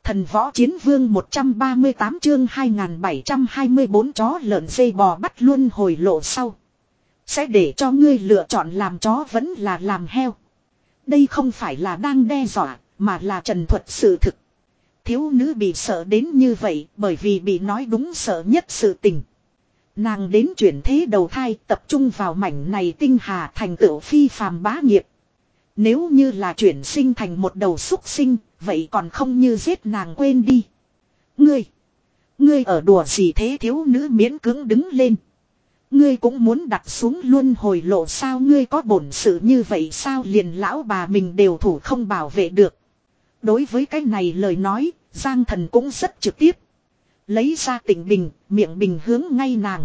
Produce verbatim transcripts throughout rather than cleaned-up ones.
Thần võ chiến vương một trăm ba mươi tám chương hai nghìn bảy trăm hai mươi bốn chó lợn dây bò bắt luân hồi lộ sau. Sẽ để cho ngươi lựa chọn làm chó vẫn là làm heo. Đây không phải là đang đe dọa, mà là trần thuật sự thực. Thiếu nữ bị sợ đến như vậy bởi vì bị nói đúng sợ nhất sự tình. Nàng đến chuyển thế đầu thai tập trung vào mảnh này tinh hà thành tựu phi phàm bá nghiệp. Nếu như là chuyển sinh thành một đầu súc sinh, vậy còn không như giết nàng quên đi. Ngươi, ngươi ở đùa gì thế? Thiếu nữ miễn cưỡng đứng lên. Ngươi cũng muốn đặt xuống luân hồi lộ sao? Ngươi có bổn sự như vậy sao? Liền lão bà mình đều thủ không bảo vệ được. Đối với cái này lời nói, Giang Thần cũng rất trực tiếp. Lấy ra tịnh bình, miệng bình hướng ngay nàng.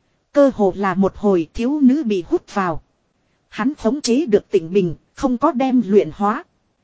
Cơ hồ là một hồi thiếu nữ bị hút vào. Hắn khống chế được tịnh bình, không có đem luyện hóa.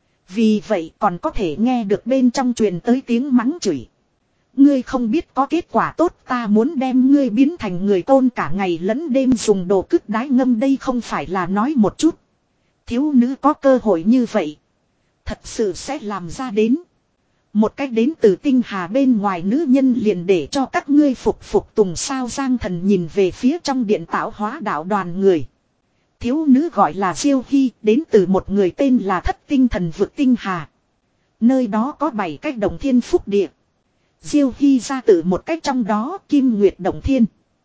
Vì vậy còn có thể nghe được bên trong truyền tới tiếng mắng chửi. Ngươi không biết có kết quả tốt, ta muốn đem ngươi biến thành người tôn cả ngày lẫn đêm dùng đồ cứt đái ngâm. Đây không phải là nói một chút. Thiếu nữ có cơ hội như vậy, thật sự sẽ làm ra đến. Một cách đến từ tinh hà bên ngoài nữ nhân liền để cho các ngươi phục phục tùng sao? Giang Thần nhìn về phía trong điện tạo hóa đạo đoàn người. Thiếu nữ gọi là Diêu Hy, đến từ một người tên là Thất Tinh Thần Vực Tinh Hà. Nơi đó có bảy cách động thiên phúc địa. Diêu Hy ra từ một cách trong đó, Kim Nguyệt Động Thiên.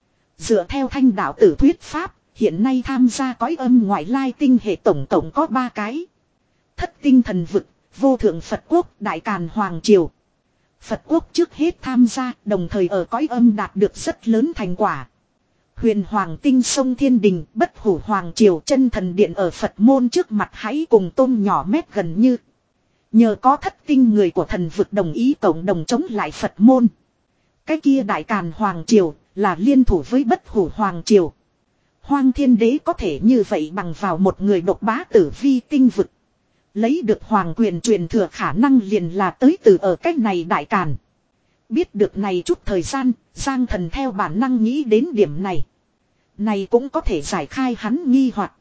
Dựa theo thanh đạo tử thuyết pháp, hiện nay tham gia cõi âm ngoại lai tinh hệ tổng tổng có ba cái. Thất Tinh Thần Vực, Vô Thượng Phật Quốc, Đại Càn Hoàng Triều. Phật Quốc trước hết tham gia, đồng thời ở cõi âm đạt được rất lớn thành quả. Huyền Hoàng Tinh sông Thiên Đình, Bất Hủ Hoàng Triều, Chân Thần Điện ở Phật môn trước mặt hãy cùng tôm nhỏ mét gần như. Nhờ có thất tinh người của thần vực đồng ý cộng đồng chống lại Phật môn. Cái kia Đại Càn Hoàng Triều là liên thủ với Bất Hủ Hoàng Triều. Hoang Thiên Đế có thể như vậy bằng vào một người độc bá tử vi tinh vực. Lấy được hoàng quyền truyền thừa khả năng liền là tới từ ở cách này Đại Càn. Biết được này chút thời gian, Giang Thần theo bản năng nghĩ đến điểm này. Này cũng có thể giải khai hắn nghi hoặc.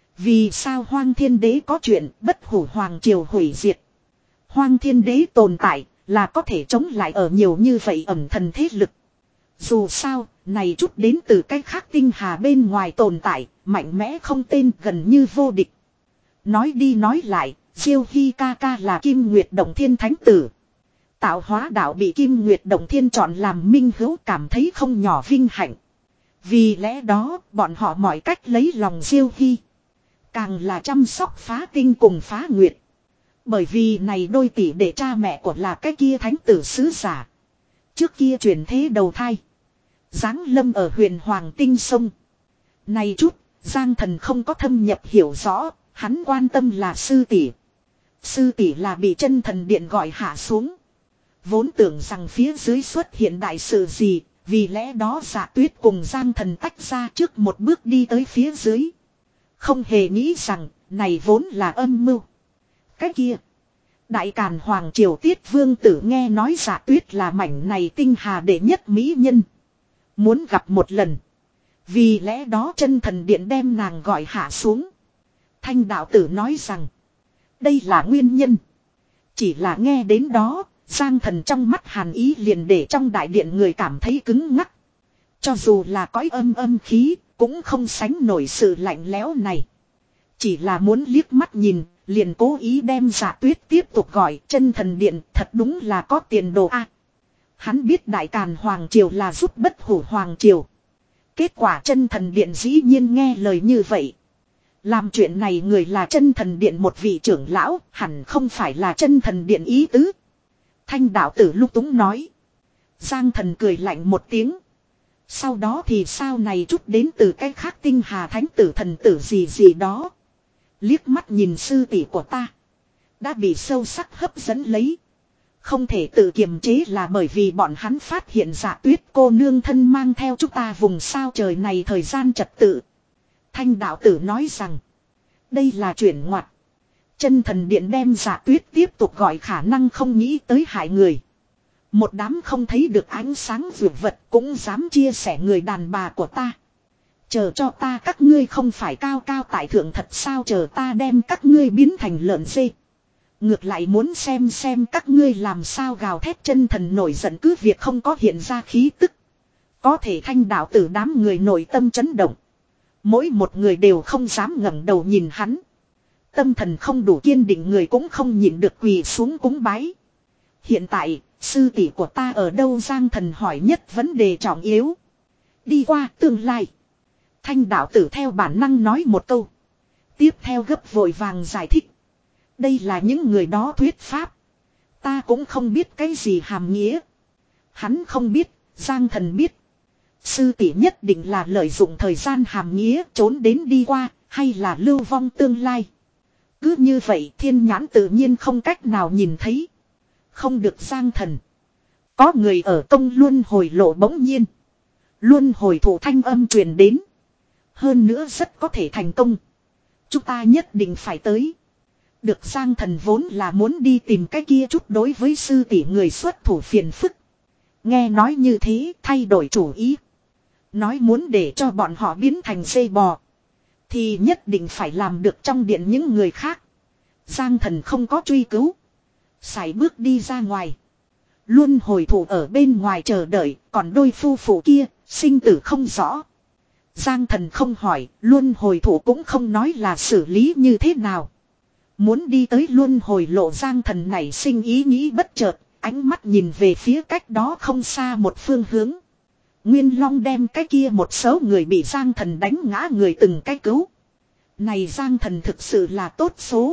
Vì sao Hoang Thiên Đế có chuyện Bất Hủ Hoàng Triều hủy diệt? Hoang Thiên Đế tồn tại là có thể chống lại ở nhiều như vậy ẩn thần thế lực. Dù sao, này chút đến từ cách khác tinh hà bên ngoài tồn tại, mạnh mẽ không tên, gần như vô địch. Nói đi nói lại, Diêu Hy ca ca là Kim Nguyệt Động Thiên Thánh Tử. Tạo hóa đạo bị Kim Nguyệt Động Thiên chọn làm minh hữu, cảm thấy không nhỏ vinh hạnh. Vì lẽ đó, bọn họ mọi cách lấy lòng Diêu Hy. Càng là chăm sóc phá tinh cùng phá nguyệt. Bởi vì này đôi tỷ đệ cha mẹ của là cái kia thánh tử sứ giả. Trước kia chuyển thế đầu thai. Giáng lâm ở huyền Hoàng Tinh sông. Này chút, Giang Thần không có thâm nhập hiểu rõ, hắn quan tâm là sư tỷ. Sư tỷ là bị Chân Thần Điện gọi hạ xuống. Vốn tưởng rằng phía dưới xuất hiện đại sự gì, vì lẽ đó Dạ Tuyết cùng Giang Thần tách ra trước một bước đi tới phía dưới. Không hề nghĩ rằng, này vốn là âm mưu. Cái kia, Đại Càn Hoàng Triều Tiết Vương Tử nghe nói Dạ Tuyết là mảnh này tinh hà đệ nhất mỹ nhân. Muốn gặp một lần. Vì lẽ đó Chân Thần Điện đem nàng gọi hạ xuống. Thanh đạo tử nói rằng, đây là nguyên nhân. Chỉ là nghe đến đó, Giang Thần trong mắt hàn ý liền để trong đại điện người cảm thấy cứng ngắc. Cho dù là cõi âm âm khí, cũng không sánh nổi sự lạnh lẽo này. Chỉ là muốn liếc mắt nhìn, liền cố ý đem Dạ Tuyết tiếp tục gọi. Chân Thần Điện thật đúng là có tiền đồ a. Hắn biết Đại Càn Hoàng Triều là giúp Bất Hủ Hoàng Triều. Kết quả Chân Thần Điện dĩ nhiên nghe lời như vậy. Làm chuyện này người là Chân Thần Điện một vị trưởng lão, hẳn không phải là Chân Thần Điện ý tứ. Thanh đạo tử lúc túng nói. Giang Thần cười lạnh một tiếng. Sau đó thì sao này chút đến từ cái khác tinh hà thánh tử thần tử gì gì đó. Liếc mắt nhìn sư tỷ của ta. Đã bị sâu sắc hấp dẫn lấy. Không thể tự kiềm chế là bởi vì bọn hắn phát hiện Dạ Tuyết cô nương thân mang theo chúng ta vùng sao trời này thời gian trật tự. Thanh đạo tử nói rằng. Đây là chuyển ngoặt. Chân Thần Điện đem Dạ Tuyết tiếp tục gọi khả năng không nghĩ tới hại người. Một đám không thấy được ánh sáng vượt vật cũng dám chia sẻ người đàn bà của ta. Chờ cho ta các ngươi không phải cao cao tại thượng thật sao, chờ ta đem các ngươi biến thành lợn dê. Ngược lại muốn xem xem các ngươi làm sao gào thét. Chân thần nổi giận cứ việc không có hiện ra khí tức. Có thể thanh đạo tử đám người nội tâm chấn động. Mỗi một người đều không dám ngẩng đầu nhìn hắn. Tâm thần không đủ kiên định người cũng không nhịn được quỳ xuống cúng bái. Hiện tại, sư tỷ của ta ở đâu? Giang thần hỏi nhất vấn đề trọng yếu. Đi qua tương lai. Thanh đạo tử theo bản năng nói một câu. Tiếp theo gấp vội vàng giải thích. Đây là những người đó thuyết pháp. Ta cũng không biết cái gì hàm nghĩa. Hắn không biết, Giang thần biết. Sư tỷ nhất định là lợi dụng thời gian hàm nghĩa trốn đến đi qua, hay là lưu vong tương lai. Cứ như vậy thiên nhãn tự nhiên không cách nào nhìn thấy. Không được. Giang thần. Có người ở công luân hồi lộ bỗng nhiên. Luân hồi thủ thanh âm truyền đến. Hơn nữa rất có thể thành công. Chúng ta nhất định phải tới. Được. Giang thần vốn là muốn đi tìm cái kia chút đối với sư tỷ người xuất thủ phiền phức. Nghe nói như thế thay đổi chủ ý. Nói muốn để cho bọn họ biến thành dây bò. Thì nhất định phải làm được trong điện những người khác. Giang thần không có truy cứu. Sải bước đi ra ngoài. Luân hồi thủ ở bên ngoài chờ đợi. Còn đôi phu phụ kia sinh tử không rõ. Giang thần không hỏi. Luân hồi thủ cũng không nói là xử lý như thế nào. Muốn đi tới luân hồi lộ. Giang thần nảy sinh ý nghĩ bất chợt. Ánh mắt nhìn về phía cách đó không xa một phương hướng. Nguyên Long đem cái kia một số người bị Giang thần đánh ngã người từng cái cứu. Này Giang thần thực sự là tốt số.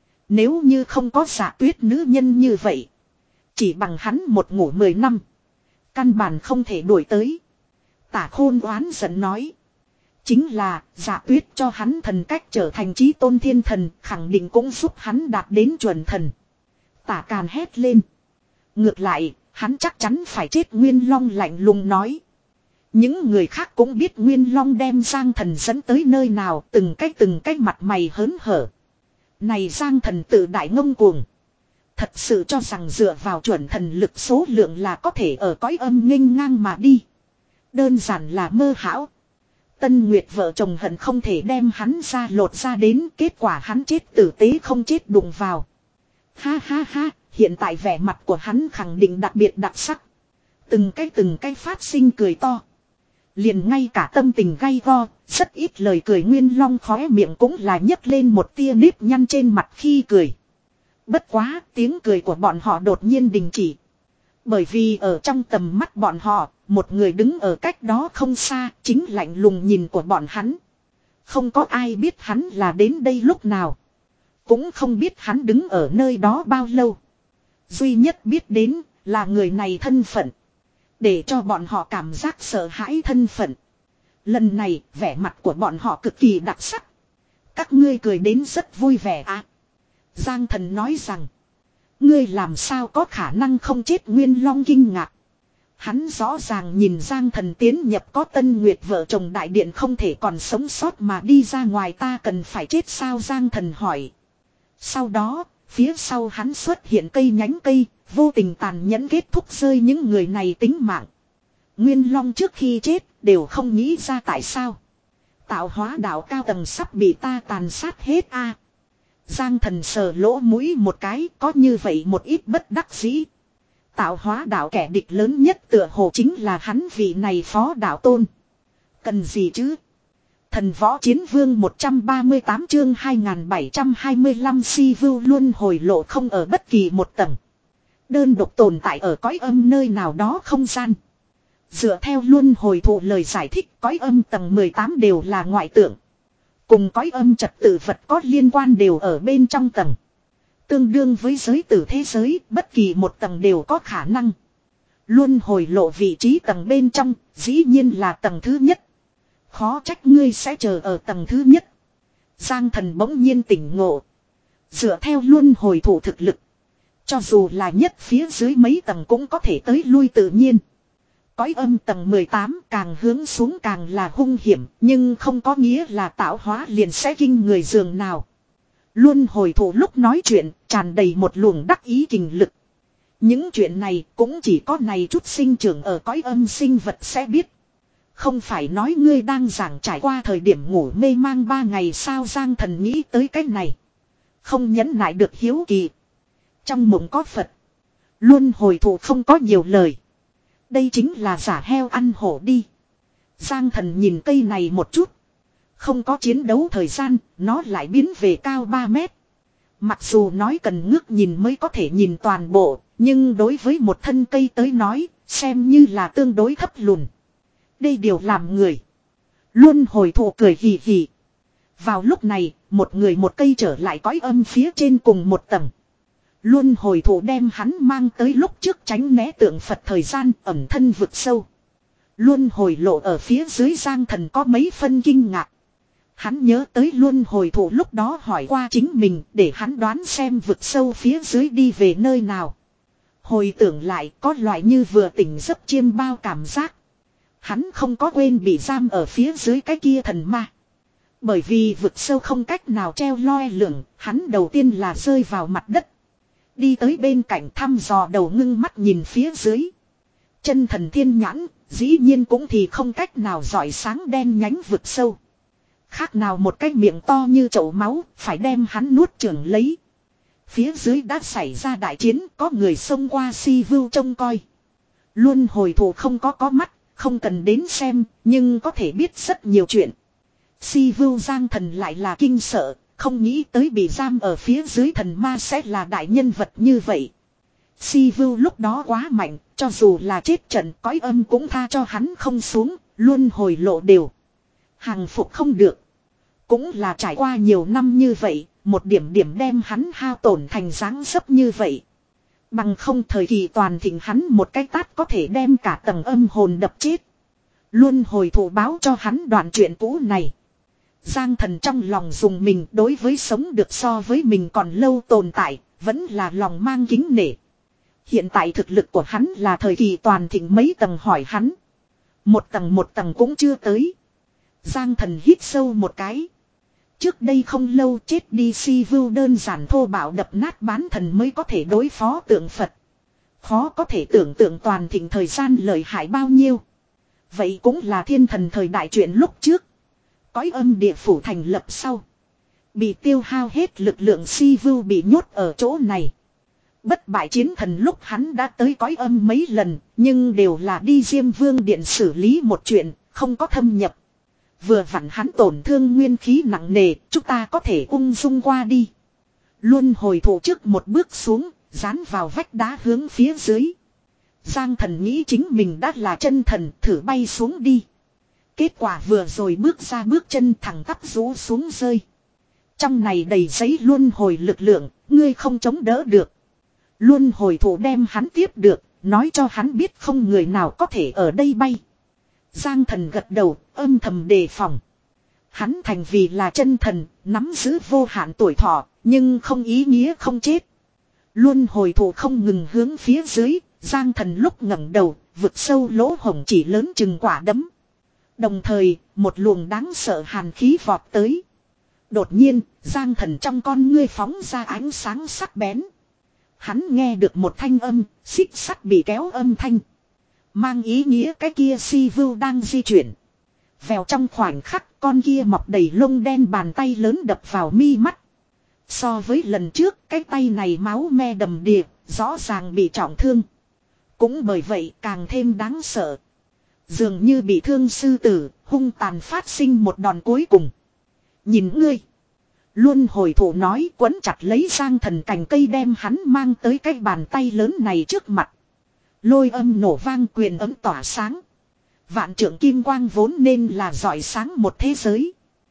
Nếu như không có Dạ Tuyết nữ nhân như vậy. Chỉ bằng hắn một ngủ mười năm. Căn bản không thể đuổi tới. Tả Khôn oán giận nói. Chính là Dạ Tuyết cho hắn thần cách trở thành chí tôn thiên thần. Khẳng định cũng giúp hắn đạt đến chuẩn thần. Tả Càn hét lên. Ngược lại hắn chắc chắn phải chết. Nguyên Long lạnh lùng nói. Những người khác cũng biết Nguyên Long đem Giang thần dẫn tới nơi nào. Từng cái từng cái mặt mày hớn hở. Này Giang thần tự đại ngông cuồng. Thật sự cho rằng dựa vào chuẩn thần lực số lượng là có thể ở cõi âm nghênh ngang mà đi. Đơn giản là mơ hão. Tân Nguyệt vợ chồng hận không thể đem hắn ra lột ra đến. Kết quả hắn chết tử tế không chết đụng vào. Ha ha ha. Hiện tại vẻ mặt của hắn khẳng định đặc biệt đặc sắc. Từng cái từng cái phát sinh cười to. Liền ngay cả tâm tình gay go, rất ít lời cười. Nguyên Long khóe miệng cũng là nhấc lên một tia nếp nhăn trên mặt khi cười. Bất quá tiếng cười của bọn họ đột nhiên đình chỉ. Bởi vì ở trong tầm mắt bọn họ, một người đứng ở cách đó không xa, chính lạnh lùng nhìn của bọn hắn. Không có ai biết hắn là đến đây lúc nào. Cũng không biết hắn đứng ở nơi đó bao lâu. Duy nhất biết đến là người này thân phận. Để cho bọn họ cảm giác sợ hãi thân phận. Lần này vẻ mặt của bọn họ cực kỳ đặc sắc. Các ngươi cười đến rất vui vẻ à. Giang thần nói rằng. Ngươi làm sao có khả năng không chết? Nguyên Long kinh ngạc. Hắn rõ ràng nhìn Giang thần tiến nhập có Tân Nguyệt vợ chồng đại điện không thể còn sống sót mà đi ra ngoài. Ta cần phải chết sao? Giang thần hỏi. Sau đó, phía sau hắn xuất hiện cây nhánh cây, vô tình tàn nhẫn kết thúc rơi những người này tính mạng. Nguyên Long trước khi chết đều không nghĩ ra tại sao. Tạo hóa đạo cao tầng sắp bị ta tàn sát hết a. Giang thần sờ lỗ mũi một cái, có như vậy một ít bất đắc dĩ. Tạo hóa đạo kẻ địch lớn nhất tựa hồ chính là hắn vị này phó đạo tôn. Cần gì chứ? Thần võ chiến vương một trăm ba mươi tám chương hai nghìn bảy trăm hai mươi lăm si vưu luân hồi lộ không ở bất kỳ một tầng. Đơn độc tồn tại ở cõi âm nơi nào đó không gian. Dựa theo luân hồi thụ lời giải thích, cõi âm tầng mười tám đều là ngoại tượng. Cùng cõi âm trật tự vật có liên quan đều ở bên trong tầng. Tương đương với giới tử thế giới, bất kỳ một tầng đều có khả năng. Luân hồi lộ vị trí tầng bên trong, dĩ nhiên là tầng thứ nhất. Khó trách ngươi sẽ chờ ở tầng thứ nhất. Giang thần bỗng nhiên tỉnh ngộ. Dựa theo luân hồi thủ thực lực. Cho dù là nhất phía dưới mấy tầng cũng có thể tới lui tự nhiên. Cõi âm tầng mười tám càng hướng xuống càng là hung hiểm. Nhưng không có nghĩa là tạo hóa liền sẽ kinh người dường nào. Luân hồi thủ lúc nói chuyện tràn đầy một luồng đắc ý kình lực. Những chuyện này cũng chỉ có này chút sinh trưởng ở cõi âm sinh vật sẽ biết. Không phải nói ngươi đang giảng trải qua thời điểm ngủ mê mang ba ngày sao? Giang thần nghĩ tới cái này. Không nhẫn nại được hiếu kỳ. Trong mộng có Phật. Luân hồi thụ không có nhiều lời. Đây chính là giả heo ăn hổ đi. Giang Thần nhìn cây này một chút. Không có chiến đấu thời gian, nó lại biến về cao ba mét. Mặc dù nói cần ngước nhìn mới có thể nhìn toàn bộ, nhưng đối với một thân cây tới nói, xem như là tương đối thấp lùn. Đây điều làm người. Luân hồi thụ cười hì hì. Vào lúc này, một người một cây trở lại cõi âm phía trên cùng một tầng. Luân hồi thụ đem hắn mang tới lúc trước tránh né tượng Phật thời gian ẩn thân vực sâu. Luân hồi lộ ở phía dưới Giang Thần có mấy phân kinh ngạc. Hắn nhớ tới luân hồi thụ lúc đó hỏi qua chính mình để hắn đoán xem vực sâu phía dưới đi về nơi nào. Hồi tưởng lại có loại như vừa tỉnh giấc chiêm bao cảm giác. Hắn không có quên bị giam ở phía dưới cái kia thần ma. Bởi vì vực sâu không cách nào treo loe lửng, hắn đầu tiên là rơi vào mặt đất. Đi tới bên cạnh thăm dò đầu ngưng mắt nhìn phía dưới. Chân thần thiên nhãn, dĩ nhiên cũng thì không cách nào rọi sáng đen nhánh vực sâu. Khác nào một cái miệng to như chậu máu, phải đem hắn nuốt chửng lấy. Phía dưới đã xảy ra đại chiến, có người xông qua si vưu trông coi. Luân hồi thụ không có có mắt, không cần đến xem, nhưng có thể biết rất nhiều chuyện. Si vưu Giang Thần lại là kinh sợ, không nghĩ tới bị giam ở phía dưới thần ma sẽ là đại nhân vật như vậy. Si vưu lúc đó quá mạnh, cho dù là chết trận cõi âm cũng tha cho hắn không xuống, luân hồi lộ đều. Hàng phục không được. Cũng là trải qua nhiều năm như vậy, một điểm điểm đem hắn hao tổn thành dáng dấp như vậy. Bằng không thời kỳ toàn thịnh hắn một cái tát có thể đem cả tầng âm hồn đập chết. Luân hồi thụ báo cho hắn đoạn chuyện cũ này. Giang Thần trong lòng dùng mình đối với sống được so với mình còn lâu tồn tại, vẫn là lòng mang kính nể. Hiện tại thực lực của hắn là thời kỳ toàn thịnh mấy tầng hỏi hắn. Một tầng một tầng cũng chưa tới. Giang Thần hít sâu một cái. Trước đây không lâu chết đi si vưu đơn giản thô bạo đập nát bán thần mới có thể đối phó tượng Phật. Khó có thể tưởng tượng toàn thịnh thời gian lợi hại bao nhiêu. Vậy cũng là thiên thần thời đại chuyện lúc trước. Cõi âm địa phủ thành lập sau. Bị tiêu hao hết lực lượng si vưu bị nhốt ở chỗ này. Bất bại chiến thần lúc hắn đã tới cõi âm mấy lần, nhưng đều là đi Diêm Vương điện xử lý một chuyện, không có thâm nhập. Vừa vặn hắn tổn thương nguyên khí nặng nề, chúng ta có thể ung dung qua đi. Luân hồi thụ trước một bước xuống, dán vào vách đá hướng phía dưới. Giang Thần nghĩ chính mình đã là chân thần, thử bay xuống đi. Kết quả vừa rồi bước ra bước chân thẳng tắp rũ xuống rơi. Trong này đầy giấy luân hồi lực lượng, ngươi không chống đỡ được. Luân hồi thụ đem hắn tiếp được, nói cho hắn biết không người nào có thể ở đây bay. Giang Thần gật đầu, âm thầm đề phòng. Hắn thành vì là chân thần, nắm giữ vô hạn tuổi thọ, nhưng không ý nghĩa không chết. Luân hồi thụ không ngừng hướng phía dưới, Giang Thần lúc ngẩng đầu, vực sâu lỗ hổng chỉ lớn chừng quả đấm. Đồng thời, một luồng đáng sợ hàn khí vọt tới. Đột nhiên, Giang Thần trong con ngươi phóng ra ánh sáng sắc bén. Hắn nghe được một thanh âm, xích sắt bị kéo âm thanh. Mang ý nghĩa cái kia si vưu đang di chuyển. Vèo trong khoảnh khắc con kia mọc đầy lông đen bàn tay lớn đập vào mi mắt. So với lần trước cái tay này máu me đầm đìa, rõ ràng bị trọng thương. Cũng bởi vậy càng thêm đáng sợ. Dường như bị thương sư tử, hung tàn phát sinh một đòn cuối cùng. Nhìn ngươi. Luân hồi thụ nói quấn chặt lấy Giang Thần cành cây đem hắn mang tới cái bàn tay lớn này trước mặt. Lôi âm nổ vang quyền ấm tỏa sáng. Vạn trượng kim quang vốn nên là rọi sáng một thế giới.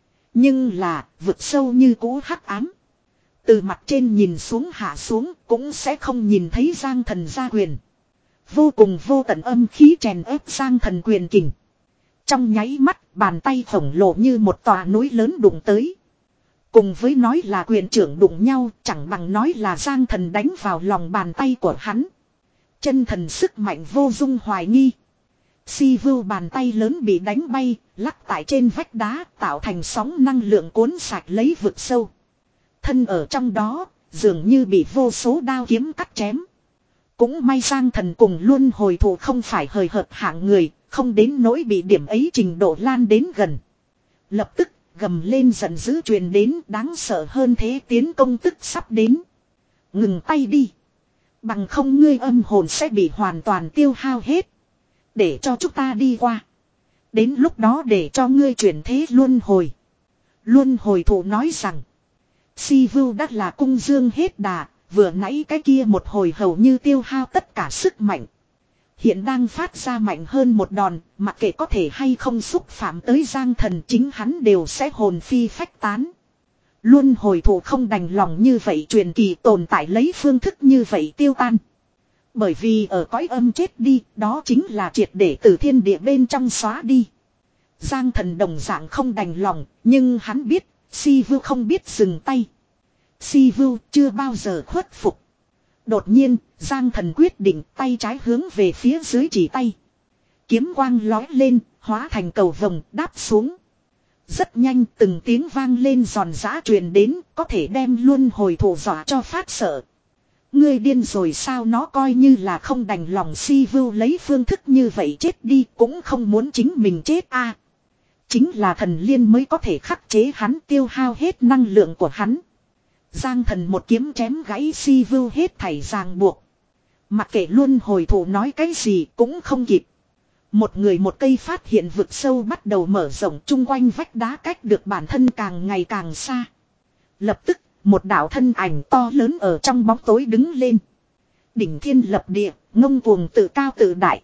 Nhưng là vực sâu như cũ hắc ám. Từ mặt trên nhìn xuống hạ xuống cũng sẽ không nhìn thấy Giang Thần ra quyền. Vô cùng vô tận âm khí chèn ép Giang Thần quyền kình. Trong nháy mắt bàn tay khổng lồ như một tòa núi lớn đụng tới. Cùng với nói là quyền trưởng đụng nhau chẳng bằng nói là Giang Thần đánh vào lòng bàn tay của hắn. Chân thần sức mạnh vô dung hoài nghi. Si vưu bàn tay lớn bị đánh bay, lắc tại trên vách đá tạo thành sóng năng lượng cuốn sạch lấy vực sâu. Thân ở trong đó, dường như bị vô số đao kiếm cắt chém. Cũng may Giang Thần cùng luân hồi thụ không phải hời hợt hạng người, không đến nỗi bị điểm ấy trình độ lan đến gần. Lập tức, gầm lên giận dữ truyền đến đáng sợ hơn thế tiến công tức sắp đến. Ngừng tay đi. Bằng không ngươi âm hồn sẽ bị hoàn toàn tiêu hao hết. Để cho chúng ta đi qua. Đến lúc đó để cho ngươi chuyển thế luân hồi. Luân hồi thủ nói rằng. Si Vưu đã là cung dương hết đà. Vừa nãy cái kia một hồi hầu như tiêu hao tất cả sức mạnh. Hiện đang phát ra mạnh hơn một đòn. Mặc kệ có thể hay không xúc phạm tới Giang Thần, chính hắn đều sẽ hồn phi phách tán. Luân hồi thủ không đành lòng như vậy truyền kỳ tồn tại lấy phương thức như vậy tiêu tan. Bởi vì ở cõi âm chết đi, đó chính là triệt để từ thiên địa bên trong xóa đi. Giang Thần đồng dạng không đành lòng, nhưng hắn biết, Si Vưu không biết dừng tay. Si Vưu chưa bao giờ khuất phục. Đột nhiên, Giang Thần quyết định tay trái hướng về phía dưới chỉ tay. Kiếm quang lói lên, hóa thành cầu vồng đáp xuống. Rất nhanh từng tiếng vang lên giòn giã truyền đến, có thể đem luân hồi thủ dọa cho phát sợ. Ngươi điên rồi sao, nó coi như là không đành lòng Si Vưu lấy phương thức như vậy chết đi, cũng không muốn chính mình chết a. Chính là thần liên mới có thể khắc chế hắn, tiêu hao hết năng lượng của hắn. Giang Thần một kiếm chém gãy Si Vưu hết thảy ràng buộc. Mặc kệ luân hồi thủ nói cái gì cũng không kịp. Một người một cây phát hiện vực sâu bắt đầu mở rộng, chung quanh vách đá cách được bản thân càng ngày càng xa. Lập tức, một đạo thân ảnh to lớn ở trong bóng tối đứng lên. Đỉnh thiên lập địa, ngông cuồng tự cao tự đại.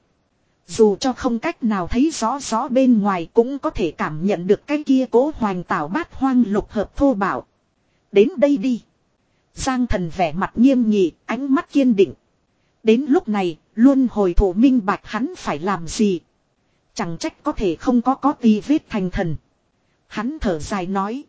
Dù cho không cách nào thấy rõ rõ bên ngoài cũng có thể cảm nhận được cái kia cố hoành tảo bát hoang lục hợp thô bạo. Đến đây đi. Giang Thần vẻ mặt nghiêm nghị, ánh mắt kiên định. Đến lúc này, luân hồi thủ minh bạch hắn phải làm gì. Chẳng trách có thể không có có tì vết thành thần. Hắn thở dài nói.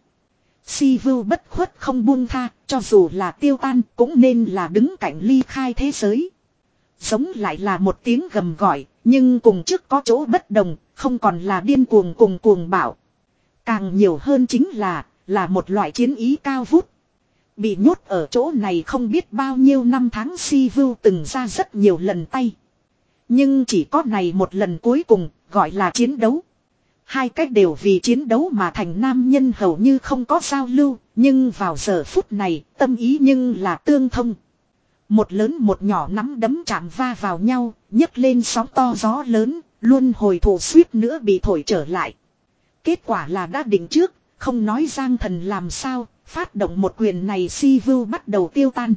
Si Vưu bất khuất không buông tha, cho dù là tiêu tan cũng nên là đứng cạnh ly khai thế giới. Giống lại là một tiếng gầm gọi, nhưng cùng trước có chỗ bất đồng, không còn là điên cuồng cùng cuồng bạo. Càng nhiều hơn chính là, là một loại chiến ý cao vút. Bị nhốt ở chỗ này không biết bao nhiêu năm tháng Si Vưu từng ra rất nhiều lần tay. Nhưng chỉ có này một lần cuối cùng, gọi là chiến đấu. Hai cách đều vì chiến đấu mà thành nam nhân hầu như không có giao lưu, nhưng vào giờ phút này, tâm ý nhưng là tương thông. Một lớn một nhỏ nắm đấm chạm va vào nhau, nhấc lên sóng to gió lớn, luôn hồi thủ suýt nữa bị thổi trở lại. Kết quả là đã định trước, không nói Giang Thần làm sao, phát động một quyền này Si Vưu bắt đầu tiêu tan.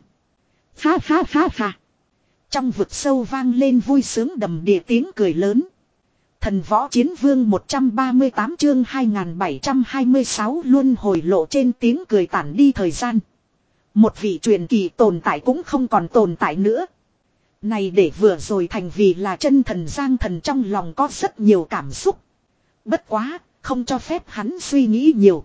Ha ha ha ha. Trong vực sâu vang lên vui sướng đầm đìa tiếng cười lớn. Thần võ chiến vương một trăm ba mươi tám chương hai nghìn bảy trăm hai mươi sáu luôn hồi lộ trên tiếng cười tản đi thời gian. Một vị truyền kỳ tồn tại cũng không còn tồn tại nữa. Này để vừa rồi thành vì là chân thần Giang Thần trong lòng có rất nhiều cảm xúc. Bất quá, không cho phép hắn suy nghĩ nhiều.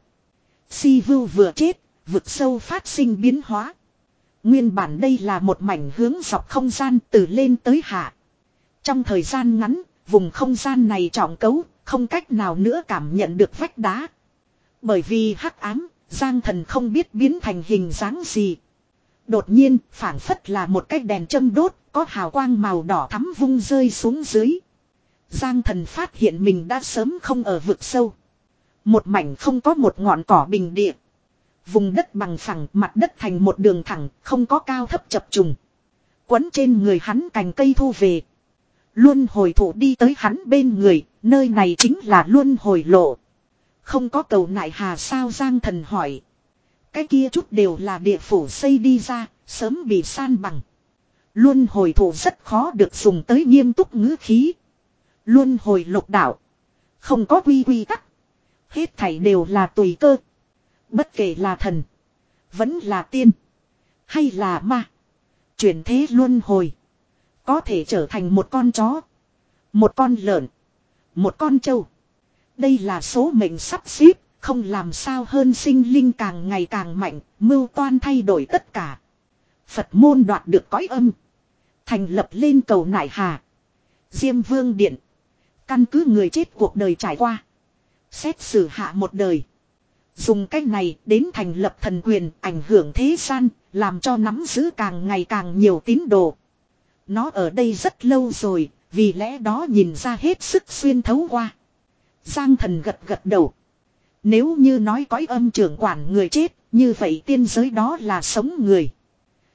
Si Vưu vừa chết, vực sâu phát sinh biến hóa. Nguyên bản đây là một mảnh hướng dọc không gian từ lên tới hạ. Trong thời gian ngắn, vùng không gian này trọng cấu, không cách nào nữa cảm nhận được vách đá. Bởi vì hắc ám, Giang Thần không biết biến thành hình dáng gì. Đột nhiên, phảng phất là một cái đèn châm đốt, có hào quang màu đỏ thắm vung rơi xuống dưới. Giang Thần phát hiện mình đã sớm không ở vực sâu. Một mảnh không có một ngọn cỏ bình địa. Vùng đất bằng phẳng, mặt đất thành một đường thẳng, không có cao thấp chập trùng. Quấn trên người hắn cành cây thu về. Luân hồi thủ đi tới hắn bên người, nơi này chính là luân hồi lộ. Không có cầu nại hà sao Giang Thần hỏi. Cái kia chút đều là địa phủ xây đi ra, sớm bị san bằng. Luân hồi thủ rất khó được dùng tới nghiêm túc ngữ khí. Luân hồi lục đạo. Không có quy quy tắc. Hết thảy đều là tùy cơ. Bất kể là thần. Vẫn là tiên. Hay là ma. Chuyển thế luân hồi. Có thể trở thành một con chó. Một con lợn. Một con trâu. Đây là số mệnh sắp xếp. Không làm sao hơn sinh linh càng ngày càng mạnh. Mưu toan thay đổi tất cả. Phật môn đoạt được cõi âm. Thành lập lên cầu nại hà. Diêm vương điện. Căn cứ người chết cuộc đời trải qua. Xét xử hạ một đời. Dùng cách này đến thành lập thần quyền ảnh hưởng thế gian. Làm cho nắm giữ càng ngày càng nhiều tín đồ. Nó ở đây rất lâu rồi. Vì lẽ đó nhìn ra hết sức xuyên thấu qua. Giang Thần gật gật đầu. Nếu như nói cõi âm trưởng quản người chết. Như vậy tiên giới đó là sống người.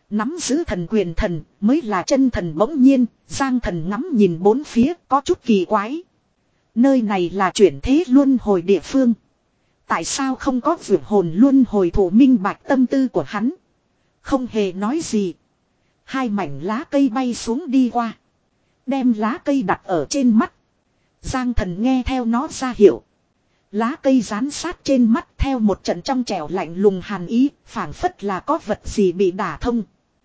Nắm giữ thần quyền thần mới là chân thần. Bỗng nhiên, Giang Thần ngắm nhìn bốn phía có chút kỳ quái. Nơi này là chuyển thế luân hồi địa phương. Tại sao không có vượt hồn luân hồi thủ minh bạch tâm tư của hắn? Không hề nói gì. Hai mảnh lá cây bay xuống đi qua. Đem lá cây đặt ở trên mắt. Giang Thần nghe theo nó ra hiệu. Lá cây dán sát trên mắt theo một trận trong trẻo lạnh lùng hàn ý, phảng phất là có vật gì bị đả thông.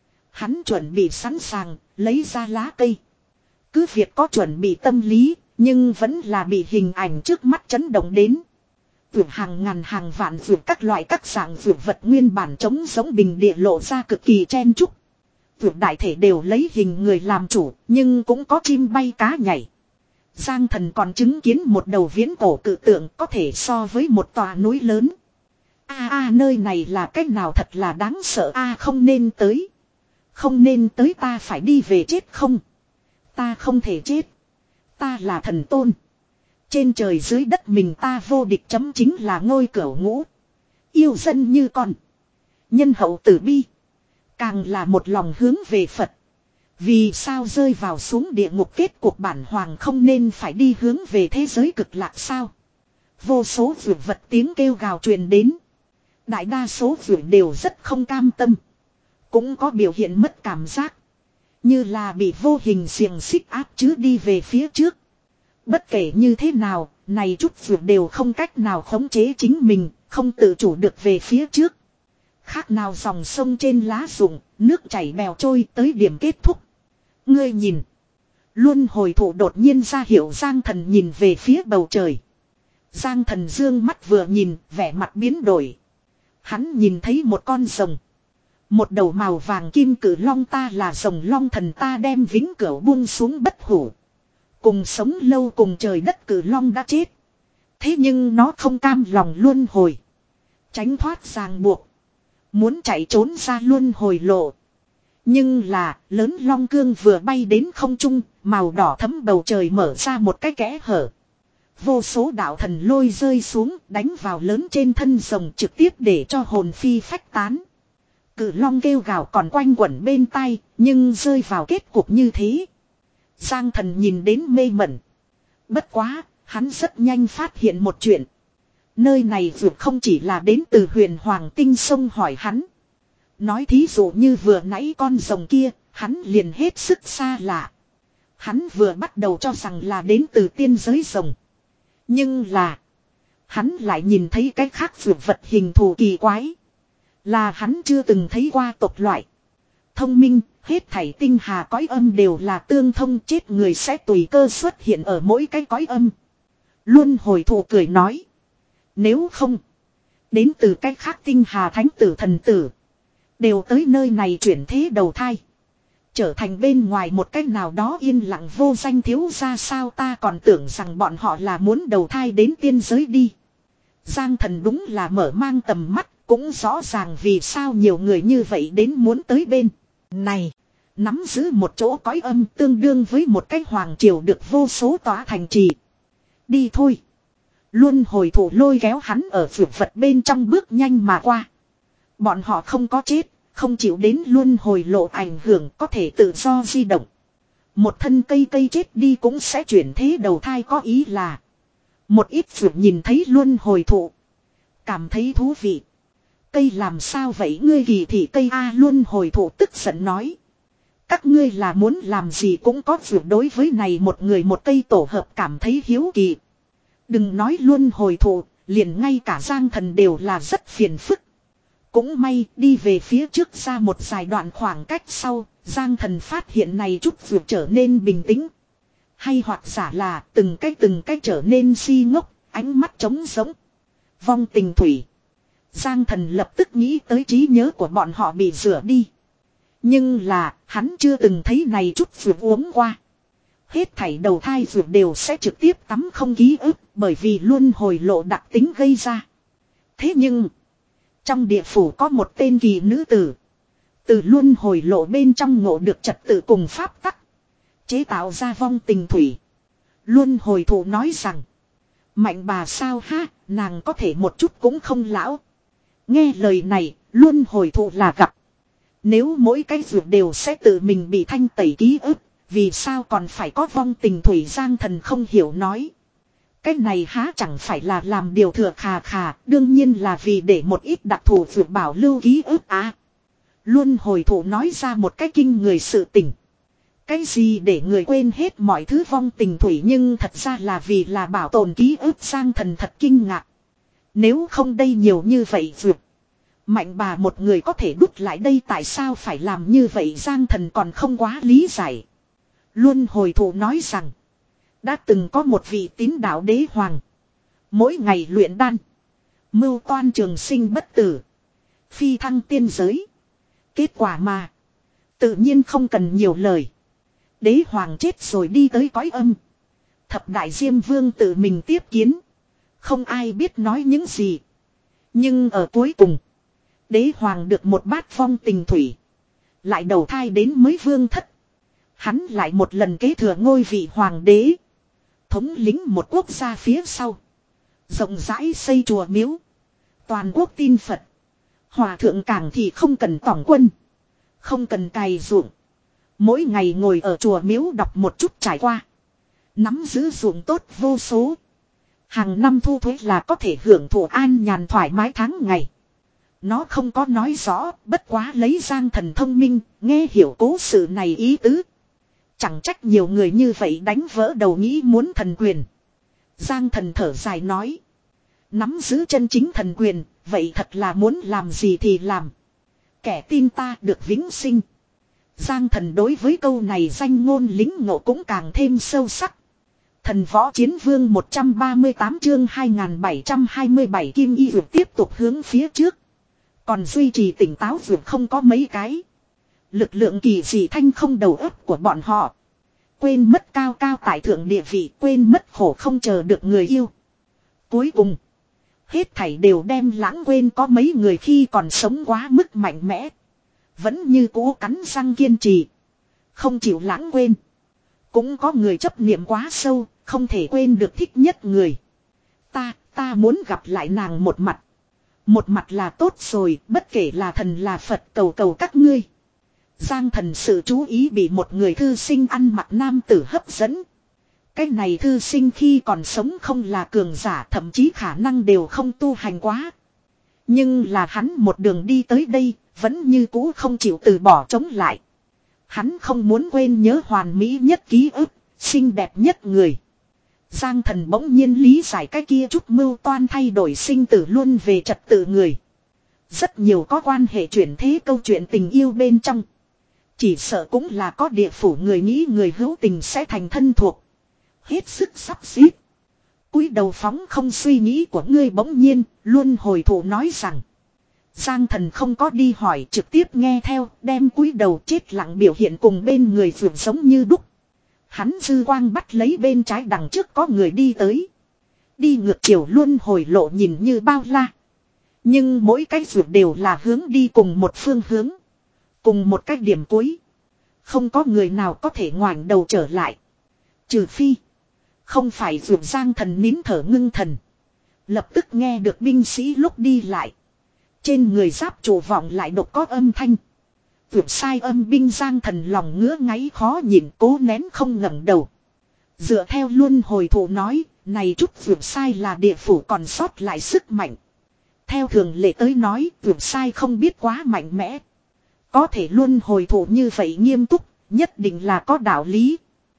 Hắn chuẩn bị sẵn sàng, lấy ra lá cây. Cứ việc có chuẩn bị tâm lý, nhưng vẫn là bị hình ảnh trước mắt chấn động đến. Vượt hàng ngàn hàng vạn vượt các loại các dạng vượt vật nguyên bản trống giống bình địa lộ ra cực kỳ chen chúc. Vượt đại thể đều lấy hình người làm chủ, nhưng cũng có chim bay cá nhảy. Giang Thần còn chứng kiến một đầu viễn cổ cự tượng có thể so với một tòa núi lớn. A a nơi này là cách nào thật là đáng sợ a không nên tới. Không nên tới ta phải đi về chết không. Ta không thể chết. Ta là thần tôn. Trên trời dưới đất mình ta vô địch chấm chính là ngôi cửu ngũ. Yêu dân như con. Nhân hậu tử bi. Càng là một lòng hướng về Phật. Vì sao rơi vào xuống địa ngục kết cuộc bản hoàng không nên phải đi hướng về thế giới cực lạc sao? Vô số vượt vật tiếng kêu gào truyền đến. Đại đa số vượt đều rất không cam tâm. Cũng có biểu hiện mất cảm giác. Như là bị vô hình xiềng xích áp chứ đi về phía trước. Bất kể như thế nào, này chút vượt đều không cách nào khống chế chính mình, không tự chủ được về phía trước. Khác nào dòng sông trên lá rụng, nước chảy bèo trôi tới điểm kết thúc. Ngươi nhìn. Luân hồi thủ đột nhiên ra hiệu Giang Thần nhìn về phía bầu trời. Giang Thần dương mắt vừa nhìn, vẻ mặt biến đổi. Hắn nhìn thấy một con rồng. Một đầu màu vàng kim cử long ta là rồng long thần ta đem vĩnh cửu buông xuống bất hủ. Cùng sống lâu cùng trời đất cử long đã chết. Thế nhưng nó không cam lòng luân hồi. Tránh thoát ràng buộc. Muốn chạy trốn ra luân hồi lộ. Nhưng là lớn long cương vừa bay đến không trung, màu đỏ thấm bầu trời mở ra một cái kẽ hở. Vô số đạo thần lôi rơi xuống đánh vào lớn trên thân rồng trực tiếp để cho hồn phi phách tán. Cự long kêu gào còn quanh quẩn bên tai, nhưng rơi vào kết cục như thế. Giang Thần nhìn đến mê mẩn. Bất quá, hắn rất nhanh phát hiện một chuyện. Nơi này vượt không chỉ là đến từ huyền hoàng tinh sông hỏi hắn. Nói thí dụ như vừa nãy con rồng kia, hắn liền hết sức xa lạ. Hắn vừa bắt đầu cho rằng là đến từ tiên giới rồng. Nhưng là, hắn lại nhìn thấy cái khác vượt vật hình thù kỳ quái. Là hắn chưa từng thấy qua tộc loại. Thông minh, hết thảy tinh hà cõi âm đều là tương thông chết người sẽ tùy cơ xuất hiện ở mỗi cái cõi âm. Luân hồi thủ cười nói. Nếu không, đến từ cách khác tinh hà thánh tử thần tử. Đều tới nơi này chuyển thế đầu thai. Trở thành bên ngoài một cách nào đó yên lặng vô danh thiếu ra sao ta còn tưởng rằng bọn họ là muốn đầu thai đến tiên giới đi. Giang Thần đúng là mở mang tầm mắt, cũng rõ ràng vì sao nhiều người như vậy đến muốn tới bên này. Nắm giữ một chỗ cõi âm tương đương với một cái hoàng triều được vô số tòa thành trì. Đi thôi. Luân hồi thủ lôi kéo hắn ở vượt vật bên trong bước nhanh mà qua. Bọn họ không có chết, không chịu đến luân hồi lộ ảnh hưởng có thể tự do di động. Một thân cây cây chết đi cũng sẽ chuyển thế đầu thai có ý là. Một ít vượt nhìn thấy luân hồi thụ. Cảm thấy thú vị. Cây làm sao vậy ngươi kỳ thị cây A luân hồi thụ tức giận nói. Các ngươi là muốn làm gì cũng có vượt đối với này một người một cây tổ hợp cảm thấy hiếu kỳ. Đừng nói luân hồi thụ, liền ngay cả Giang Thần đều là rất phiền phức. Cũng may đi về phía trước ra một dài đoạn khoảng cách sau, Giang Thần phát hiện này chút vượt trở nên bình tĩnh. Hay hoặc giả là từng cái từng cái trở nên si ngốc, ánh mắt trống rỗng. Vong tình thủy. Giang Thần lập tức nghĩ tới trí nhớ của bọn họ bị rửa đi. Nhưng là hắn chưa từng thấy này chút vượt uống qua. Hết thảy đầu thai vượt đều sẽ trực tiếp tắm không ký ức bởi vì luân hồi lộ đặc tính gây ra. Thế nhưng, trong địa phủ có một tên kỳ nữ tử. Từ luân hồi lộ bên trong ngộ được trật tự cùng pháp tắc. Chế tạo ra vong tình thủy. Luân hồi thủ nói rằng. Mạnh bà sao ha, nàng có thể một chút cũng không lão. Nghe lời này, luân hồi thủ là gặp. Nếu mỗi cái vượt đều sẽ tự mình bị thanh tẩy ký ức, vì sao còn phải có vong tình thủy? Giang Thần không hiểu nói. Cái này há chẳng phải là làm điều thừa khà khà, đương nhiên là vì để một ít đặc thù vượt bảo lưu ký ức á. Luân hồi thủ nói ra một cái kinh người sự tình. Cái gì để người quên hết mọi thứ vong tình thủy, nhưng thật ra là vì là bảo tồn ký ức. Giang Thần thật kinh ngạc. Nếu không đây nhiều như vậy vượt. Mạnh bà một người có thể đút lại đây, tại sao phải làm như vậy? Giang Thần còn không quá lý giải. Luân hồi thủ nói rằng. Đã từng có một vị tín đạo đế hoàng. Mỗi ngày luyện đan. Mưu toan trường sinh bất tử. Phi thăng tiên giới. Kết quả mà. Tự nhiên không cần nhiều lời. Đế hoàng chết rồi đi tới cõi âm. Thập đại Diêm Vương tự mình tiếp kiến. Không ai biết nói những gì. Nhưng ở cuối cùng. Đế hoàng được một bát vong tình thủy. Lại đầu thai đến mới vương thất. Hắn lại một lần kế thừa ngôi vị hoàng đế. Thống lĩnh một quốc gia phía sau. Rộng rãi xây chùa miếu. Toàn quốc tin Phật. Hòa thượng càng thì không cần tỏng quân. Không cần cày ruộng. Mỗi ngày ngồi ở chùa miếu đọc một chút trải qua. Nắm giữ ruộng tốt vô số. Hàng năm thu thuế là có thể hưởng thụ an nhàn thoải mái tháng ngày. Nó không có nói rõ, bất quá lấy Giang Thần thông minh, nghe hiểu cố sự này ý tứ. Chẳng trách nhiều người như vậy đánh vỡ đầu nghĩ muốn thần quyền. Giang Thần thở dài nói. Nắm giữ chân chính thần quyền, vậy thật là muốn làm gì thì làm. Kẻ tin ta được vĩnh sinh. Giang Thần đối với câu này danh ngôn lính ngộ cũng càng thêm sâu sắc. Thần võ chiến vương một trăm ba mươi tám chương hai nghìn bảy trăm hai mươi bảy Kim Y Dược tiếp tục hướng phía trước. Còn duy trì tỉnh táo Dược không có mấy cái. Lực lượng kỳ dị thanh không đầu óc của bọn họ. Quên mất cao cao tại thượng địa vị, quên mất khổ không chờ được người yêu. Cuối cùng, hết thảy đều đem lãng quên có mấy người khi còn sống quá mức mạnh mẽ. Vẫn như cũ cắn răng kiên trì. Không chịu lãng quên. Cũng có người chấp niệm quá sâu, không thể quên được thích nhất người. Ta, ta muốn gặp lại nàng một mặt. Một mặt là tốt rồi, bất kể là thần là Phật, cầu cầu các ngươi. Giang Thần sự chú ý bị một người thư sinh ăn mặc nam tử hấp dẫn. Cái này thư sinh khi còn sống không là cường giả, thậm chí khả năng đều không tu hành quá. Nhưng là hắn một đường đi tới đây, vẫn như cũ không chịu từ bỏ chống lại. Hắn không muốn quên nhớ hoàn mỹ nhất ký ức, xinh đẹp nhất người. Giang Thần bỗng nhiên lý giải cái kia chút mưu toan thay đổi sinh tử luôn về trật tự người. Rất nhiều có quan hệ chuyển thế câu chuyện tình yêu bên trong. Chỉ sợ cũng là có địa phủ người nghĩ người hữu tình sẽ thành thân thuộc. Hết sức sắp xếp. Cúi đầu phóng không suy nghĩ của ngươi. Bỗng nhiên luôn hồi thủ nói rằng. Giang Thần không có đi hỏi, trực tiếp nghe theo, đem cúi đầu chết lặng biểu hiện cùng bên người vượt giống như đúc. Hắn dư quang bắt lấy bên trái đằng trước có người đi tới. Đi ngược chiều luôn hồi lộ nhìn như bao la. Nhưng mỗi cái vượt đều là hướng đi cùng một phương hướng. Cùng một cách điểm cuối. Không có người nào có thể ngoảnh đầu trở lại. Trừ phi. Không phải vượt. Giang Thần nín thở ngưng thần. Lập tức nghe được binh sĩ lúc đi lại. Trên người giáp trụ vọng lại đột có âm thanh. Vượt sai âm binh. Giang Thần lòng ngứa ngáy khó nhìn, cố nén không ngẩng đầu. Dựa theo luôn hồi thủ nói, này chút vượt sai là địa phủ còn sót lại sức mạnh. Theo thường lệ tới nói, vượt sai không biết quá mạnh mẽ. Có thể luôn hồi thủ như vậy nghiêm túc, nhất định là có đạo lý.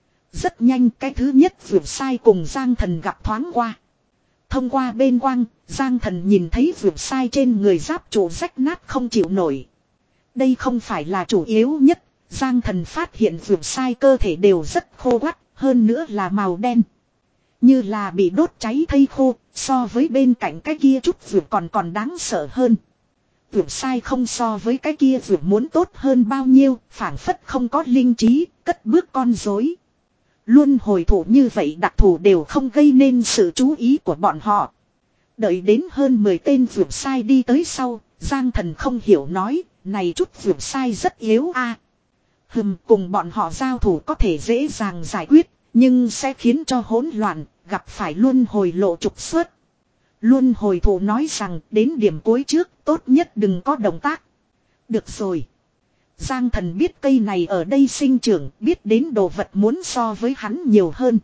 Rất nhanh cái thứ nhất vượt sai cùng Giang Thần gặp thoáng qua. Thông qua bên quang, Giang Thần nhìn thấy vượt sai trên người giáp trụ rách nát không chịu nổi. Đây không phải là chủ yếu nhất, Giang Thần phát hiện vượt sai cơ thể đều rất khô quắt, hơn nữa là màu đen. Như là bị đốt cháy thây khô, so với bên cạnh cái kia chút vượt còn còn đáng sợ hơn. Vượt sai không so với cái kia vượt muốn tốt hơn bao nhiêu, phảng phất không có linh trí, cất bước con rối. Luôn hồi thủ như vậy đặc thù đều không gây nên sự chú ý của bọn họ. Đợi đến hơn mười tên vượt sai đi tới sau, Giang Thần không hiểu nói, này chút vượt sai rất yếu a. À. Hừm, cùng bọn họ giao thủ có thể dễ dàng giải quyết, nhưng sẽ khiến cho hỗn loạn, gặp phải luôn hồi lộ trục xuất. Luôn hồi thủ nói rằng đến điểm cuối trước, tốt nhất đừng có động tác. Được rồi. Giang Thần biết cây này ở đây sinh trưởng, biết đến đồ vật muốn so với hắn nhiều hơn.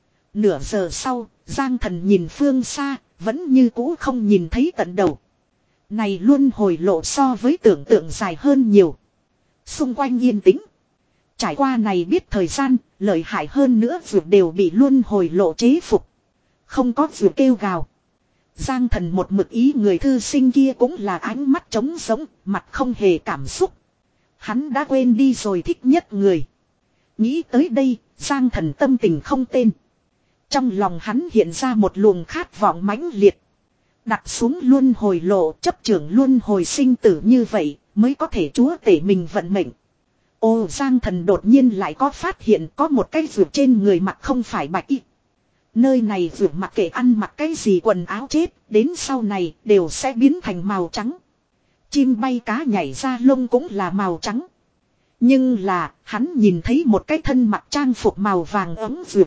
Nửa giờ sau, Giang Thần nhìn phương xa, vẫn như cũ không nhìn thấy tận đầu. Này luôn hồi lộ so với tưởng tượng dài hơn nhiều. Xung quanh yên tĩnh. Trải qua này biết thời gian, lợi hại hơn nữa vượt đều bị luôn hồi lộ chế phục. Không có vượt kêu gào. Giang Thần một mực ý người thư sinh kia cũng là ánh mắt trống sống, mặt không hề cảm xúc. Hắn đã quên đi rồi thích nhất người. Nghĩ tới đây, Giang Thần tâm tình không tên. Trong lòng hắn hiện ra một luồng khát vọng mãnh liệt. Đặt xuống luân hồi lộ, chấp trưởng luân hồi sinh tử như vậy, mới có thể chúa tể mình vận mệnh. Ô Giang Thần đột nhiên lại có phát hiện có một cái vượt trên người mặc không phải bạch y. Nơi này vượt mặc kệ ăn mặc cái gì quần áo chết, đến sau này đều sẽ biến thành màu trắng. Chim bay cá nhảy ra lông cũng là màu trắng. Nhưng là, hắn nhìn thấy một cái thân mặc trang phục màu vàng ấm vượt.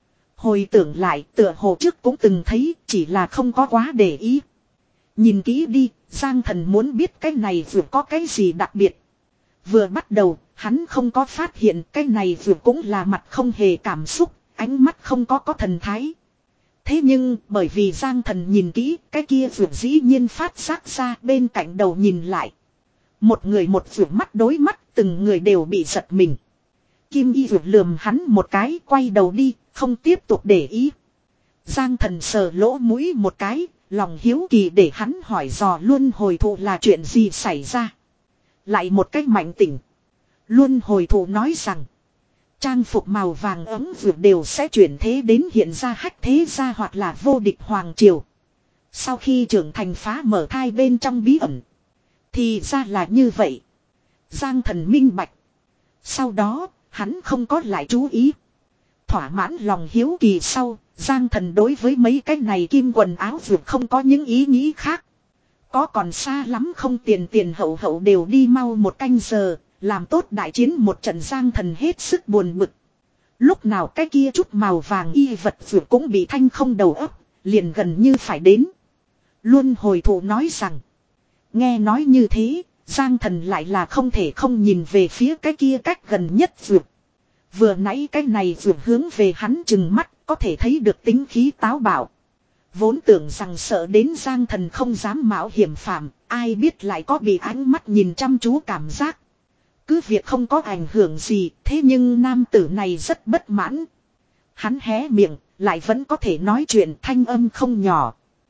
Hồi tưởng lại, tựa hồ trước cũng từng thấy, chỉ là không có quá để ý. Nhìn kỹ đi, Giang Thần muốn biết cái này vượt có cái gì đặc biệt. Vừa bắt đầu, hắn không có phát hiện cái này vượt cũng là mặt không hề cảm xúc, ánh mắt không có có thần thái. Thế nhưng, bởi vì Giang Thần nhìn kỹ, cái kia vượt dĩ nhiên phát giác ra bên cạnh đầu nhìn lại. Một người một vượt mắt đối mắt, từng người đều bị giật mình. Kim y vượt lườm hắn một cái, quay đầu đi, không tiếp tục để ý. Giang Thần sờ lỗ mũi một cái, lòng hiếu kỳ để hắn hỏi dò luân hồi thụ là chuyện gì xảy ra. Lại một cách mạnh tỉnh. Luân hồi thụ nói rằng, trang phục màu vàng ấm vượt đều sẽ chuyển thế đến hiện ra hách thế gia hoặc là vô địch hoàng triều. Sau khi trưởng thành phá mở thai bên trong bí ẩn. Thì ra là như vậy. Giang Thần minh bạch. Sau đó, hắn không có lại chú ý. Thỏa mãn lòng hiếu kỳ sau, Giang Thần đối với mấy cái này kim quần áo vượt không có những ý nghĩ khác. Có còn xa lắm không, tiền tiền hậu hậu đều đi mau một canh giờ, làm tốt đại chiến một trận. Giang Thần hết sức buồn bực. Lúc nào cái kia chút màu vàng y vật vượt cũng bị thanh không đầu óc, liền gần như phải đến. Luân hồi thụ nói rằng, nghe nói như thế, Giang Thần lại là không thể không nhìn về phía cái kia cách gần nhất vượt. Vừa nãy cái này vượt hướng về hắn chừng mắt, có thể thấy được tính khí táo bạo. Vốn tưởng rằng sợ đến Giang Thần không dám mạo hiểm phạm, ai biết lại có bị ánh mắt nhìn chăm chú cảm giác. Cứ việc không có ảnh hưởng gì, thế nhưng nam tử này rất bất mãn. Hắn hé miệng, lại vẫn có thể nói chuyện, thanh âm không nhỏ.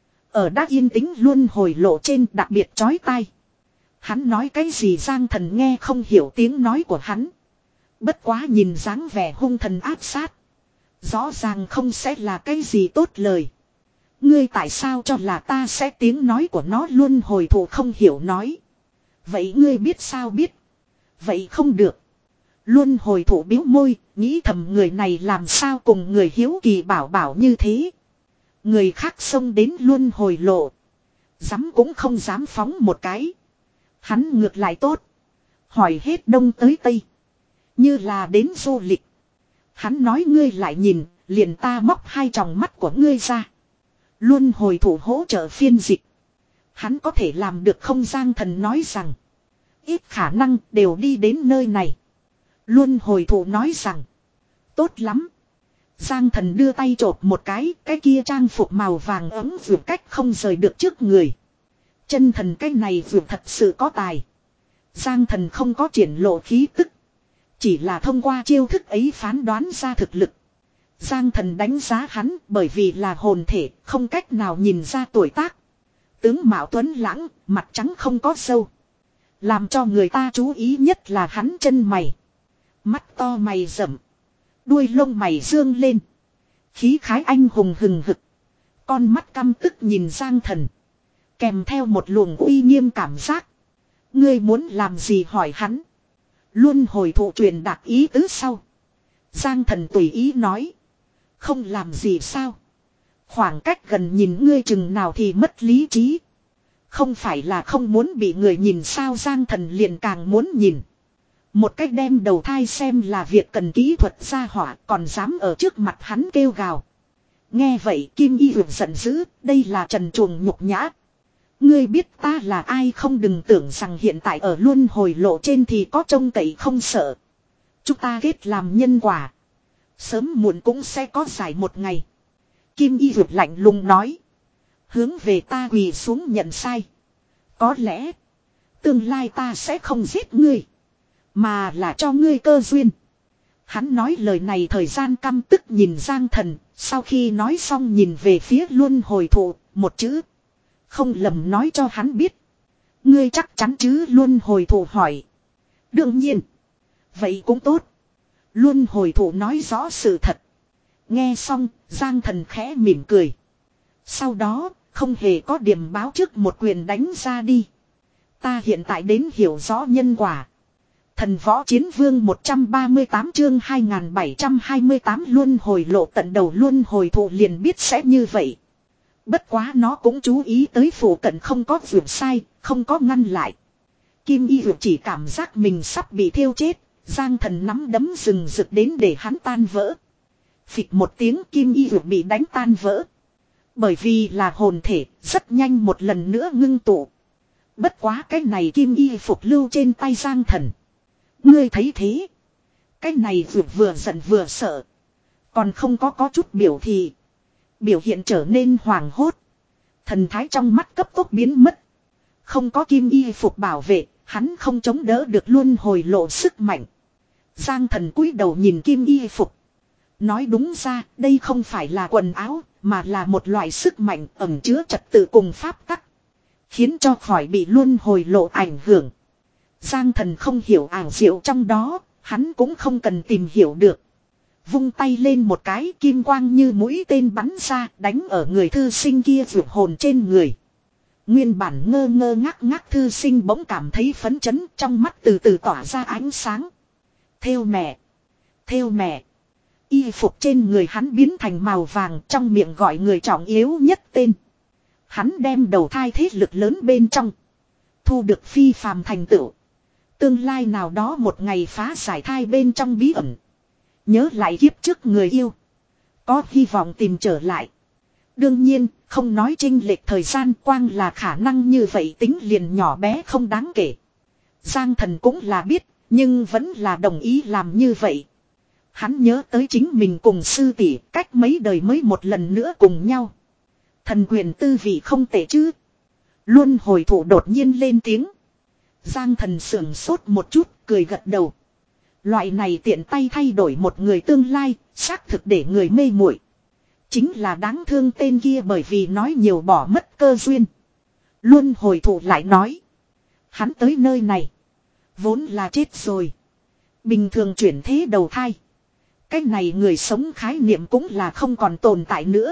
Ở đắc yên tĩnh luôn hồi lộ trên, đặc biệt chói tai. Hắn nói cái gì Giang Thần nghe không hiểu tiếng nói của hắn. Bất quá nhìn dáng vẻ hung thần áp sát. Rõ ràng không sẽ là cái gì tốt lời. Ngươi tại sao cho là ta sẽ tiếng nói của nó luôn hồi thụ không hiểu nói. Vậy ngươi biết sao biết. Vậy không được. Luôn hồi thụ biếu môi, nghĩ thầm người này làm sao cùng người hiếu kỳ bảo bảo như thế. Người khác xông đến luôn hồi lộ. Dám cũng không dám phóng một cái. Hắn ngược lại tốt. Hỏi hết đông tới tây. Như là đến du lịch. Hắn nói ngươi lại nhìn, liền ta móc hai tròng mắt của ngươi ra. Luôn hồi thủ hỗ trợ phiên dịch. Hắn có thể làm được không? Giang Thần nói rằng. Ít khả năng đều đi đến nơi này. Luôn hồi thủ nói rằng. Tốt lắm. Giang Thần đưa tay chộp một cái, cái kia trang phục màu vàng ấm vượt cách không rời được trước người. Chân thần cái này vượt thật sự có tài. Giang Thần không có triển lộ khí tức. Chỉ là thông qua chiêu thức ấy phán đoán ra thực lực. Giang Thần đánh giá hắn bởi vì là hồn thể, không cách nào nhìn ra tuổi tác. Tướng mạo tuấn lãng, mặt trắng không có sâu. Làm cho người ta chú ý nhất là hắn chân mày. Mắt to mày rậm. Đuôi lông mày dương lên. Khí khái anh hùng hừng hực. Con mắt căm tức nhìn Giang Thần. Kèm theo một luồng uy nghiêm cảm giác. Ngươi muốn làm gì hỏi hắn. Luôn hồi thụ truyền đạt ý tứ sau. Giang Thần tùy ý nói. Không làm gì sao. Khoảng cách gần nhìn ngươi chừng nào thì mất lý trí. Không phải là không muốn bị người nhìn sao. Giang Thần liền càng muốn nhìn. Một cách đem đầu thai xem là việc cần kỹ thuật gia hỏa, còn dám ở trước mặt hắn kêu gào. Nghe vậy Kim Y Huyền giận dữ, đây là trần truồng nhục nhã. Ngươi biết ta là ai không, đừng tưởng rằng hiện tại ở luân hồi lộ trên thì có trông cậy không sợ. Chúng ta kết làm nhân quả. Sớm muộn cũng sẽ có giải một ngày. Kim Y Dược lạnh lùng nói. Hướng về ta quỳ xuống nhận sai. Có lẽ. Tương lai ta sẽ không giết ngươi. Mà là cho ngươi cơ duyên. Hắn nói lời này thời gian căm tức nhìn Giang Thần. Sau khi nói xong nhìn về phía luân hồi thụ. Một chữ. Không lầm nói cho hắn biết. Ngươi chắc chắn chứ, luân hồi thụ hỏi. Đương nhiên. Vậy cũng tốt. Luân hồi thụ nói rõ sự thật. Nghe xong, Giang Thần khẽ mỉm cười. Sau đó, không hề có điểm báo trước một quyền đánh ra đi. Ta hiện tại đến hiểu rõ nhân quả. Thần võ chiến vương một trăm ba mươi tám chương hai nghìn bảy trăm hai mươi tám luân hồi lộ tận đầu, luân hồi thụ liền biết sẽ như vậy. Bất quá nó cũng chú ý tới phủ cận không có vượt sai, không có ngăn lại. Kim Y vượt chỉ cảm giác mình sắp bị thiêu chết. Giang Thần nắm đấm rừng rực đến để hắn tan vỡ. Phịch một tiếng, Kim Y vượt bị đánh tan vỡ. Bởi vì là hồn thể, rất nhanh một lần nữa ngưng tụ. Bất quá cái này Kim Y phục lưu trên tay Giang Thần. Ngươi thấy thế. Cái này vượt vừa giận vừa sợ. Còn không có có chút biểu thị. Biểu hiện trở nên hoảng hốt. Thần thái trong mắt cấp tốc biến mất. Không có Kim Y phục bảo vệ, hắn không chống đỡ được luân hồi lộ sức mạnh. Giang Thần cúi đầu nhìn Kim Y phục. Nói đúng ra, đây không phải là quần áo, mà là một loại sức mạnh ẩn chứa trật tự cùng pháp tắc. Khiến cho khỏi bị luân hồi lộ ảnh hưởng. Giang Thần không hiểu ảo diệu trong đó, hắn cũng không cần tìm hiểu được. Vung tay lên một cái, kim quang như mũi tên bắn ra, đánh ở người thư sinh kia vượt hồn trên người. Nguyên bản ngơ ngơ ngác ngác thư sinh bỗng cảm thấy phấn chấn, trong mắt từ từ tỏa ra ánh sáng. Theo mẹ! Theo mẹ! Y phục trên người hắn biến thành màu vàng, trong miệng gọi người trọng yếu nhất tên. Hắn đem đầu thai thế lực lớn bên trong. Thu được phi phàm thành tựu. Tương lai nào đó một ngày phá giải thai bên trong bí ẩn. Nhớ lại kiếp trước người yêu. Có hy vọng tìm trở lại. Đương nhiên, không nói chênh lệch thời gian, quang là khả năng như vậy tính liền nhỏ bé không đáng kể. Giang Thần cũng là biết, nhưng vẫn là đồng ý làm như vậy. Hắn nhớ tới chính mình cùng sư tỷ cách mấy đời mới một lần nữa cùng nhau. Thần quyền tư vị không tệ chứ. Luân hồi thụ đột nhiên lên tiếng. Giang Thần sưởng sốt một chút, cười gật đầu. Loại này tiện tay thay đổi một người tương lai, xác thực để người mê muội. Chính là đáng thương tên kia bởi vì nói nhiều bỏ mất cơ duyên. Luân hồi thụ lại nói. Hắn tới nơi này. Vốn là chết rồi. Bình thường chuyển thế đầu thai. Cái này người sống khái niệm cũng là không còn tồn tại nữa.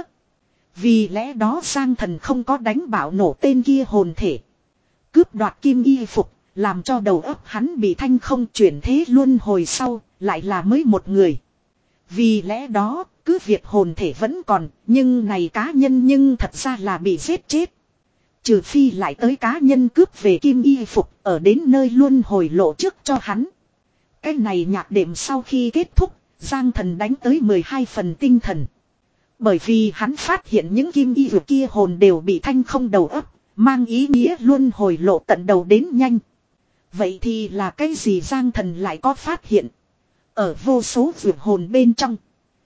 Vì lẽ đó Giang Thần không có đánh bạo nổ tên kia hồn thể. Cướp đoạt kim y phục, làm cho đầu óc hắn bị thanh không, chuyển thế luân hồi sau, lại là mới một người. Vì lẽ đó, cứ việc hồn thể vẫn còn, nhưng này cá nhân nhưng thật ra là bị giết chết. Trừ phi lại tới cá nhân cướp về kim y phục, ở đến nơi luân hồi lộ trước cho hắn. Cái này nhạc đệm sau khi kết thúc, Giang Thần đánh tới mười hai phần tinh thần. Bởi vì hắn phát hiện những kim y vực kia hồn đều bị thanh không đầu ấp, mang ý nghĩa luân hồi lộ tận đầu đến nhanh. Vậy thì là cái gì Giang Thần lại có phát hiện? Ở vô số vượt hồn bên trong.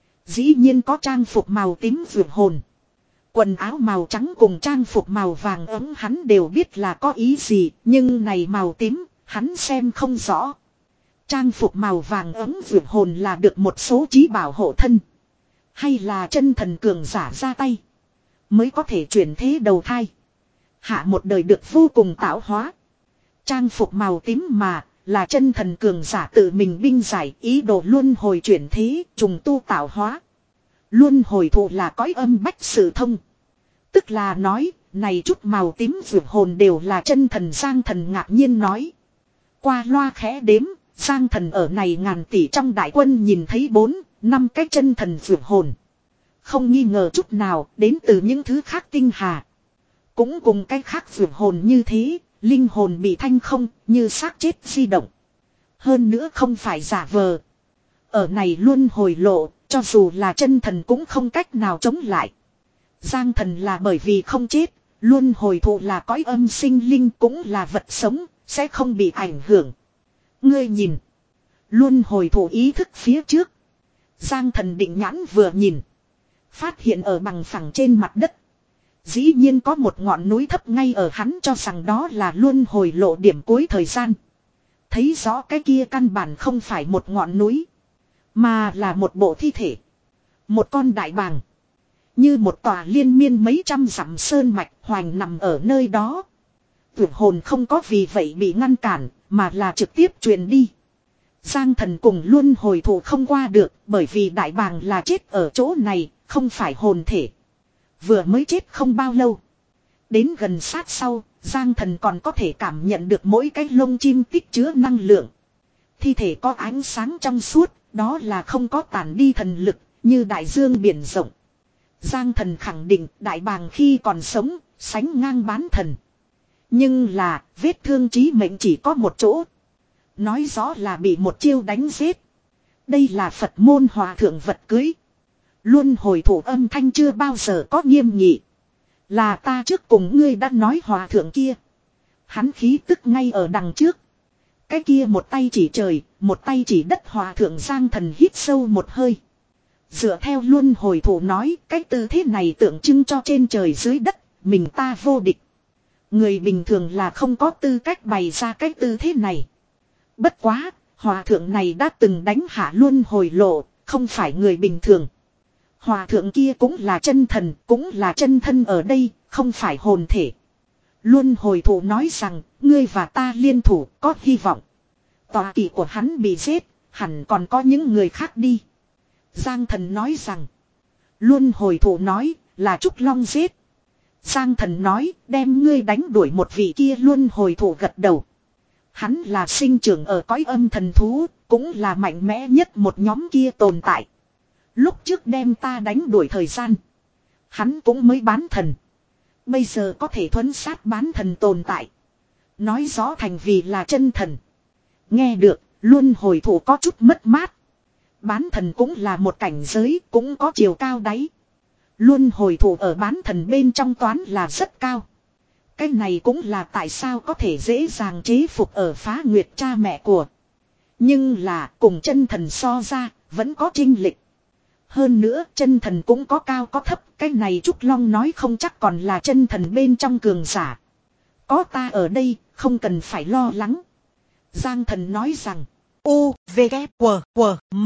Dĩ nhiên có trang phục màu tím vượt hồn. Quần áo màu trắng cùng trang phục màu vàng ấm hắn đều biết là có ý gì. Nhưng này màu tím, hắn xem không rõ. Trang phục màu vàng ấm vượt hồn là được một số trí bảo hộ thân. Hay là chân thần cường giả ra tay. Mới có thể chuyển thế đầu thai. Hạ một đời được vô cùng tạo hóa. Trang phục màu tím mà là chân thần cường giả tự mình binh giải ý đồ luân hồi chuyển thế trùng tu tạo hóa. Luân hồi thụ là cõi âm bách sự thông. Tức là nói này chút màu tím vượt hồn đều là chân thần. Giang Thần ngạc nhiên nói. Qua loa khẽ đếm, Giang Thần ở này ngàn tỷ trong đại quân nhìn thấy bốn, năm cái chân thần vượt hồn. Không nghi ngờ chút nào đến từ những thứ khác tinh hà. Cũng cùng cái khác vượt hồn như thế, linh hồn bị thanh không như xác chết di động. Hơn nữa không phải giả vờ. Ở này luân hồi lộ, cho dù là chân thần cũng không cách nào chống lại. Giang Thần là bởi vì không chết, Luân hồi thụ là cõi âm sinh linh cũng là vật sống, sẽ không bị ảnh hưởng. Ngươi nhìn. Luân hồi thụ ý thức phía trước. Giang Thần định nhãn vừa nhìn. Phát hiện ở bằng phẳng trên mặt đất. Dĩ nhiên có một ngọn núi thấp ngay ở hắn cho rằng đó là luân hồi lộ điểm cuối thời gian. Thấy rõ cái kia căn bản không phải một ngọn núi. Mà là một bộ thi thể. Một con đại bàng. Như một tòa liên miên mấy trăm dặm sơn mạch hoành nằm ở nơi đó. Vượt hồn không có vì vậy bị ngăn cản, mà là trực tiếp truyền đi. Giang Thần cùng luân hồi thụ không qua được, bởi vì đại bàng là chết ở chỗ này, không phải hồn thể. Vừa mới chết không bao lâu. Đến gần sát sau, Giang Thần còn có thể cảm nhận được mỗi cái lông chim tích chứa năng lượng. Thi thể có ánh sáng trong suốt, đó là không có tàn đi thần lực, như đại dương biển rộng. Giang Thần khẳng định đại bàng khi còn sống, sánh ngang bán thần. Nhưng là, vết thương chí mệnh chỉ có một chỗ. Nói rõ là bị một chiêu đánh giết. Đây là Phật môn hòa thượng vật cưới. Luân hồi thủ âm thanh chưa bao giờ có nghiêm nghị. Là ta trước cùng ngươi đã nói hòa thượng kia. Hắn khí tức ngay ở đằng trước. Cái kia một tay chỉ trời, một tay chỉ đất hòa thượng Giang Thần hít sâu một hơi. Dựa theo luân hồi thủ nói, cái tư thế này tượng trưng cho trên trời dưới đất, mình ta vô địch. Người bình thường là không có tư cách bày ra cái tư thế này. Bất quá, hòa thượng này đã từng đánh hạ luân hồi lộ, không phải người bình thường. Hòa thượng kia cũng là chân thần, cũng là chân thân ở đây, không phải hồn thể. Luân hồi thủ nói rằng, ngươi và ta liên thủ, có hy vọng. Tọa kỵ của hắn bị giết, hẳn còn có những người khác đi. Giang Thần nói rằng, luân hồi thủ nói, là Trúc Long giết. Giang Thần nói, đem ngươi đánh đuổi một vị kia luân hồi thủ gật đầu. Hắn là sinh trưởng ở cõi âm thần thú, cũng là mạnh mẽ nhất một nhóm kia tồn tại. Lúc trước đem ta đánh đuổi thời gian, hắn cũng mới bán thần. Bây giờ có thể thuấn sát bán thần tồn tại. Nói rõ thành vì là chân thần. Nghe được, luân hồi thủ có chút mất mát. Bán thần cũng là một cảnh giới, cũng có chiều cao đáy. Luân hồi thủ ở bán thần bên trong toán là rất cao. Cái này cũng là tại sao có thể dễ dàng chế phục ở Phá Nguyệt cha mẹ của. Nhưng là cùng chân thần so ra, vẫn có chênh lệch. Hơn nữa chân thần cũng có cao có thấp. Cái này Trúc Long nói không chắc còn là chân thần bên trong cường giả. Có ta ở đây, không cần phải lo lắng. Giang Thần nói rằng, U, V, K, W, W, M.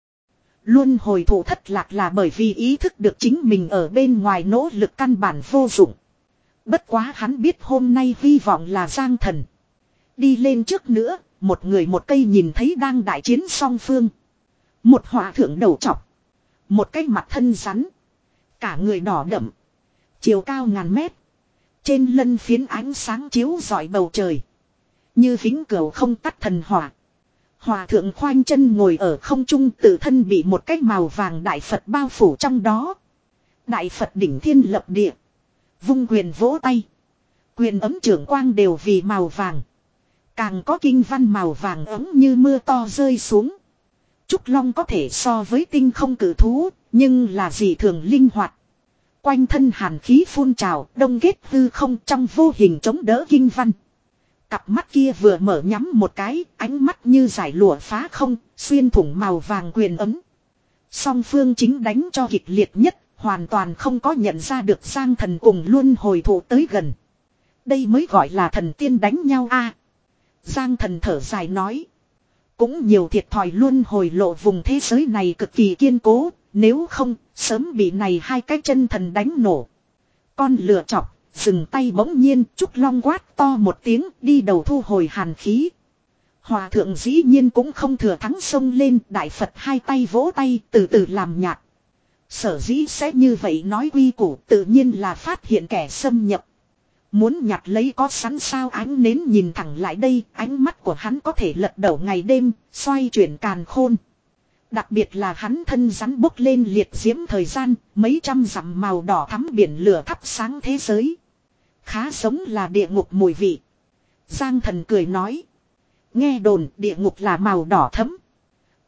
Luân hồi thủ thất lạc là bởi vì ý thức được chính mình ở bên ngoài nỗ lực căn bản vô dụng. Bất quá hắn biết hôm nay hy vọng là Giang Thần. Đi lên trước nữa, một người một cây nhìn thấy đang đại chiến song phương. Một hòa thượng đầu trọc. Một cái mặt thân rắn. Cả người đỏ đậm. Chiều cao ngàn mét. Trên lân phiến ánh sáng chiếu rọi bầu trời. Như vĩnh cửu không tắt thần hỏa. Hòa thượng khoanh chân ngồi ở không trung, tự thân bị một cái màu vàng đại Phật bao phủ trong đó. Đại Phật đỉnh thiên lập địa. Vung quyền vỗ tay. Quyền ấm trưởng quang đều vì màu vàng. Càng có kinh văn màu vàng ấm như mưa to rơi xuống. Trúc Long có thể so với tinh không cử thú, nhưng là dị thường linh hoạt. Quanh thân hàn khí phun trào, đông kết hư không trong vô hình chống đỡ kinh văn. Cặp mắt kia vừa mở nhắm một cái, ánh mắt như giải lụa phá không, xuyên thủng màu vàng quyền ấm. Song phương chính đánh cho kịch liệt nhất, hoàn toàn không có nhận ra được Giang Thần cùng luân hồi thủ tới gần. Đây mới gọi là thần tiên đánh nhau a. Giang Thần thở dài nói. Cũng nhiều thiệt thòi luân hồi lộ vùng thế giới này cực kỳ kiên cố, nếu không, sớm bị này hai cái chân thần đánh nổ. Con lửa chọc, dừng tay bỗng nhiên, Trúc Long quát to một tiếng, đi đầu thu hồi hàn khí. Hòa thượng dĩ nhiên cũng không thừa thắng xông lên, đại Phật hai tay vỗ tay, từ từ làm nhạc. Sở dĩ sẽ như vậy nói quy củ, tự nhiên là phát hiện kẻ xâm nhập. Muốn nhặt lấy có sẵn sao ánh nến nhìn thẳng lại đây, ánh mắt của hắn có thể lật đổ ngày đêm, xoay chuyển càn khôn. Đặc biệt là hắn thân rắn bốc lên liệt diễm thời gian, mấy trăm dặm màu đỏ thắm biển lửa thắp sáng thế giới. Khá giống là địa ngục mùi vị. Giang Thần cười nói. Nghe đồn địa ngục là màu đỏ thẫm.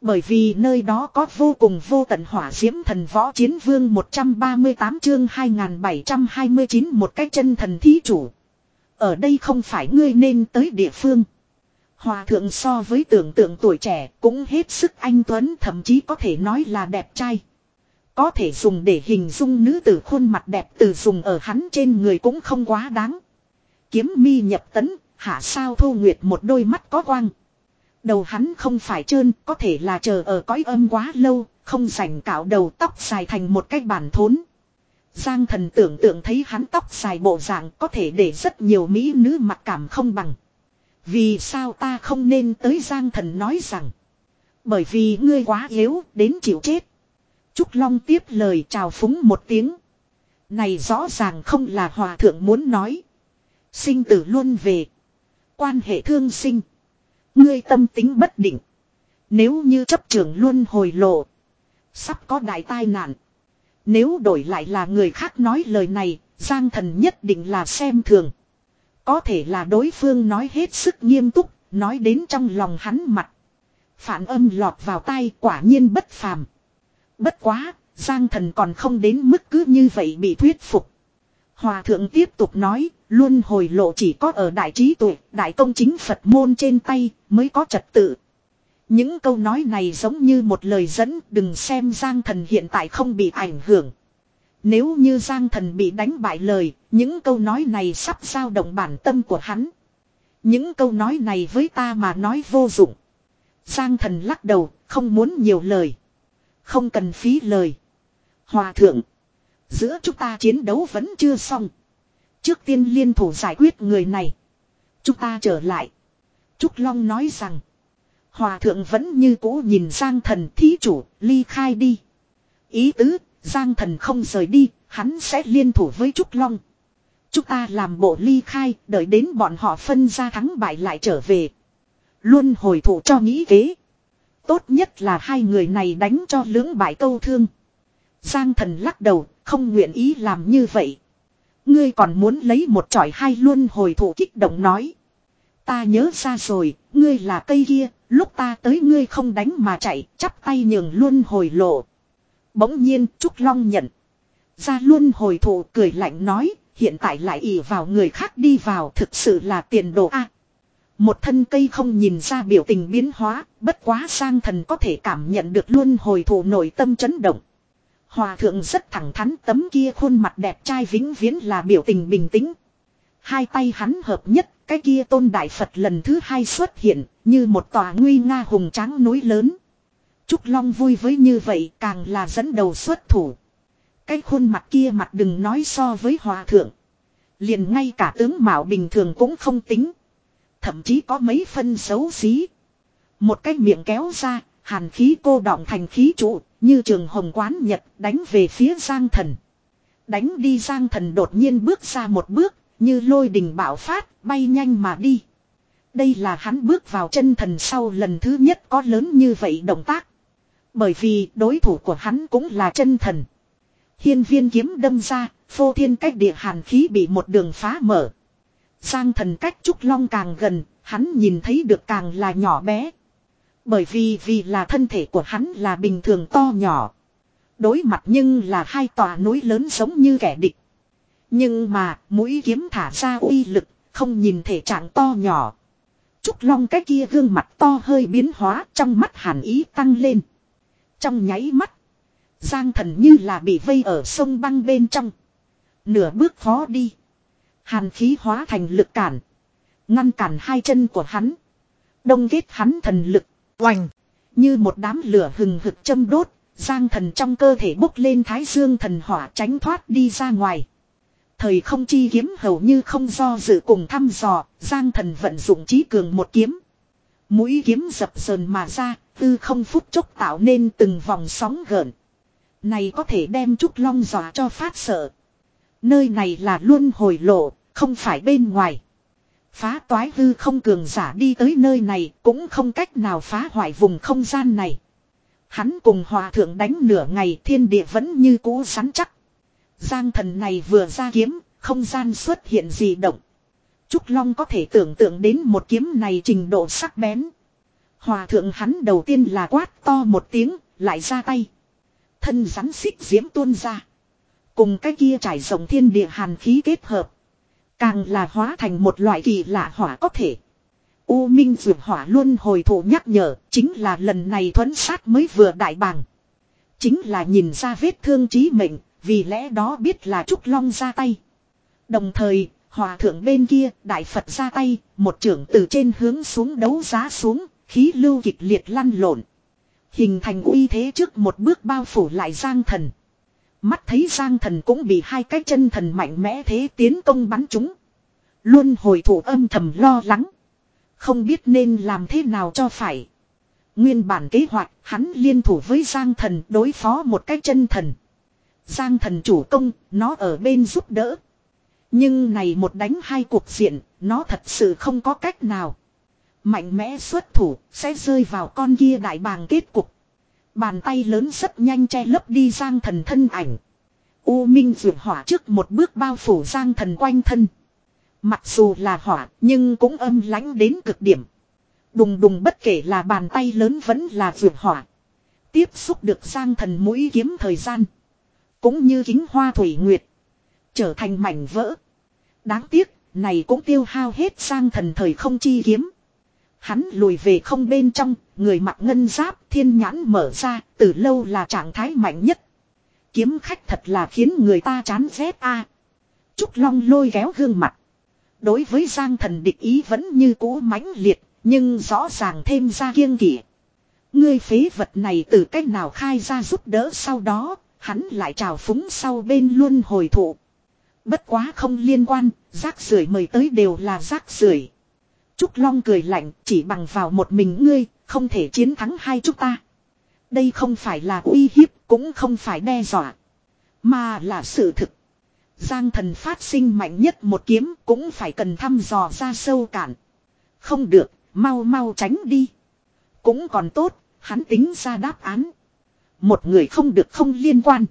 Bởi vì nơi đó có vô cùng vô tận hỏa diễm thần võ chiến vương một trăm ba mươi tám chương hai nghìn bảy trăm hai mươi chín một cái chân thần thí chủ. Ở đây không phải ngươi nên tới địa phương. Hòa thượng so với tưởng tượng tuổi trẻ cũng hết sức anh tuấn, thậm chí có thể nói là đẹp trai. Có thể dùng để hình dung nữ tử khuôn mặt đẹp, từ dùng ở hắn trên người cũng không quá đáng. Kiếm mi nhập tấn, hạ sao thu nguyệt một đôi mắt có quang. Đầu hắn không phải trơn, có thể là chờ ở cõi âm quá lâu, không rảnh cạo đầu, tóc dài thành một cái bản thốn. Giang thần tưởng tượng thấy hắn tóc dài bộ dạng có thể để rất nhiều mỹ nữ mặc cảm không bằng. Vì sao ta không nên tới, Giang thần nói rằng. Bởi vì ngươi quá yếu, đến chịu chết. Trúc Long tiếp lời chào phúng một tiếng. Này rõ ràng không là hòa thượng muốn nói. Sinh tử luôn về. Quan hệ thương sinh. Ngươi tâm tính bất định. Nếu như chấp trưởng luôn hồi lộ. Sắp có đại tai nạn. Nếu đổi lại là người khác nói lời này, Giang thần nhất định là xem thường. Có thể là đối phương nói hết sức nghiêm túc, nói đến trong lòng hắn mặt. Phản âm lọt vào tai, quả nhiên bất phàm. Bất quá, Giang thần còn không đến mức cứ như vậy bị thuyết phục. Hòa thượng tiếp tục nói, luân hồi lộ chỉ có ở đại trí tuệ, đại công chính Phật môn trên tay mới có trật tự. Những câu nói này giống như một lời dẫn, đừng xem Giang thần hiện tại không bị ảnh hưởng. Nếu như Giang thần bị đánh bại lời, những câu nói này sắp dao động bản tâm của hắn. Những câu nói này với ta mà nói vô dụng. Giang thần lắc đầu, không muốn nhiều lời. Không cần phí lời. Hòa thượng, giữa chúng ta chiến đấu vẫn chưa xong. Trước tiên liên thủ giải quyết người này. Chúng ta trở lại. Trúc Long nói rằng. Hòa thượng vẫn như cũ nhìn Giang thần, thí chủ, ly khai đi. Ý tứ, Giang thần không rời đi, hắn sẽ liên thủ với Trúc Long. Chúng ta làm bộ ly khai, đợi đến bọn họ phân ra thắng bại lại trở về. Luôn hồi thủ cho nghĩ kế. Tốt nhất là hai người này đánh cho lưỡng bại câu thương. Giang thần lắc đầu, không nguyện ý làm như vậy. Ngươi còn muốn lấy một chọi hai, luôn hồi thủ kích động nói. Ta nhớ ra rồi, ngươi là cây kia, lúc ta tới ngươi không đánh mà chạy, chắp tay nhường luôn hồi lộ. Bỗng nhiên Trúc Long nhận ra luôn hồi thủ, cười lạnh nói, hiện tại lại ỷ vào người khác đi vào, thực sự là tiền đồ a. Một thân cây không nhìn ra biểu tình biến hóa, bất quá Giang thần có thể cảm nhận được luôn hồi thủ nội tâm chấn động. Hòa thượng rất thẳng thắn, tấm kia khuôn mặt đẹp trai vĩnh viễn là biểu tình bình tĩnh. Hai tay hắn hợp nhất, cái kia tôn đại Phật lần thứ hai xuất hiện, như một tòa nguy nga hùng tráng núi lớn. Trúc Long vui với như vậy, càng là dẫn đầu xuất thủ. Cái khuôn mặt kia mặt đừng nói so với hòa thượng. Liền ngay cả tướng mạo bình thường cũng không tính. Thậm chí có mấy phân xấu xí. Một cái miệng kéo ra, hàn khí cô đọng thành khí trụ, như trường hồng quán nhật, đánh về phía Giang thần. Đánh đi, Giang thần đột nhiên bước ra một bước, như lôi đình bạo phát, bay nhanh mà đi. Đây là hắn bước vào chân thần sau lần thứ nhất có lớn như vậy động tác. Bởi vì đối thủ của hắn cũng là chân thần. Hiên viên kiếm đâm ra, phô thiên cách địa hàn khí bị một đường phá mở. Giang thần cách Trúc Long càng gần, hắn nhìn thấy được càng là nhỏ bé. Bởi vì vì là thân thể của hắn là bình thường to nhỏ. Đối mặt nhưng là hai tòa núi lớn giống như kẻ địch. Nhưng mà mũi kiếm thả ra uy lực, không nhìn thể trạng to nhỏ. Trúc Long cái kia gương mặt to hơi biến hóa, trong mắt hàn ý tăng lên. Trong nháy mắt, Giang thần như là bị vây ở sông băng bên trong. Nửa bước khó đi. Hàn khí hóa thành lực cản. Ngăn cản hai chân của hắn. Đông kết hắn thần lực. Oành. Như một đám lửa hừng hực châm đốt. Giang thần trong cơ thể bốc lên thái dương thần hỏa, tránh thoát đi ra ngoài. Thời không chi kiếm hầu như không do dự cùng thăm dò. Giang thần vận dụng trí cường một kiếm. Mũi kiếm dập dờn mà ra. Tư không phút chốc tạo nên từng vòng sóng gợn. Này có thể đem Trúc Long dọa cho phát sợ. Nơi này là luân hồi lộ, không phải bên ngoài. Phá toái hư không cường giả đi tới nơi này cũng không cách nào phá hoại vùng không gian này. Hắn cùng hòa thượng đánh nửa ngày, thiên địa vẫn như cũ rắn chắc. Giang thần này vừa ra kiếm, không gian xuất hiện dị động. Trúc Long có thể tưởng tượng đến một kiếm này trình độ sắc bén. Hòa thượng hắn đầu tiên là quát to một tiếng, lại ra tay. Thân rắn xích diễm tuôn ra. Cùng cái kia trải rộng thiên địa hàn khí kết hợp. Càng là hóa thành một loại kỳ lạ hỏa có thể. U Minh Dược Hỏa luôn hồi thụ nhắc nhở, chính là lần này thuẫn sát mới vừa đại bàng. Chính là nhìn ra vết thương chí mệnh, vì lẽ đó biết là Trúc Long ra tay. Đồng thời, hòa thượng bên kia, Đại Phật ra tay, một trưởng từ trên hướng xuống đấu giá xuống, khí lưu kịch liệt lăn lộn. Hình thành uy thế trước một bước bao phủ lại Giang Thần. Mắt thấy Giang Thần cũng bị hai cái chân thần mạnh mẽ thế tiến công bắn trúng. Luôn hồi thủ âm thầm lo lắng. Không biết nên làm thế nào cho phải. Nguyên bản kế hoạch hắn liên thủ với Giang Thần đối phó một cái chân thần. Giang Thần chủ công, nó ở bên giúp đỡ. Nhưng này một đánh hai cuộc diện, nó thật sự không có cách nào. Mạnh mẽ xuất thủ, sẽ rơi vào con kia đại bàng kết cục. Bàn tay lớn rất nhanh che lấp đi Giang Thần thân ảnh. U Minh Dược Hỏa trước một bước bao phủ Giang Thần quanh thân. Mặc dù là hỏa, nhưng cũng âm lãnh đến cực điểm. Đùng đùng bất kể là bàn tay lớn vẫn là dược hỏa. Tiếp xúc được Giang Thần mũi kiếm thời gian. Cũng như kính hoa thủy nguyệt. Trở thành mảnh vỡ. Đáng tiếc, này cũng tiêu hao hết Giang Thần thời không chi kiếm. Hắn lùi về không bên trong, người mặc ngân giáp, thiên nhãn mở ra, từ lâu là trạng thái mạnh nhất. Kiếm khách thật là khiến người ta chán ghét a. Trúc Long lôi kéo gương mặt. Đối với Giang Thần địch ý vẫn như cũ mãnh liệt, nhưng rõ ràng thêm ra kiêng kỵ. Ngươi phế vật này từ cách nào khai ra giúp đỡ sau đó, hắn lại trào phúng sau bên luôn hồi thụ. Bất quá không liên quan, rác rưởi mời tới đều là rác rưởi. Trúc Long cười lạnh, chỉ bằng vào một mình ngươi, không thể chiến thắng hai chúng ta. Đây không phải là uy hiếp, cũng không phải đe dọa, mà là sự thực. Giang Thần phát sinh mạnh nhất một kiếm cũng phải cần thăm dò ra sâu cạn. Không được, mau mau tránh đi. Cũng còn tốt, hắn tính ra đáp án. Một người không được không liên quan.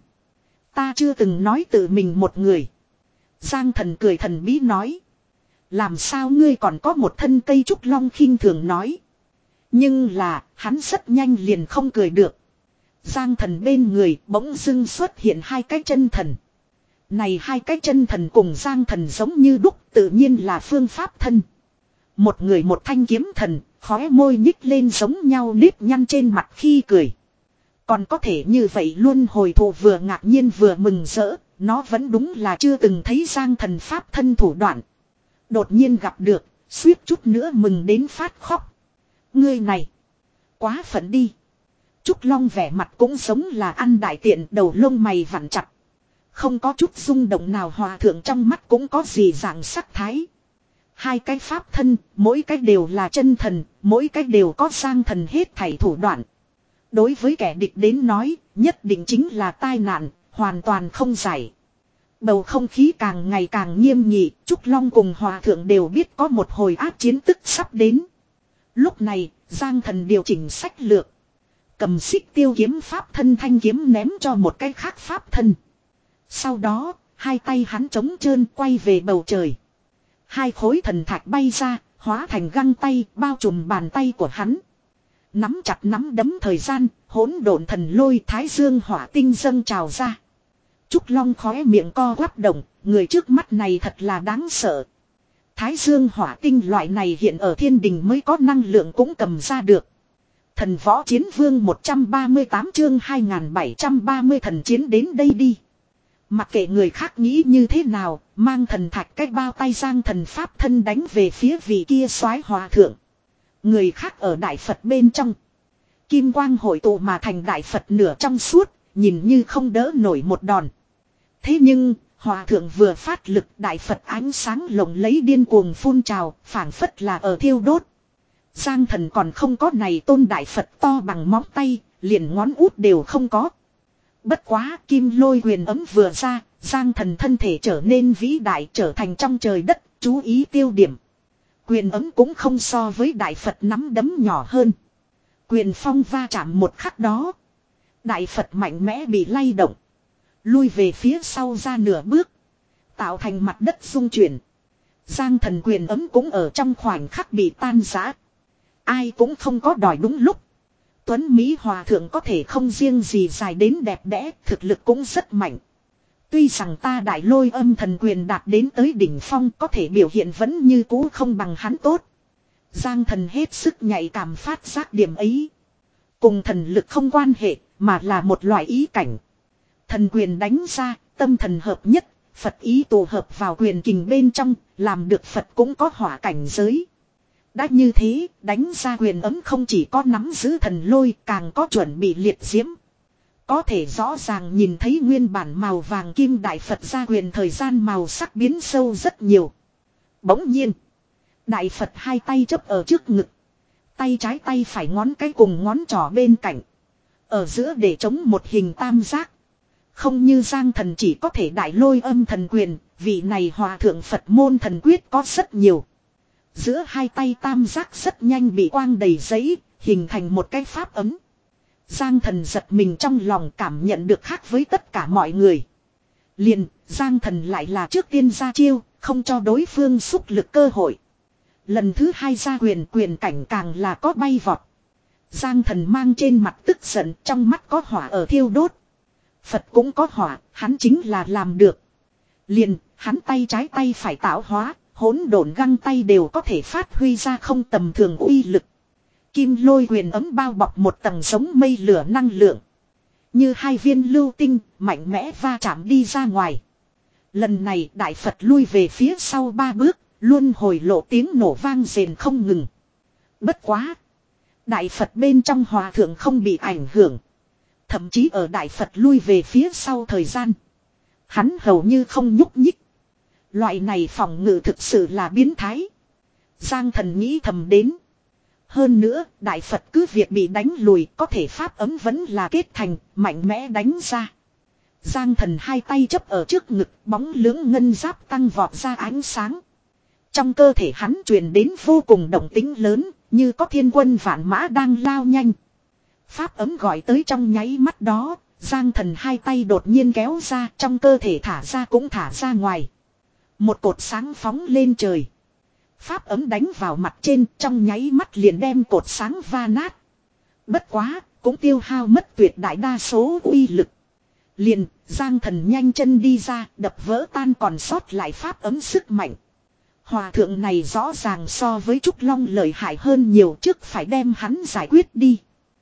Ta chưa từng nói tự mình một người. Giang Thần cười thần bí nói. Làm sao ngươi còn có một thân cây Trúc Long khinh thường nói. Nhưng là, hắn rất nhanh liền không cười được. Giang Thần bên người bỗng dưng xuất hiện hai cái chân thần. Này hai cái chân thần cùng Giang Thần giống như đúc, tự nhiên là phương pháp thân. Một người một thanh kiếm thần, khóe môi nhích lên giống nhau nếp nhăn trên mặt khi cười. Còn có thể như vậy luôn hồi thụ vừa ngạc nhiên vừa mừng rỡ, nó vẫn đúng là chưa từng thấy Giang Thần pháp thân thủ đoạn. Đột nhiên gặp được, suýt chút nữa mừng đến phát khóc. Ngươi này, quá phận đi. Trúc Long vẻ mặt cũng giống là ăn đại tiện, đầu lông mày vặn chặt. Không có chút rung động nào, hòa thượng trong mắt cũng có gì dạng sắc thái. Hai cái pháp thân, mỗi cái đều là chân thần, mỗi cái đều có Giang Thần hết thảy thủ đoạn. Đối với kẻ địch đến nói, nhất định chính là tai nạn, hoàn toàn không giải. Bầu không khí càng ngày càng nghiêm nghị, Trúc Long cùng hòa thượng đều biết có một hồi ác chiến tức sắp đến. Lúc này, Giang Thần điều chỉnh sách lược. Cầm xích tiêu kiếm pháp thân thanh kiếm ném cho một cái khác pháp thân. Sau đó, hai tay hắn trống trơn quay về bầu trời. Hai khối thần thạch bay ra, hóa thành găng tay, bao trùm bàn tay của hắn. Nắm chặt nắm đấm thời gian, hỗn độn thần lôi thái dương hỏa tinh dâng trào ra. Trúc Long khóe miệng co quắp động, người trước mắt này thật là đáng sợ. Thái dương hỏa tinh loại này hiện ở thiên đình mới có năng lượng cũng cầm ra được. Thần võ chiến vương một trăm ba mươi tám chương hai nghìn bảy trăm ba mươi thần chiến đến đây đi. Mặc kệ người khác nghĩ như thế nào, mang thần thạch cách bao tay Giang Thần pháp thân đánh về phía vị kia soái hòa thượng. Người khác ở Đại Phật bên trong. Kim quang hội tụ mà thành Đại Phật nửa trong suốt, nhìn như không đỡ nổi một đòn. Thế nhưng, hòa thượng vừa phát lực, Đại Phật ánh sáng lộng lấy điên cuồng phun trào, phảng phất là ở thiêu đốt. Giang Thần còn không có này tôn Đại Phật to bằng móng tay, liền ngón út đều không có. Bất quá kim lôi quyền ấm vừa ra, Giang Thần thân thể trở nên vĩ đại, trở thành trong trời đất, chú ý tiêu điểm. Quyền ấm cũng không so với Đại Phật nắm đấm nhỏ hơn. Quyền phong va chạm một khắc đó. Đại Phật mạnh mẽ bị lay động. Lui về phía sau ra nửa bước. Tạo thành mặt đất rung chuyển. Giang Thần quyền ấm cũng ở trong khoảnh khắc bị tan rã. Ai cũng không có đòi đúng lúc. Tuấn Mỹ Hòa Thượng có thể không riêng gì dài đến đẹp đẽ, thực lực cũng rất mạnh. Tuy rằng ta đại lôi âm thần quyền đạt đến tới đỉnh phong có thể biểu hiện vẫn như cũ không bằng hắn tốt. Giang thần hết sức nhạy cảm phát giác điểm ấy. Cùng thần lực không quan hệ mà là một loại ý cảnh. Thần quyền đánh ra, tâm thần hợp nhất, Phật ý tụ hợp vào quyền kình bên trong, làm được Phật cũng có hỏa cảnh giới. Đã như thế, đánh ra quyền ấm không chỉ có nắm giữ thần lôi, càng có chuẩn bị liệt diễm. Có thể rõ ràng nhìn thấy nguyên bản màu vàng kim đại Phật ra quyền thời gian màu sắc biến sâu rất nhiều. Bỗng nhiên, đại Phật hai tay chấp ở trước ngực. Tay trái tay phải ngón cái cùng ngón trỏ bên cạnh. Ở giữa để chống một hình tam giác. Không như Giang thần chỉ có thể đại lôi âm thần quyền, vị này hòa thượng Phật môn thần quyết có rất nhiều. Giữa hai tay tam giác rất nhanh bị quang đầy giấy, hình thành một cái pháp ấm. Giang thần giật mình trong lòng cảm nhận được khác với tất cả mọi người. Liền, Giang thần lại là trước tiên ra chiêu, không cho đối phương xúc lực cơ hội. Lần thứ hai ra quyền quyền cảnh càng là có bay vọt. Giang thần mang trên mặt tức giận, trong mắt có hỏa ở thiêu đốt. Phật cũng có hỏa, hắn chính là làm được. Liền, hắn tay trái tay phải tạo hóa, hỗn độn găng tay đều có thể phát huy ra không tầm thường uy lực. Kim lôi quyền ấm bao bọc một tầng giống mây lửa năng lượng. Như hai viên lưu tinh, mạnh mẽ va chạm đi ra ngoài. Lần này đại Phật lui về phía sau ba bước, luôn hồi lộ tiếng nổ vang rền không ngừng. Bất quá. Đại Phật bên trong hòa thượng không bị ảnh hưởng. Thậm chí ở đại Phật lui về phía sau thời gian. Hắn hầu như không nhúc nhích. Loại này phòng ngự thực sự là biến thái. Giang thần nghĩ thầm đến. Hơn nữa, đại Phật cứ việc bị đánh lùi, có thể pháp ấm vẫn là kết thành, mạnh mẽ đánh ra. Giang thần hai tay chấp ở trước ngực, bóng lưỡng ngân giáp tăng vọt ra ánh sáng. Trong cơ thể hắn truyền đến vô cùng động tĩnh lớn, như có thiên quân vạn mã đang lao nhanh. Pháp ấm gọi tới trong nháy mắt đó, Giang thần hai tay đột nhiên kéo ra, trong cơ thể thả ra cũng thả ra ngoài. Một cột sáng phóng lên trời. Pháp ấm đánh vào mặt trên, trong nháy mắt liền đem cột sáng va nát. Bất quá, cũng tiêu hao mất tuyệt đại đa số uy lực. Liền, Giang thần nhanh chân đi ra, đập vỡ tan còn sót lại pháp ấm sức mạnh. Hòa thượng này rõ ràng so với Trúc Long lợi hại hơn nhiều, trước phải đem hắn giải quyết đi.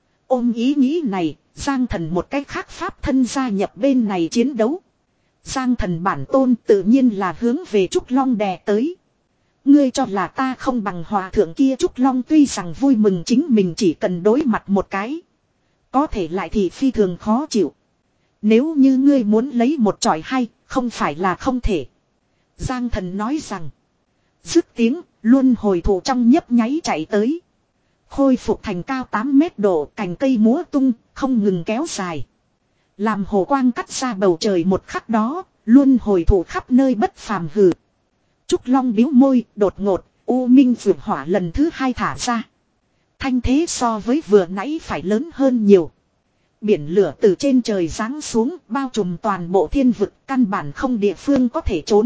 Ôm ý nghĩ này, Giang thần một cách khác pháp thân gia nhập bên này chiến đấu. Giang thần bản tôn tự nhiên là hướng về Trúc Long đè tới. Ngươi cho là ta không bằng hòa thượng kia. Trúc Long tuy rằng vui mừng chính mình chỉ cần đối mặt một cái. Có thể lại thì phi thường khó chịu. Nếu như ngươi muốn lấy một chọi hay, không phải là không thể. Giang thần nói rằng. Dứt tiếng, luôn hồi thủ trong nhấp nháy chạy tới. Khôi phục thành cao tám mét độ, cành cây múa tung, không ngừng kéo dài. Làm hồ quang cắt ra bầu trời một khắc đó, luôn hồi thủ khắp nơi bất phàm hừ. Trúc Long biếu môi, đột ngột, U Minh vượt hỏa lần thứ hai thả ra. Thanh thế so với vừa nãy phải lớn hơn nhiều. Biển lửa từ trên trời giáng xuống, bao trùm toàn bộ thiên vực, căn bản không địa phương có thể trốn.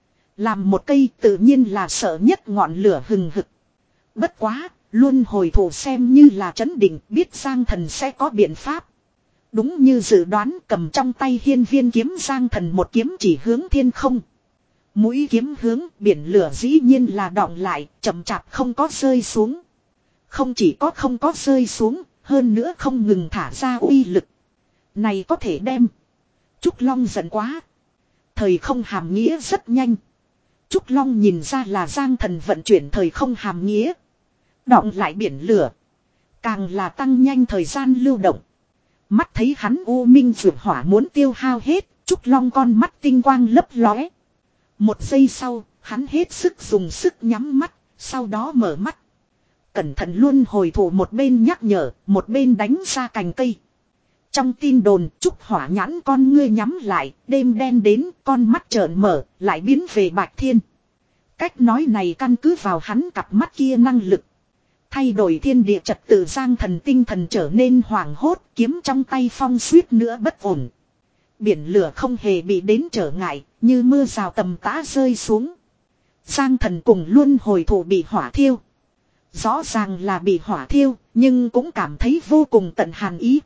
Làm một cây tự nhiên là sợ nhất ngọn lửa hừng hực. Bất quá, luôn hồi thủ xem như là trấn định, biết Giang thần sẽ có biện pháp. Đúng như dự đoán, cầm trong tay hiên viên kiếm, Giang thần một kiếm chỉ hướng thiên không. Mũi kiếm hướng biển lửa dĩ nhiên là đọng lại, chậm chạp không có rơi xuống. Không chỉ có không có rơi xuống, hơn nữa không ngừng thả ra uy lực. Này có thể đem. Trúc Long giận quá. Thời không hàm nghĩa rất nhanh. Trúc Long nhìn ra là Giang thần vận chuyển thời không hàm nghĩa. Đọng lại biển lửa. Càng là tăng nhanh thời gian lưu động. Mắt thấy hắn U Minh vượt hỏa muốn tiêu hao hết. Trúc Long con mắt tinh quang lấp lóe. Một giây sau, hắn hết sức dùng sức nhắm mắt, sau đó mở mắt. Cẩn thận luôn hồi thủ một bên nhắc nhở, một bên đánh ra cành cây. Trong tin đồn, Trúc Hỏa nhãn con ngươi nhắm lại, đêm đen đến, con mắt trợn mở, lại biến về bạch thiên. Cách nói này căn cứ vào hắn cặp mắt kia năng lực. Thay đổi thiên địa trật tự, Giang thần tinh thần trở nên hoảng hốt, kiếm trong tay phong suýt nữa bất ổn. Biển lửa không hề bị đến trở ngại, như mưa rào tầm tã rơi xuống. Giang thần cùng luôn hồi thủ bị hỏa thiêu. Rõ ràng là bị hỏa thiêu, nhưng cũng cảm thấy vô cùng tận hàn ý.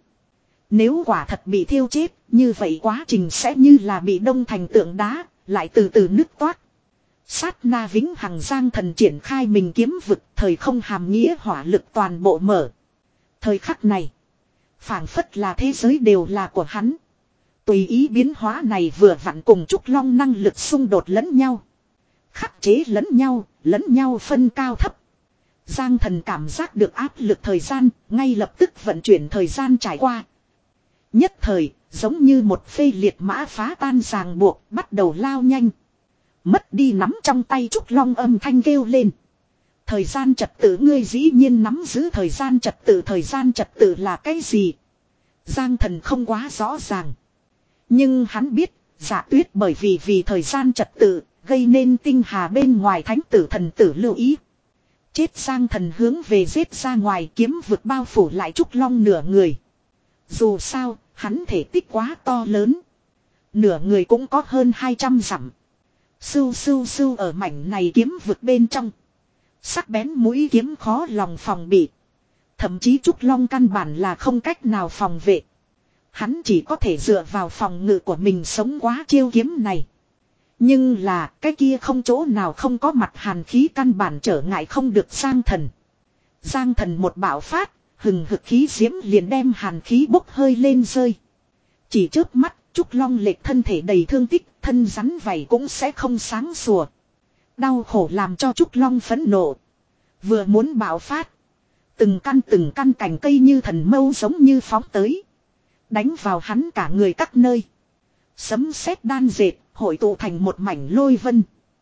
Nếu quả thật bị thiêu chết, như vậy quá trình sẽ như là bị đông thành tượng đá, lại từ từ nứt toát. Sát na vĩnh hằng Giang Thần triển khai mình kiếm vực, thời không hàm nghĩa hỏa lực toàn bộ mở. Thời khắc này, phảng phất là thế giới đều là của hắn. Tùy ý biến hóa này vừa vặn cùng Trúc Long năng lực xung đột lẫn nhau. Khắc chế lẫn nhau, lẫn nhau phân cao thấp. Giang Thần cảm giác được áp lực thời gian, ngay lập tức vận chuyển thời gian trải qua. Nhất thời, giống như một phê liệt mã phá tan ràng buộc, bắt đầu lao nhanh. Mất đi nắm trong tay Trúc Long âm thanh kêu lên. Thời gian trật tự ngươi dĩ nhiên nắm giữ thời gian trật tự. Thời gian trật tự là cái gì? Giang Thần không quá rõ ràng. Nhưng hắn biết, Dạ Tuyết bởi vì vì thời gian trật tự, gây nên tinh hà bên ngoài thánh tử thần tử lưu ý. Chết Giang Thần hướng về giết ra ngoài, kiếm vực bao phủ lại Trúc Long nửa người. Dù sao, hắn thể tích quá to lớn. Nửa người cũng có hơn hai trăm dặm. Sưu sưu sưu ở mảnh này kiếm vực bên trong. Sắc bén mũi kiếm khó lòng phòng bị. Thậm chí Trúc Long căn bản là không cách nào phòng vệ. Hắn chỉ có thể dựa vào phòng ngự của mình sống quá chiêu kiếm này. Nhưng là cái kia không chỗ nào không có mặt hàn khí căn bản trở ngại không được Giang Thần. Giang Thần một bạo phát, hừng hực khí diễm liền đem hàn khí bốc hơi lên rơi. Chỉ chớp mắt, Trúc Long lệch thân thể đầy thương tích, thân rắn vảy cũng sẽ không sáng sủa. Đau khổ làm cho Trúc Long phẫn nộ. Vừa muốn bạo phát. Từng căn từng căn cành cây như thần mâu giống như phóng tới. Đánh vào hắn cả người các nơi. Sấm sét đan dệt, hội tụ thành một mảnh lôi vân.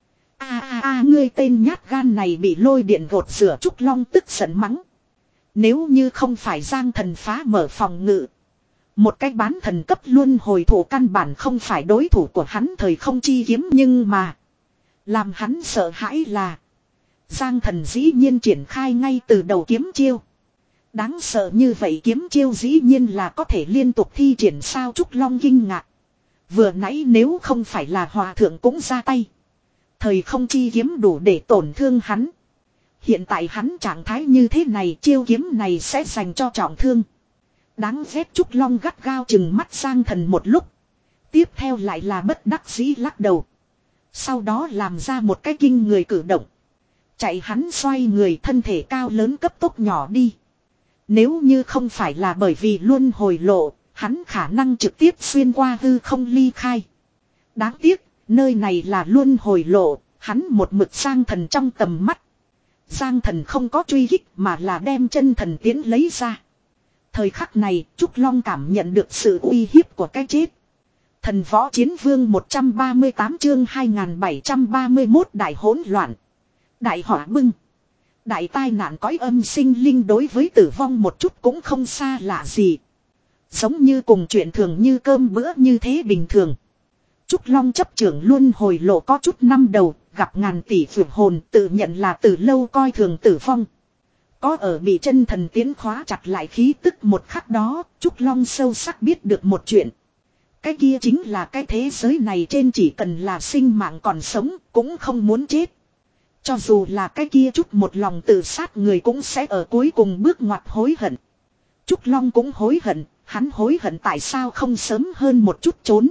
A a a ngươi tên nhát gan này bị lôi điện gột rửa. Trúc Long tức giận mắng. Nếu như không phải Giang Thần phá mở phòng ngự. Một cái bán thần cấp luôn hồi thủ căn bản không phải đối thủ của hắn thời không chi kiếm, nhưng mà. Làm hắn sợ hãi là. Giang Thần dĩ nhiên triển khai ngay từ đầu kiếm chiêu. Đáng sợ như vậy kiếm chiêu dĩ nhiên là có thể liên tục thi triển sao? Trúc Long kinh ngạc. Vừa nãy nếu không phải là hòa thượng cũng ra tay. Thời không chi kiếm đủ để tổn thương hắn. Hiện tại hắn trạng thái như thế này, chiêu kiếm này sẽ dành cho trọng thương. Đáng ghét. Trúc Long gắt gao chừng mắt Giang Thần một lúc. Tiếp theo lại là bất đắc dĩ lắc đầu. Sau đó làm ra một cái kinh người cử động. Chạy hắn xoay người, thân thể cao lớn cấp tốc nhỏ đi. Nếu như không phải là bởi vì luân hồi lộ, hắn khả năng trực tiếp xuyên qua hư không ly khai. Đáng tiếc, nơi này là luân hồi lộ, hắn một mực Giang Thần trong tầm mắt. Giang Thần không có truy kích mà là đem chân thần tiến lấy ra. Thời khắc này, Trúc Long cảm nhận được sự uy hiếp của cái chết. Thần võ chiến vương một trăm ba mươi tám chương hai nghìn bảy trăm ba mươi mốt đại hỗn loạn. Đại hỏa bưng. Đại tai nạn cõi âm sinh linh đối với tử vong một chút cũng không xa lạ gì. Giống như cùng chuyện thường như cơm bữa như thế bình thường. Trúc Long chấp trưởng luân hồi lộ có chút năm đầu, gặp ngàn tỷ vượt hồn, tự nhận là từ lâu coi thường tử vong. Có ở bị chân thần tiến khóa chặt lại khí tức một khắc đó, Trúc Long sâu sắc biết được một chuyện. Cái kia chính là cái thế giới này trên chỉ cần là sinh mạng còn sống, cũng không muốn chết. Cho dù là cái kia chút một lòng tự sát người cũng sẽ ở cuối cùng bước ngoặt hối hận. Trúc Long cũng hối hận, hắn hối hận tại sao không sớm hơn một chút trốn.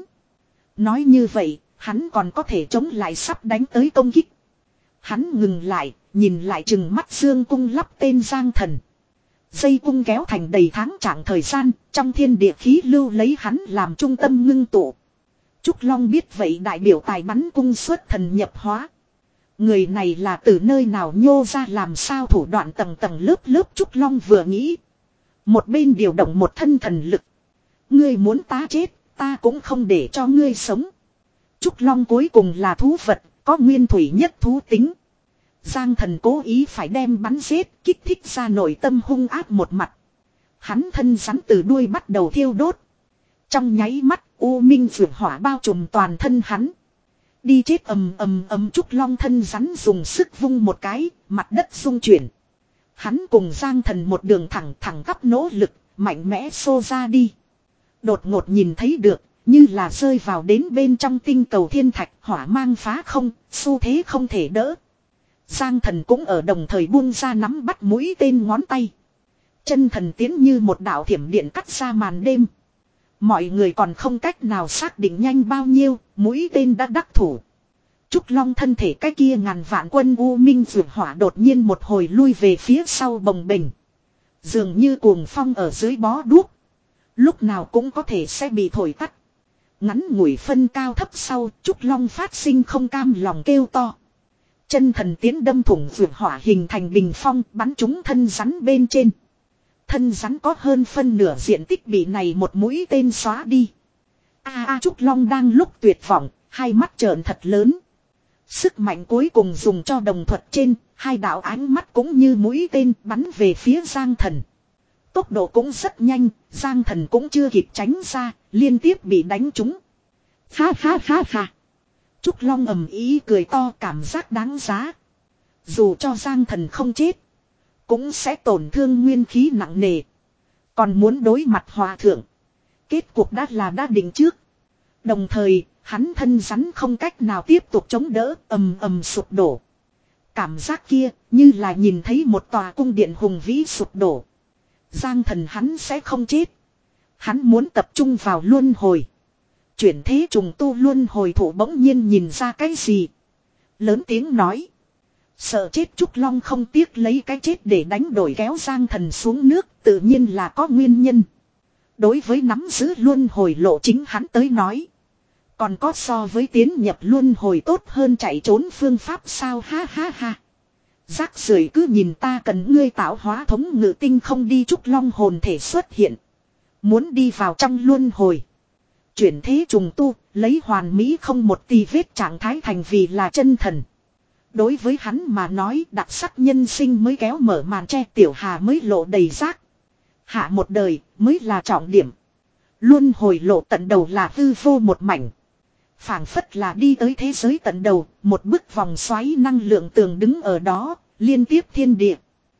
Nói như vậy, hắn còn có thể chống lại sắp đánh tới công kích. Hắn ngừng lại, nhìn lại chừng mắt dương cung lắp tên Giang Thần. Dây cung kéo thành đầy tháng trạng thời gian, trong thiên địa khí lưu lấy hắn làm trung tâm ngưng tụ. Trúc Long biết vậy đại biểu tài bắn cung xuất thần nhập hóa. Người này là từ nơi nào nhô ra làm sao thủ đoạn tầng tầng lớp lớp. Trúc Long vừa nghĩ. Một bên điều động một thân thần lực. Ngươi muốn ta chết, ta cũng không để cho ngươi sống. Trúc Long cuối cùng là thú vật, có nguyên thủy nhất thú tính. Giang Thần cố ý phải đem bắn giết, kích thích ra nội tâm hung ác một mặt. Hắn thân rắn từ đuôi bắt đầu thiêu đốt. Trong nháy mắt, u minh vượt hỏa bao trùm toàn thân hắn. Đi chết ầm ầm ầm. Trúc Long thân rắn dùng sức vung một cái, mặt đất rung chuyển. Hắn cùng Giang Thần một đường thẳng thẳng tắp nỗ lực, mạnh mẽ xô ra đi. Đột ngột nhìn thấy được, như là rơi vào đến bên trong tinh cầu thiên thạch, hỏa mang phá không, xu thế không thể đỡ. Giang Thần cũng ở đồng thời buông ra nắm bắt mũi tên ngón tay. Chân thần tiến như một đạo thiểm điện cắt ra màn đêm. Mọi người còn không cách nào xác định nhanh bao nhiêu, mũi tên đã đắc thủ. Trúc Long thân thể cái kia ngàn vạn quân U Minh Dược Hỏa đột nhiên một hồi lui về phía sau bồng bềnh. Dường như cuồng phong ở dưới bó đuốc. Lúc nào cũng có thể sẽ bị thổi tắt. Ngắn ngủi phân cao thấp sau, Trúc Long phát sinh không cam lòng kêu to. Chân thần tiến đâm thủng Dược Hỏa hình thành bình phong bắn trúng thân rắn bên trên. Thân rắn có hơn phân nửa diện tích bị này một mũi tên xóa đi. A a Trúc Long đang lúc tuyệt vọng, hai mắt trợn thật lớn. Sức mạnh cuối cùng dùng cho đồng thuật trên, hai đạo ánh mắt cũng như mũi tên bắn về phía Giang Thần. Tốc độ cũng rất nhanh, Giang Thần cũng chưa kịp tránh ra, liên tiếp bị đánh trúng. Ha ha ha ha. Trúc Long ầm ý cười to cảm giác đáng giá. Dù cho Giang Thần không chết, cũng sẽ tổn thương nguyên khí nặng nề. Còn muốn đối mặt hòa thượng. Kết cuộc đã là đã định trước. Đồng thời, hắn thân rắn không cách nào tiếp tục chống đỡ, ầm ầm sụp đổ. Cảm giác kia như là nhìn thấy một tòa cung điện hùng vĩ sụp đổ. Giang Thần hắn sẽ không chết. Hắn muốn tập trung vào luân hồi. Chuyển thế trùng tu luân hồi thủ bỗng nhiên nhìn ra cái gì. Lớn tiếng nói. Sợ chết Trúc Long không tiếc lấy cái chết để đánh đổi kéo Giang Thần xuống nước, tự nhiên là có nguyên nhân. Đối với nắm giữ luân hồi lộ chính hắn tới nói. Còn có so với tiến nhập luân hồi tốt hơn chạy trốn phương pháp sao ha ha ha. Rác rưởi cứ nhìn ta cần ngươi tạo hóa thống ngự tinh không đi. Trúc Long hồn thể xuất hiện. Muốn đi vào trong luân hồi. Chuyển thế trùng tu, lấy hoàn mỹ không một tì vết trạng thái thành vì là chân thần. Đối với hắn mà nói đặc sắc nhân sinh mới kéo mở màn tre tiểu hà mới lộ đầy rác. Hạ một đời mới là trọng điểm. Luân hồi lộ tận đầu là hư vô một mảnh. Phảng phất là đi tới thế giới tận đầu, một bức vòng xoáy năng lượng tường đứng ở đó, liên tiếp thiên địa.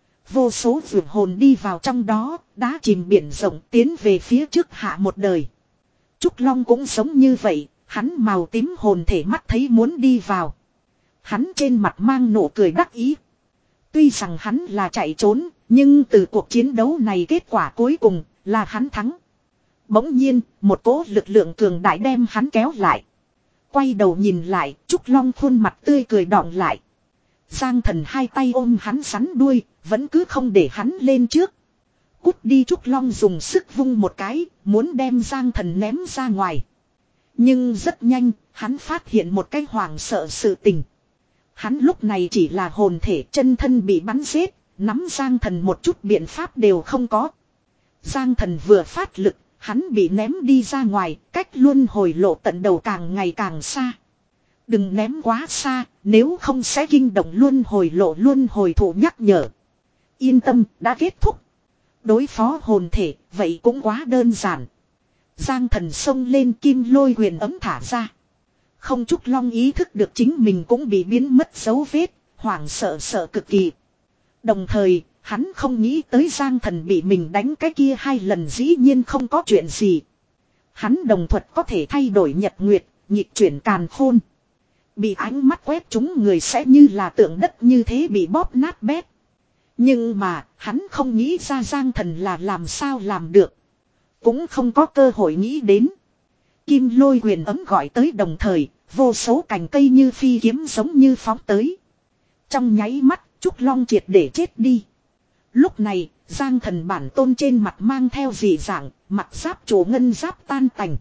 Vô số vượt hồn đi vào trong đó, đá chìm biển rộng tiến về phía trước hạ một đời. Trúc Long cũng giống như vậy, hắn màu tím hồn thể mắt thấy muốn đi vào. Hắn trên mặt mang nụ cười đắc ý. Tuy rằng hắn là chạy trốn, nhưng từ cuộc chiến đấu này kết quả cuối cùng là hắn thắng. Bỗng nhiên, một cỗ lực lượng cường đại đem hắn kéo lại. Quay đầu nhìn lại, Trúc Long khuôn mặt tươi cười đọng lại. Giang Thần hai tay ôm hắn rắn đuôi, vẫn cứ không để hắn lên trước. Cút đi. Trúc Long dùng sức vung một cái, muốn đem Giang Thần ném ra ngoài. Nhưng rất nhanh, hắn phát hiện một cái hoảng sợ sự tình. Hắn lúc này chỉ là hồn thể chân thân bị bắn giết, nắm Giang Thần một chút biện pháp đều không có. Giang Thần vừa phát lực, hắn bị ném đi ra ngoài, cách luân hồi lộ tận đầu càng ngày càng xa. Đừng ném quá xa, nếu không sẽ kinh động luân hồi lộ. Luân hồi thủ nhắc nhở. Yên tâm, đã kết thúc. Đối phó hồn thể, vậy cũng quá đơn giản. Giang Thần xông lên kim lôi huyền ấm thả ra. Không Trúc Long ý thức được chính mình cũng bị biến mất dấu vết, hoảng sợ sợ cực kỳ. Đồng thời, hắn không nghĩ tới Giang Thần bị mình đánh cái kia hai lần dĩ nhiên không có chuyện gì. Hắn đồng thuật có thể thay đổi nhật nguyệt, nhịp chuyển càn khôn. Bị ánh mắt quét chúng người sẽ như là tượng đất như thế bị bóp nát bét. Nhưng mà, hắn không nghĩ ra Giang Thần là làm sao làm được. Cũng không có cơ hội nghĩ đến. Kim lôi huyền ấm gọi tới đồng thời, vô số cành cây như phi kiếm giống như phóng tới. Trong nháy mắt, Trúc Long triệt để chết đi. Lúc này, Giang Thần bản tôn trên mặt mang theo dị dạng, mặt giáp chủ ngân giáp tan tành.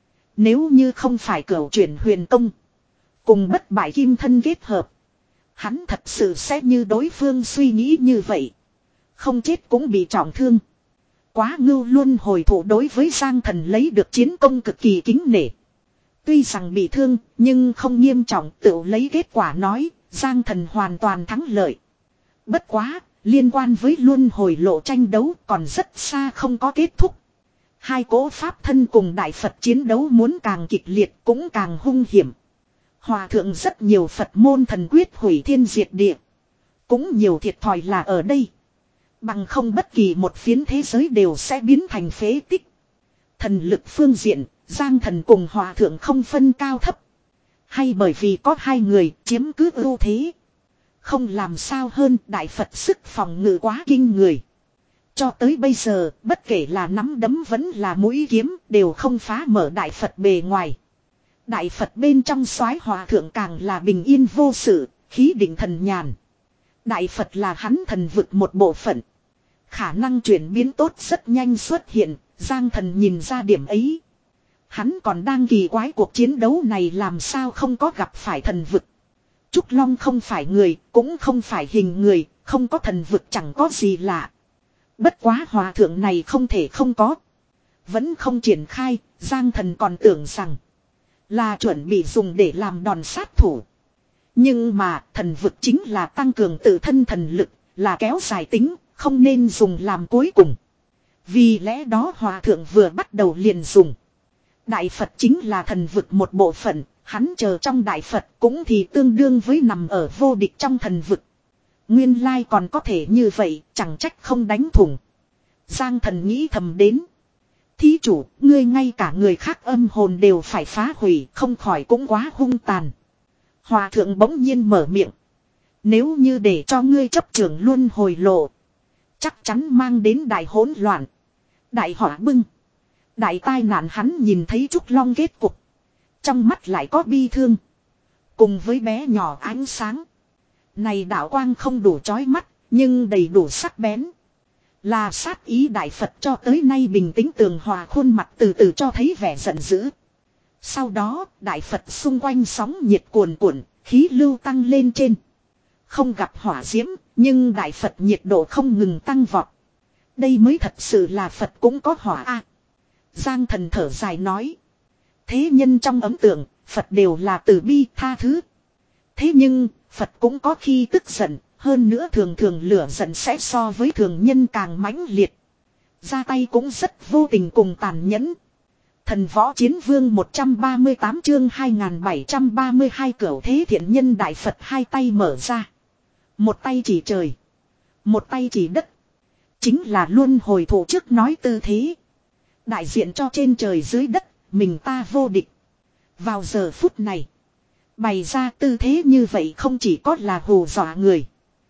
Nếu như không phải cửu chuyển huyền công, cùng bất bại kim thân kết hợp, hắn thật sự sẽ như đối phương suy nghĩ như vậy. Không chết cũng bị trọng thương. Quá ngưu luân hồi thủ đối với Giang Thần lấy được chiến công cực kỳ kính nể. Tuy rằng bị thương, nhưng không nghiêm trọng, tự lấy kết quả nói, Giang Thần hoàn toàn thắng lợi. Bất quá, liên quan với luân hồi lộ tranh đấu còn rất xa không có kết thúc. Hai cỗ pháp thân cùng Đại Phật chiến đấu muốn càng kịch liệt cũng càng hung hiểm. Hòa thượng rất nhiều Phật môn thần quyết hủy thiên diệt địa. Cũng nhiều thiệt thòi là ở đây. Bằng không bất kỳ một phiến thế giới đều sẽ biến thành phế tích. Thần lực phương diện, Giang Thần cùng Hòa thượng không phân cao thấp. Hay bởi vì có hai người chiếm cứ ưu thế. Không làm sao hơn, đại Phật sức phòng ngự quá kinh người. Cho tới bây giờ, bất kể là nắm đấm vẫn là mũi kiếm, đều không phá mở đại Phật bề ngoài. Đại Phật bên trong soái hòa thượng càng là bình yên vô sự, khí định thần nhàn. Đại Phật là hắn thần vực một bộ phận. Khả năng chuyển biến tốt rất nhanh xuất hiện, Giang Thần nhìn ra điểm ấy. Hắn còn đang kỳ quái cuộc chiến đấu này làm sao không có gặp phải thần vực. Trúc Long không phải người, cũng không phải hình người, không có thần vực chẳng có gì lạ. Bất quá hòa thượng này không thể không có. Vẫn không triển khai, Giang Thần còn tưởng rằng là chuẩn bị dùng để làm đòn sát thủ. Nhưng mà thần vực chính là tăng cường tự thân thần lực, là kéo dài tính, không nên dùng làm cuối cùng. Vì lẽ đó hòa thượng vừa bắt đầu liền dùng. Đại Phật chính là thần vực một bộ phận, hắn chờ trong Đại Phật cũng thì tương đương với nằm ở vô địch trong thần vực. Nguyên lai còn có thể như vậy, chẳng trách không đánh thủng. Giang Thần nghĩ thầm đến. Thí chủ, ngươi ngay cả người khác âm hồn đều phải phá hủy, không khỏi cũng quá hung tàn. Hòa thượng bỗng nhiên mở miệng. Nếu như để cho ngươi chấp trưởng luân hồi lộ, chắc chắn mang đến đại hỗn loạn, đại họa bưng, đại tai nạn. Hắn nhìn thấy Trúc Long kết cục, trong mắt lại có bi thương, cùng với bé nhỏ ánh sáng. Này đạo quang không đủ chói mắt, nhưng đầy đủ sắc bén. Là sát ý đại Phật cho tới nay bình tĩnh tường hòa khuôn mặt từ từ cho thấy vẻ giận dữ. Sau đó, đại Phật xung quanh sóng nhiệt cuồn cuộn, khí lưu tăng lên trên. Không gặp hỏa diễm, nhưng đại Phật nhiệt độ không ngừng tăng vọt. Đây mới thật sự là Phật cũng có hỏa a. Giang Thần thở dài nói. Thế nhân trong ấn tượng, Phật đều là từ bi tha thứ. Thế nhưng, Phật cũng có khi tức giận, hơn nữa thường thường lửa giận sẽ so với thường nhân càng mãnh liệt. Ra tay cũng rất vô tình cùng tàn nhẫn. Thần Võ Chiến Vương một trăm ba mươi tám chương hai nghìn bảy trăm ba mươi hai Cửu Thế Thiện Nhân Đại Phật hai tay mở ra. Một tay chỉ trời, một tay chỉ đất. Chính là luân hồi thủ trước nói tư thế. Đại diện cho trên trời dưới đất, mình ta vô địch. Vào giờ phút này, bày ra tư thế như vậy không chỉ có là hù dọa người,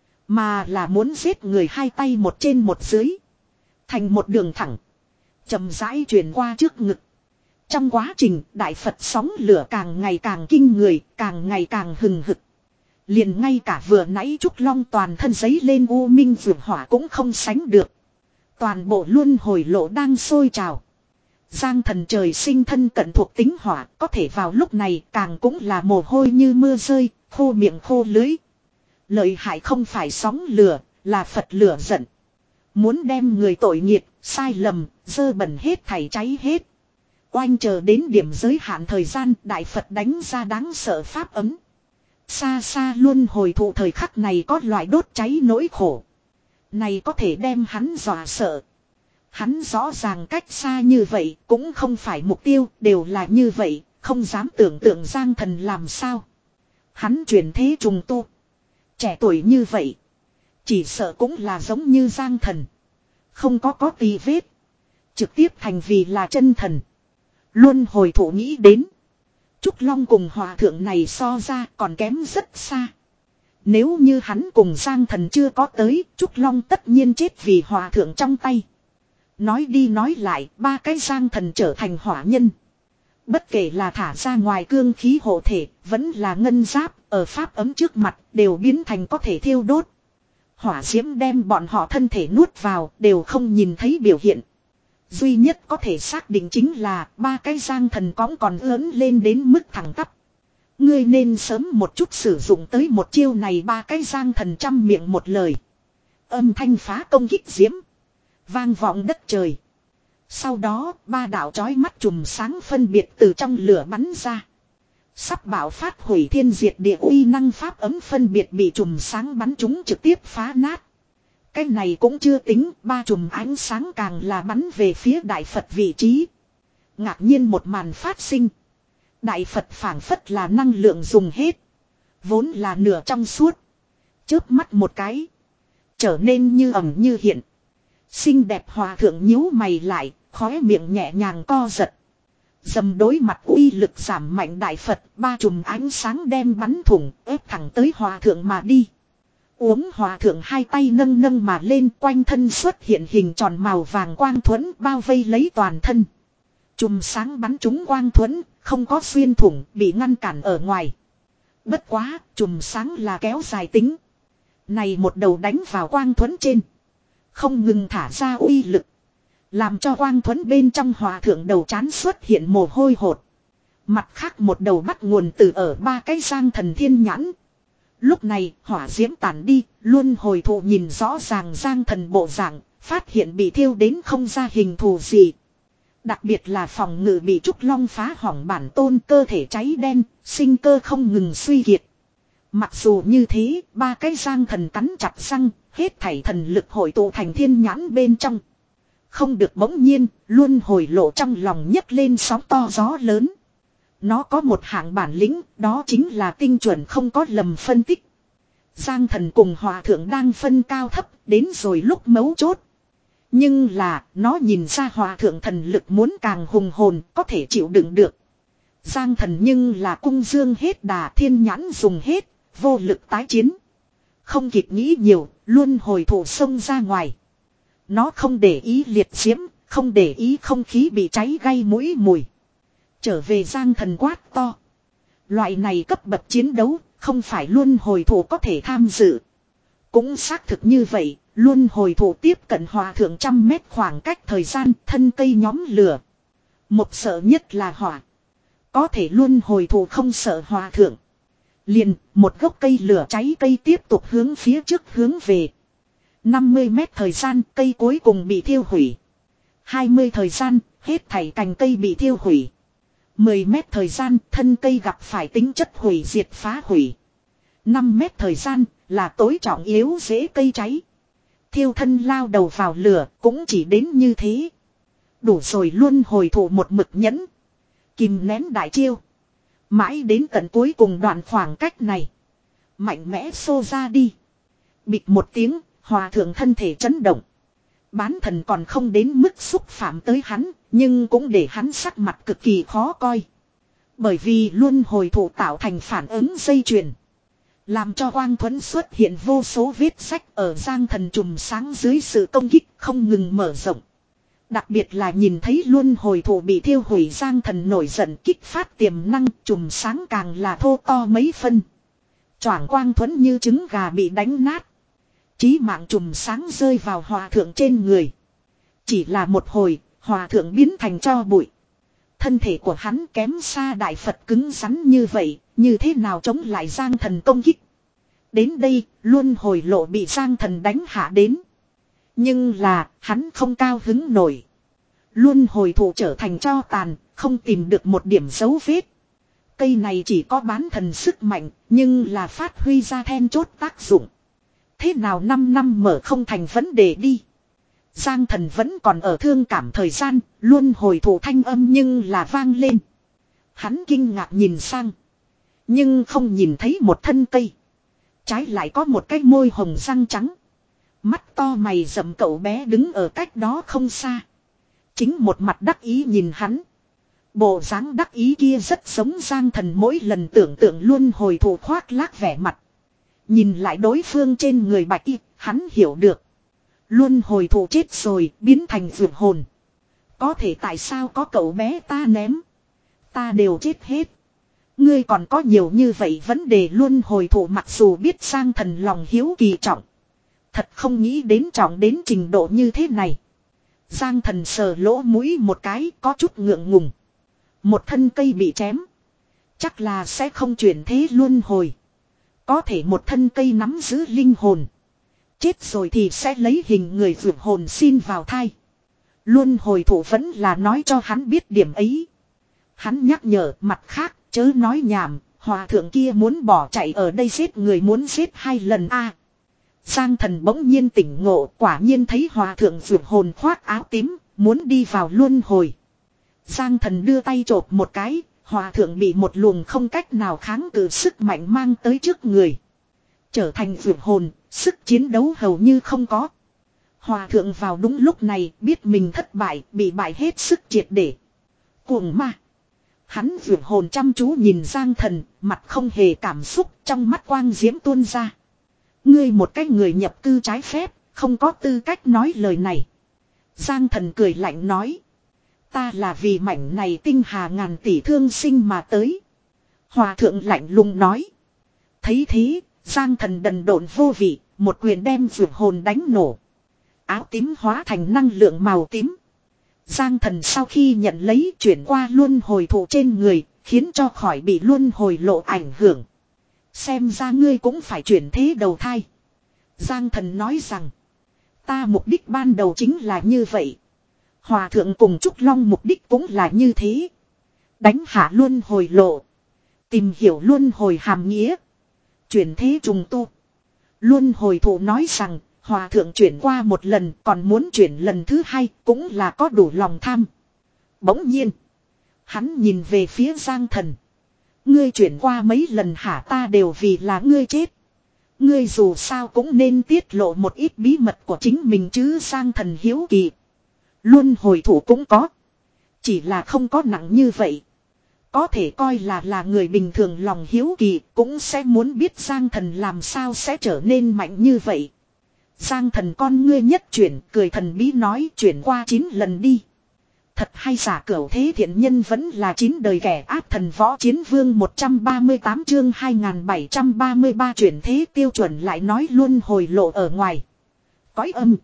mà là muốn giết người. Hai tay một trên một dưới, thành một đường thẳng, chậm rãi truyền qua trước ngực. Trong quá trình, đại Phật sóng lửa càng ngày càng kinh người, càng ngày càng hừng hực. Liền ngay cả vừa nãy Trúc Long toàn thân giấy lên u minh vượt hỏa cũng không sánh được. Toàn bộ luân hồi lộ đang sôi trào. Giang Thần trời sinh thân cận thuộc tính hỏa, có thể vào lúc này càng cũng là mồ hôi như mưa rơi, khô miệng khô lưới. Lợi hại không phải sóng lửa, là Phật lửa giận. Muốn đem người tội nghiệt, sai lầm, dơ bẩn hết thảy cháy hết. Oanh chờ đến điểm giới hạn thời gian, đại Phật đánh ra đáng sợ pháp ấm. Xa xa luân hồi thụ thời khắc này có loại đốt cháy nỗi khổ. Này có thể đem hắn dọa sợ. Hắn rõ ràng cách xa như vậy cũng không phải mục tiêu, đều là như vậy, không dám tưởng tượng Giang Thần làm sao. Hắn chuyển thế trùng tu. Trẻ tuổi như vậy, chỉ sợ cũng là giống như Giang Thần. Không có có tì vết. Trực tiếp thành vì là chân thần. Luân hồi thủ nghĩ đến. Trúc Long cùng hòa thượng này so ra còn kém rất xa. Nếu như hắn cùng Giang Thần chưa có tới, Trúc Long tất nhiên chết vì hòa thượng trong tay. Nói đi nói lại, ba cái Giang Thần trở thành hỏa nhân. Bất kể là thả ra ngoài cương khí hộ thể, vẫn là ngân giáp, ở pháp ấm trước mặt, đều biến thành có thể thiêu đốt. Hỏa diễm đem bọn họ thân thể nuốt vào, đều không nhìn thấy biểu hiện. Duy nhất có thể xác định chính là ba cái Giang Thần cõng còn ớn lên đến mức thẳng tắp. Ngươi nên sớm một chút sử dụng tới một chiêu này. Ba cái Giang Thần trăm miệng một lời. Âm thanh phá công kích diễm, vang vọng đất trời. Sau đó ba đạo chói mắt chùm sáng phân biệt từ trong lửa bắn ra. Sắp bạo phát hủy thiên diệt địa uy năng pháp ấm phân biệt bị chùm sáng bắn chúng trực tiếp phá nát. Cái này cũng chưa tính, ba chùm ánh sáng càng là bắn về phía Đại Phật vị trí. Ngạc nhiên một màn phát sinh. Đại Phật phảng phất là năng lượng dùng hết. Vốn là nửa trong suốt. Chớp mắt một cái, trở nên như ẩn như hiện. Xinh đẹp hòa thượng nhíu mày lại, khóe miệng nhẹ nhàng co giật. Dầm đối mặt uy lực giảm mạnh Đại Phật, ba chùm ánh sáng đem bắn thủng, ép thẳng tới hòa thượng mà đi. Uống hòa thượng hai tay nâng nâng mà lên, quanh thân xuất hiện hình tròn màu vàng quang thuẫn bao vây lấy toàn thân. Chùm sáng bắn trúng quang thuẫn, không có xuyên thủng, bị ngăn cản ở ngoài. Bất quá, chùm sáng là kéo dài tính. Này một đầu đánh vào quang thuẫn trên. Không ngừng thả ra uy lực. Làm cho quang thuẫn bên trong hòa thượng đầu trán xuất hiện mồ hôi hột. Mặt khác một đầu bắt nguồn từ ở ba cái giang thần thiên nhãn. Lúc này hỏa diễm tản đi, luôn hồi thụ nhìn rõ ràng giang thần bộ dạng, phát hiện bị thiêu đến không ra hình thù gì. Đặc biệt là phòng ngự bị trúc long phá hỏng bản tôn, cơ thể cháy đen, sinh cơ không ngừng suy kiệt. Mặc dù như thế, ba cái giang thần cắn chặt răng, hết thảy thần lực hội tụ thành thiên nhãn bên trong. Không được bỗng nhiên, luôn hồi lộ trong lòng nhấc lên sóng to gió lớn. Nó có một hạng bản lĩnh, đó chính là tinh chuẩn không có lầm phân tích. Giang thần cùng hòa thượng đang phân cao thấp, đến rồi lúc mấu chốt. Nhưng là, nó nhìn ra hòa thượng thần lực muốn càng hùng hồn, có thể chịu đựng được. Giang thần nhưng là cung dương hết đà, thiên nhãn dùng hết, vô lực tái chiến. Không kịp nghĩ nhiều, luôn hồi thủ xông ra ngoài. Nó không để ý liệt diễm, không để ý không khí bị cháy gây mũi mùi. Trở về giang thần quát to. Loại này cấp bậc chiến đấu, không phải luôn hồi thủ có thể tham dự. Cũng xác thực như vậy, luôn hồi thủ tiếp cận hòa thượng trăm mét khoảng cách thời gian, thân cây nhóm lửa. Một sợ nhất là hỏa. Có thể luôn hồi thủ không sợ hòa thượng. Liền, một gốc cây lửa cháy cây tiếp tục hướng phía trước hướng về. năm mươi mét thời gian, cây cuối cùng bị thiêu hủy. hai mươi thời gian, hết thảy cành cây bị thiêu hủy. mười mét thời gian, thân cây gặp phải tính chất hủy diệt phá hủy. năm mét thời gian, là tối trọng yếu dễ cây cháy. Thiêu thân lao đầu vào lửa, cũng chỉ đến như thế. Đủ rồi luôn hồi thủ một mực nhẫn. Kìm nén đại chiêu. Mãi đến tận cuối cùng đoạn khoảng cách này. Mạnh mẽ xô ra đi. Bịch một tiếng, hòa thượng thân thể chấn động. Bán thần còn không đến mức xúc phạm tới hắn, nhưng cũng để hắn sắc mặt cực kỳ khó coi. Bởi vì luôn hồi thủ tạo thành phản ứng dây chuyền. Làm cho quang thuẫn xuất hiện vô số vết sách ở giang thần trùm sáng dưới sự công kích không ngừng mở rộng. Đặc biệt là nhìn thấy luôn hồi thủ bị thiêu hủy giang thần nổi giận kích phát tiềm năng trùm sáng càng là thô to mấy phân. Choảng quang thuẫn như trứng gà bị đánh nát. Chí mạng trùm sáng rơi vào hòa thượng trên người. Chỉ là một hồi, hòa thượng biến thành tro bụi. Thân thể của hắn kém xa đại Phật cứng rắn như vậy, như thế nào chống lại giang thần công kích. Đến đây, luôn hồi lộ bị giang thần đánh hạ đến. Nhưng là, hắn không cao hứng nổi. Luôn hồi thủ trở thành tro tàn, không tìm được một điểm dấu vết. Cây này chỉ có bán thần sức mạnh, nhưng là phát huy ra then chốt tác dụng. Thế nào năm năm mở không thành vấn đề đi. Giang thần vẫn còn ở thương cảm thời gian, luôn hồi thủ thanh âm nhưng là vang lên. Hắn kinh ngạc nhìn sang. Nhưng không nhìn thấy một thân cây. Trái lại có một cái môi hồng răng trắng. Mắt to mày rậm cậu bé đứng ở cách đó không xa. Chính một mặt đắc ý nhìn hắn. Bộ dáng đắc ý kia rất giống giang thần mỗi lần tưởng tượng luôn hồi thủ khoác lác vẻ mặt. Nhìn lại đối phương trên người bạch y, hắn hiểu được. Luôn hồi thủ chết rồi, biến thành vượt hồn. Có thể tại sao có cậu bé ta ném. Ta đều chết hết. Ngươi còn có nhiều như vậy vấn đề luôn hồi thủ mặc dù biết giang thần lòng hiếu kỳ trọng. Thật không nghĩ đến trọng đến trình độ như thế này. Giang thần sờ lỗ mũi một cái có chút ngượng ngùng. Một thân cây bị chém. Chắc là sẽ không chuyển thế luân hồi. Có thể một thân cây nắm giữ linh hồn. Chết rồi thì sẽ lấy hình người vượt hồn xin vào thai. Luân hồi thủ vẫn là nói cho hắn biết điểm ấy. Hắn nhắc nhở mặt khác chớ nói nhảm. Hòa thượng kia muốn bỏ chạy ở đây giết người muốn giết hai lần a. Giang thần bỗng nhiên tỉnh ngộ quả nhiên thấy hòa thượng vượt hồn khoác áo tím muốn đi vào luân hồi. Giang thần đưa tay chộp một cái. Hòa thượng bị một luồng không cách nào kháng cự sức mạnh mang tới trước người. Trở thành vượt hồn, sức chiến đấu hầu như không có. Hòa thượng vào đúng lúc này biết mình thất bại, bị bại hết sức triệt để. Cuồng ma. Hắn vượt hồn chăm chú nhìn Giang thần, mặt không hề cảm xúc, trong mắt quang diễm tuôn ra. Ngươi một cái người nhập cư trái phép, không có tư cách nói lời này. Giang thần cười lạnh nói. Ta là vì mảnh này tinh hà ngàn tỷ thương sinh mà tới. Hòa thượng lạnh lùng nói. Thấy thế, Giang thần đần độn vô vị, một quyền đem vượt hồn đánh nổ. Áo tím hóa thành năng lượng màu tím. Giang thần sau khi nhận lấy chuyển qua luân hồi thụ trên người, khiến cho khỏi bị luân hồi lộ ảnh hưởng. Xem ra ngươi cũng phải chuyển thế đầu thai. Giang thần nói rằng, ta mục đích ban đầu chính là như vậy. Hòa thượng cùng Trúc Long mục đích cũng là như thế. Đánh hạ luân hồi lộ. Tìm hiểu luân hồi hàm nghĩa. Chuyển thế trùng tu. Luân hồi thụ nói rằng, hòa thượng chuyển qua một lần còn muốn chuyển lần thứ hai cũng là có đủ lòng tham. Bỗng nhiên, hắn nhìn về phía Giang thần. Ngươi chuyển qua mấy lần hả, ta đều vì là ngươi chết. Ngươi dù sao cũng nên tiết lộ một ít bí mật của chính mình chứ. Giang thần hiếu kỳ. Luân hồi thủ cũng có. Chỉ là không có nặng như vậy. Có thể coi là là người bình thường lòng hiếu kỳ cũng sẽ muốn biết Giang thần làm sao sẽ trở nên mạnh như vậy. Giang thần con ngươi nhất chuyển, cười thần bí nói, chuyển qua chín lần đi. Thật hay giả cửu thế thiện nhân vẫn là chín đời kẻ ác. Thần võ chiến vương một trăm ba mươi tám chương hai nghìn bảy trăm ba mươi ba chuyển thế tiêu chuẩn lại nói luân hồi lộ ở ngoài. Cõi âm.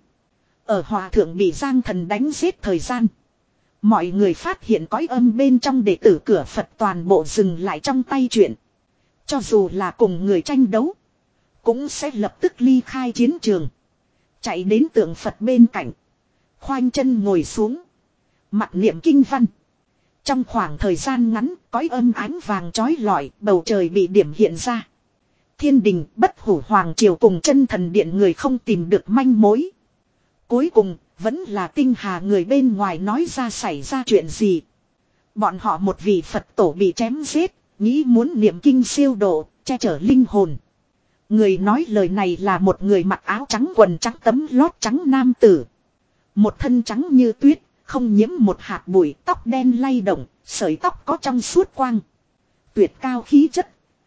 Ở hòa thượng bị Giang thần đánh giết thời gian. Mọi người phát hiện cõi âm bên trong đệ tử cửa Phật toàn bộ dừng lại trong tay chuyện. Cho dù là cùng người tranh đấu, cũng sẽ lập tức ly khai chiến trường. Chạy đến tượng Phật bên cạnh. Khoanh chân ngồi xuống. Mặc niệm kinh văn. Trong khoảng thời gian ngắn, cõi âm ánh vàng chói lọi, bầu trời bị điểm hiện ra. Thiên đình, Bất Hủ Hoàng Triều cùng Chân Thần Điện người không tìm được manh mối. Cuối cùng, vẫn là tinh hà người bên ngoài nói ra xảy ra chuyện gì. Bọn họ một vị Phật tổ bị chém giết, nghĩ muốn niệm kinh siêu độ, che chở linh hồn. Người nói lời này là một người mặc áo trắng quần trắng tấm lót trắng nam tử. Một thân trắng như tuyết, không nhiễm một hạt bụi, tóc đen lay động, sợi tóc có trong suốt quang. Tuyệt cao khí chất.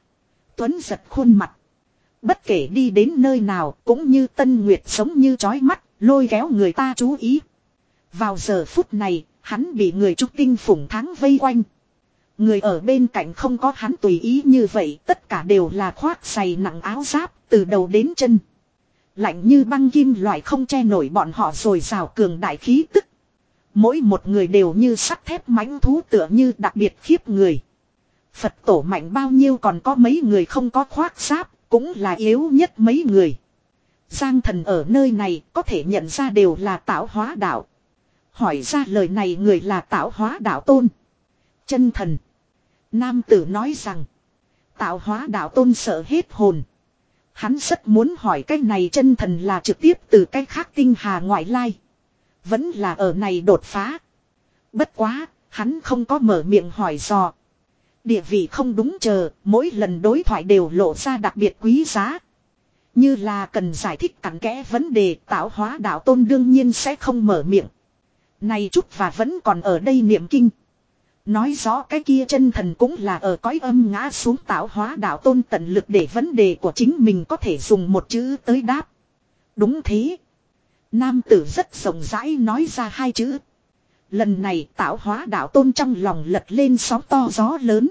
Tuấn giật khuôn mặt. Bất kể đi đến nơi nào cũng như tân nguyệt sống như chói mắt, lôi kéo người ta chú ý. Vào giờ phút này, hắn bị người trúc tinh phủng tháng vây quanh. Người ở bên cạnh không có hắn tùy ý như vậy, tất cả đều là khoác giày nặng áo giáp, từ đầu đến chân. Lạnh như băng kim loại không che nổi bọn họ rồi rào cường đại khí tức. Mỗi một người đều như sắt thép mãnh thú tựa như đặc biệt khiếp người. Phật tổ mạnh bao nhiêu còn có mấy người không có khoác giáp, cũng là yếu nhất mấy người. Giang thần ở nơi này có thể nhận ra đều là tạo hóa đạo. Hỏi ra lời này người là tạo hóa đạo tôn. Chân thần. Nam tử nói rằng. Tạo hóa đạo tôn sợ hết hồn. Hắn rất muốn hỏi cái này chân thần là trực tiếp từ cái khác tinh hà ngoại lai. Vẫn là ở này đột phá. Bất quá, hắn không có mở miệng hỏi dò. Địa vị không đúng chờ, mỗi lần đối thoại đều lộ ra đặc biệt quý giá. Như là cần giải thích cặn kẽ vấn đề, tạo hóa đạo tôn đương nhiên sẽ không mở miệng. Này chút và vẫn còn ở đây niệm kinh. Nói rõ cái kia chân thần cũng là ở cõi âm ngã xuống. Tạo hóa đạo tôn tận lực để vấn đề của chính mình có thể dùng một chữ tới đáp. Đúng thế. Nam tử rất rộng rãi nói ra hai chữ. Lần này tạo hóa đạo tôn trong lòng lật lên sóng to gió lớn.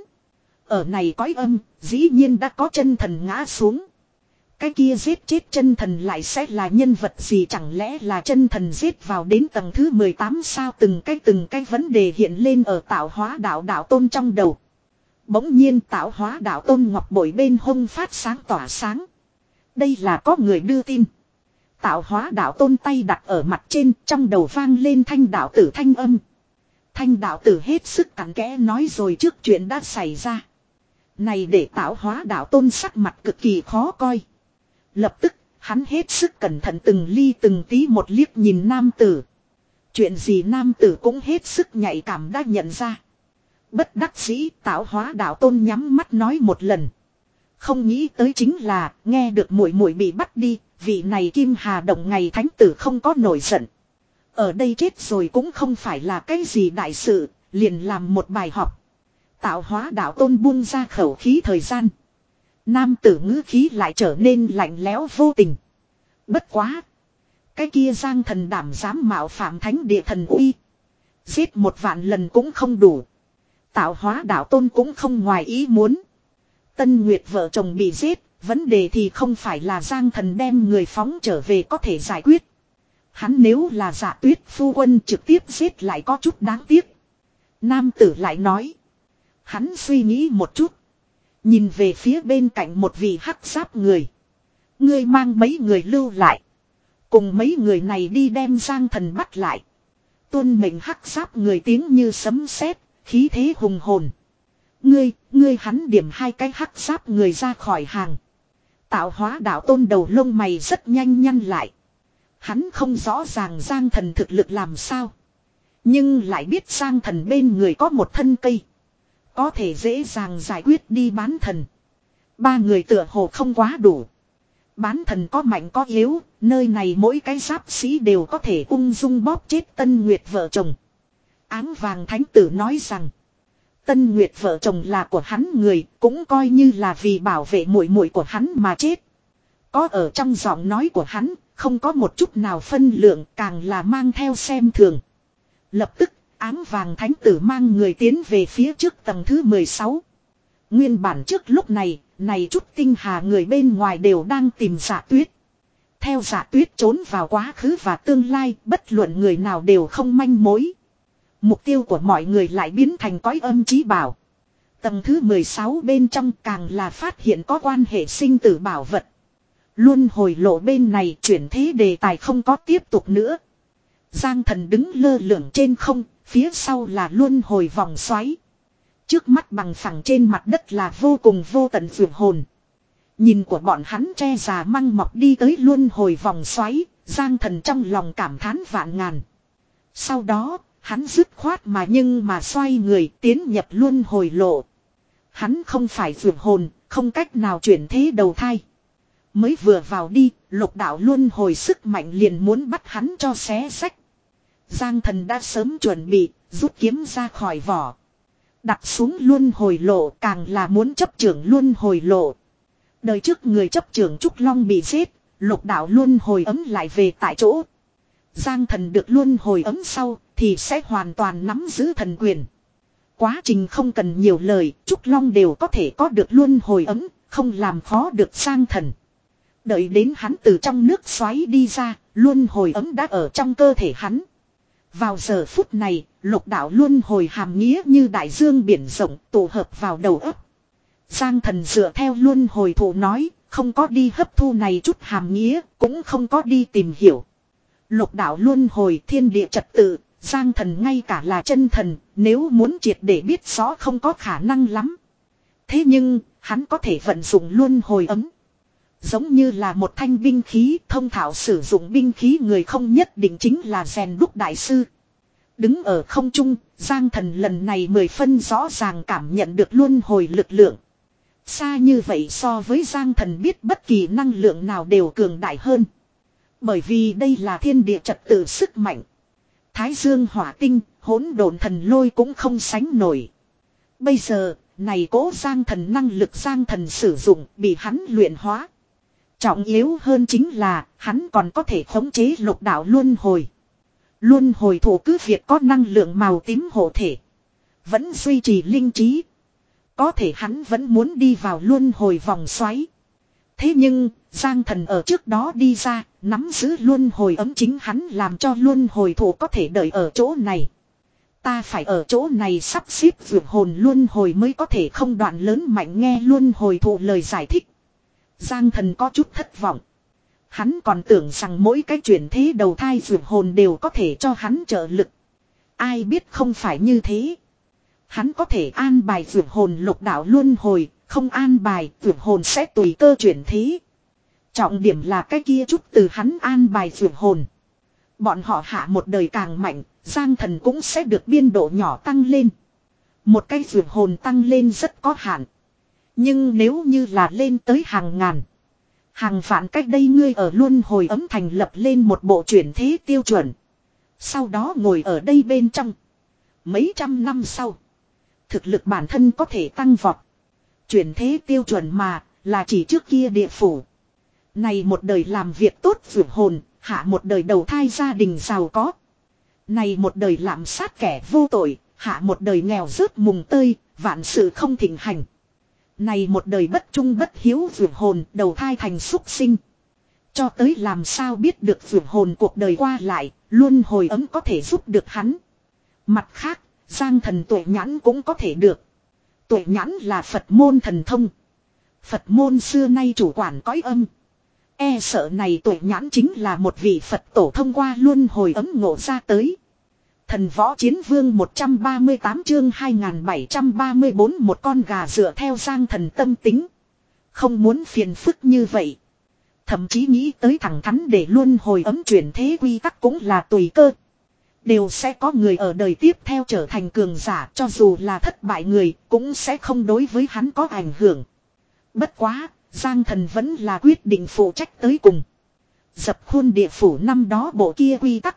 Ở này cõi âm, dĩ nhiên đã có chân thần ngã xuống. Cái kia giết chết chân thần lại sẽ là nhân vật gì, chẳng lẽ là chân thần giết vào đến tầng thứ mười tám sao? Từng cái từng cái vấn đề hiện lên ở tạo hóa đạo đạo tôn trong đầu. Bỗng nhiên tạo hóa đạo tôn ngọc bội bên hông phát sáng tỏa sáng. Đây là có người đưa tin. Tạo hóa đạo tôn tay đặt ở mặt trên, trong đầu vang lên thanh đạo tử thanh âm. Thanh đạo tử hết sức cặn kẽ nói rồi trước chuyện đã xảy ra. Này để tạo hóa đạo tôn sắc mặt cực kỳ khó coi. Lập tức, hắn hết sức cẩn thận từng ly từng tí một liếc nhìn nam tử. Chuyện gì nam tử cũng hết sức nhạy cảm đã nhận ra. Bất đắc dĩ tạo hóa đạo tôn nhắm mắt nói một lần. Không nghĩ tới chính là nghe được muội muội bị bắt đi, vị này Kim Hà Động ngày thánh tử không có nổi giận. Ở đây chết rồi cũng không phải là cái gì đại sự, liền làm một bài học. Tạo hóa đạo tôn buông ra khẩu khí thời gian. Nam tử ngữ khí lại trở nên lạnh lẽo vô tình. Bất quá. Cái kia Giang thần đảm dám mạo phạm thánh địa thần uy. Giết một vạn lần cũng không đủ. Tạo hóa đạo tôn cũng không ngoài ý muốn. Tân Nguyệt vợ chồng bị giết. Vấn đề thì không phải là Giang thần đem người phóng trở về có thể giải quyết. Hắn nếu là Dạ Tuyết phu quân trực tiếp giết lại có chút đáng tiếc. Nam tử lại nói. Hắn suy nghĩ một chút. Nhìn về phía bên cạnh một vị hắc giáp người. Ngươi mang mấy người lưu lại. Cùng mấy người này đi đem Giang thần bắt lại. Tuân mệnh hắc giáp người tiếng như sấm sét, khí thế hùng hồn. Ngươi, ngươi hắn điểm hai cái hắc giáp người ra khỏi hàng. Tạo hóa đạo tôn đầu lông mày rất nhanh nhăn lại. Hắn không rõ ràng Giang thần thực lực làm sao. Nhưng lại biết Giang thần bên người có một thân cây. Có thể dễ dàng giải quyết đi bán thần. Ba người tựa hồ không quá đủ. Bán thần có mạnh có yếu, nơi này mỗi cái giáp sĩ đều có thể ung dung bóp chết Tân Nguyệt vợ chồng. Áng vàng thánh tử nói rằng, Tân Nguyệt vợ chồng là của hắn người, cũng coi như là vì bảo vệ muội muội của hắn mà chết. Có ở trong giọng nói của hắn, không có một chút nào phân lượng, càng là mang theo xem thường. Lập tức, áng vàng thánh tử mang người tiến về phía trước tầng thứ mười sáu. Nguyên bản trước lúc này, này chút tinh hà người bên ngoài đều đang tìm Dạ Tuyết. Theo Dạ Tuyết trốn vào quá khứ và tương lai, bất luận người nào đều không manh mối. Mục tiêu của mọi người lại biến thành cõi âm chí bảo. Tầng thứ mười sáu bên trong càng là phát hiện có quan hệ sinh tử bảo vật. Luân hồi lộ bên này chuyển thế đề tài không có tiếp tục nữa. Giang thần đứng lơ lửng trên không, phía sau là luân hồi vòng xoáy. Trước mắt bằng phẳng trên mặt đất là vô cùng vô tận vượt hồn. Nhìn của bọn hắn tre già măng mọc đi tới luân hồi vòng xoáy, Giang thần trong lòng cảm thán vạn ngàn. Sau đó, hắn dứt khoát mà nhưng mà xoay người tiến nhập luân hồi lộ. Hắn không phải vượt hồn, không cách nào chuyển thế đầu thai. Mới vừa vào đi, lục đạo luân hồi sức mạnh liền muốn bắt hắn cho xé xách. Giang thần đã sớm chuẩn bị, rút kiếm ra khỏi vỏ. Đặt xuống luân hồi lộ càng là muốn chấp trưởng luân hồi lộ. Đời trước người chấp trưởng Trúc Long bị giết, lục đạo luân hồi ấm lại về tại chỗ. Giang thần được luân hồi ấm sau thì sẽ hoàn toàn nắm giữ thần quyền. Quá trình không cần nhiều lời, Trúc Long đều có thể có được luân hồi ấm, không làm khó được Giang thần. Đợi đến hắn từ trong nước xoáy đi ra, luân hồi ấm đã ở trong cơ thể hắn. Vào giờ phút này, lục đạo luân hồi hàm nghĩa như đại dương biển rộng tụ hợp vào đầu óc. Giang thần dựa theo luân hồi thủ nói, không có đi hấp thu này chút hàm nghĩa, cũng không có đi tìm hiểu. Lục đạo luân hồi thiên địa trật tự, Giang thần ngay cả là chân thần, nếu muốn triệt để biết rõ không có khả năng lắm. Thế nhưng, hắn có thể vận dụng luân hồi ấm. Giống như là một thanh binh khí, thông thạo sử dụng binh khí người không nhất định chính là rèn đúc đại sư. Đứng ở không trung, Giang thần lần này mười phân rõ ràng cảm nhận được luân hồi lực lượng. Xa như vậy so với Giang thần biết bất kỳ năng lượng nào đều cường đại hơn. Bởi vì đây là thiên địa trật tự sức mạnh. Thái dương hỏa tinh, hỗn độn thần lôi cũng không sánh nổi. Bây giờ, này cố Giang thần năng lực Giang thần sử dụng bị hắn luyện hóa. Trọng yếu hơn chính là hắn còn có thể khống chế lục đạo luân hồi. Luân hồi thủ cứ việc có năng lượng màu tím hộ thể. Vẫn duy trì linh trí. Có thể hắn vẫn muốn đi vào luân hồi vòng xoáy. Thế nhưng, Giang thần ở trước đó đi ra, nắm giữ luân hồi ấm chính hắn làm cho luân hồi thủ có thể đợi ở chỗ này. Ta phải ở chỗ này sắp xếp vượt hồn luân hồi mới có thể không đoạn lớn mạnh nghe luân hồi thủ lời giải thích. Giang thần có chút thất vọng. Hắn còn tưởng rằng mỗi cái chuyển thế đầu thai vượt hồn đều có thể cho hắn trợ lực. Ai biết không phải như thế. Hắn có thể an bài vượt hồn lục đạo luân hồi, không an bài vượt hồn sẽ tùy cơ chuyển thế. Trọng điểm là cái kia chút từ hắn an bài vượt hồn. Bọn họ hạ một đời càng mạnh, Giang thần cũng sẽ được biên độ nhỏ tăng lên. Một cái vượt hồn tăng lên rất có hạn. Nhưng nếu như là lên tới hàng ngàn, hàng vạn cách đây ngươi ở luân hồi ấm thành lập lên một bộ chuyển thế tiêu chuẩn. Sau đó ngồi ở đây bên trong. Mấy trăm năm sau, thực lực bản thân có thể tăng vọt. Chuyển thế tiêu chuẩn mà, Là chỉ trước kia địa phủ. Này một đời làm việc tốt vượt hồn, hạ một đời đầu thai gia đình giàu có. Này một đời lạm sát kẻ vô tội, hạ một đời nghèo rớt mùng tơi, vạn sự không thịnh hành. Này một đời bất trung bất hiếu vượt hồn, đầu thai thành súc sinh. Cho tới làm sao biết được vượt hồn cuộc đời qua lại, luôn hồi ấm có thể giúp được hắn. Mặt khác, Giang thần tuệ nhãn cũng có thể được. Tuệ nhãn là Phật môn thần thông. Phật môn xưa nay chủ quản cõi âm. E sợ này tuệ nhãn chính là một vị Phật tổ thông qua luôn hồi ấm ngộ ra tới. Thần võ chiến vương một trăm ba mươi tám chương hai nghìn bảy trăm ba mươi bốn một con gà dựa theo Giang thần tâm tính. Không muốn phiền phức như vậy. Thậm chí nghĩ tới thẳng thắn để luôn hồi ấm chuyển thế quy tắc cũng là tùy cơ. Đều sẽ có người ở đời tiếp theo trở thành cường giả, cho dù là thất bại người cũng sẽ không đối với hắn có ảnh hưởng. Bất quá, Giang thần vẫn là quyết định phụ trách tới cùng. Dập khuôn địa phủ năm đó bộ kia quy tắc.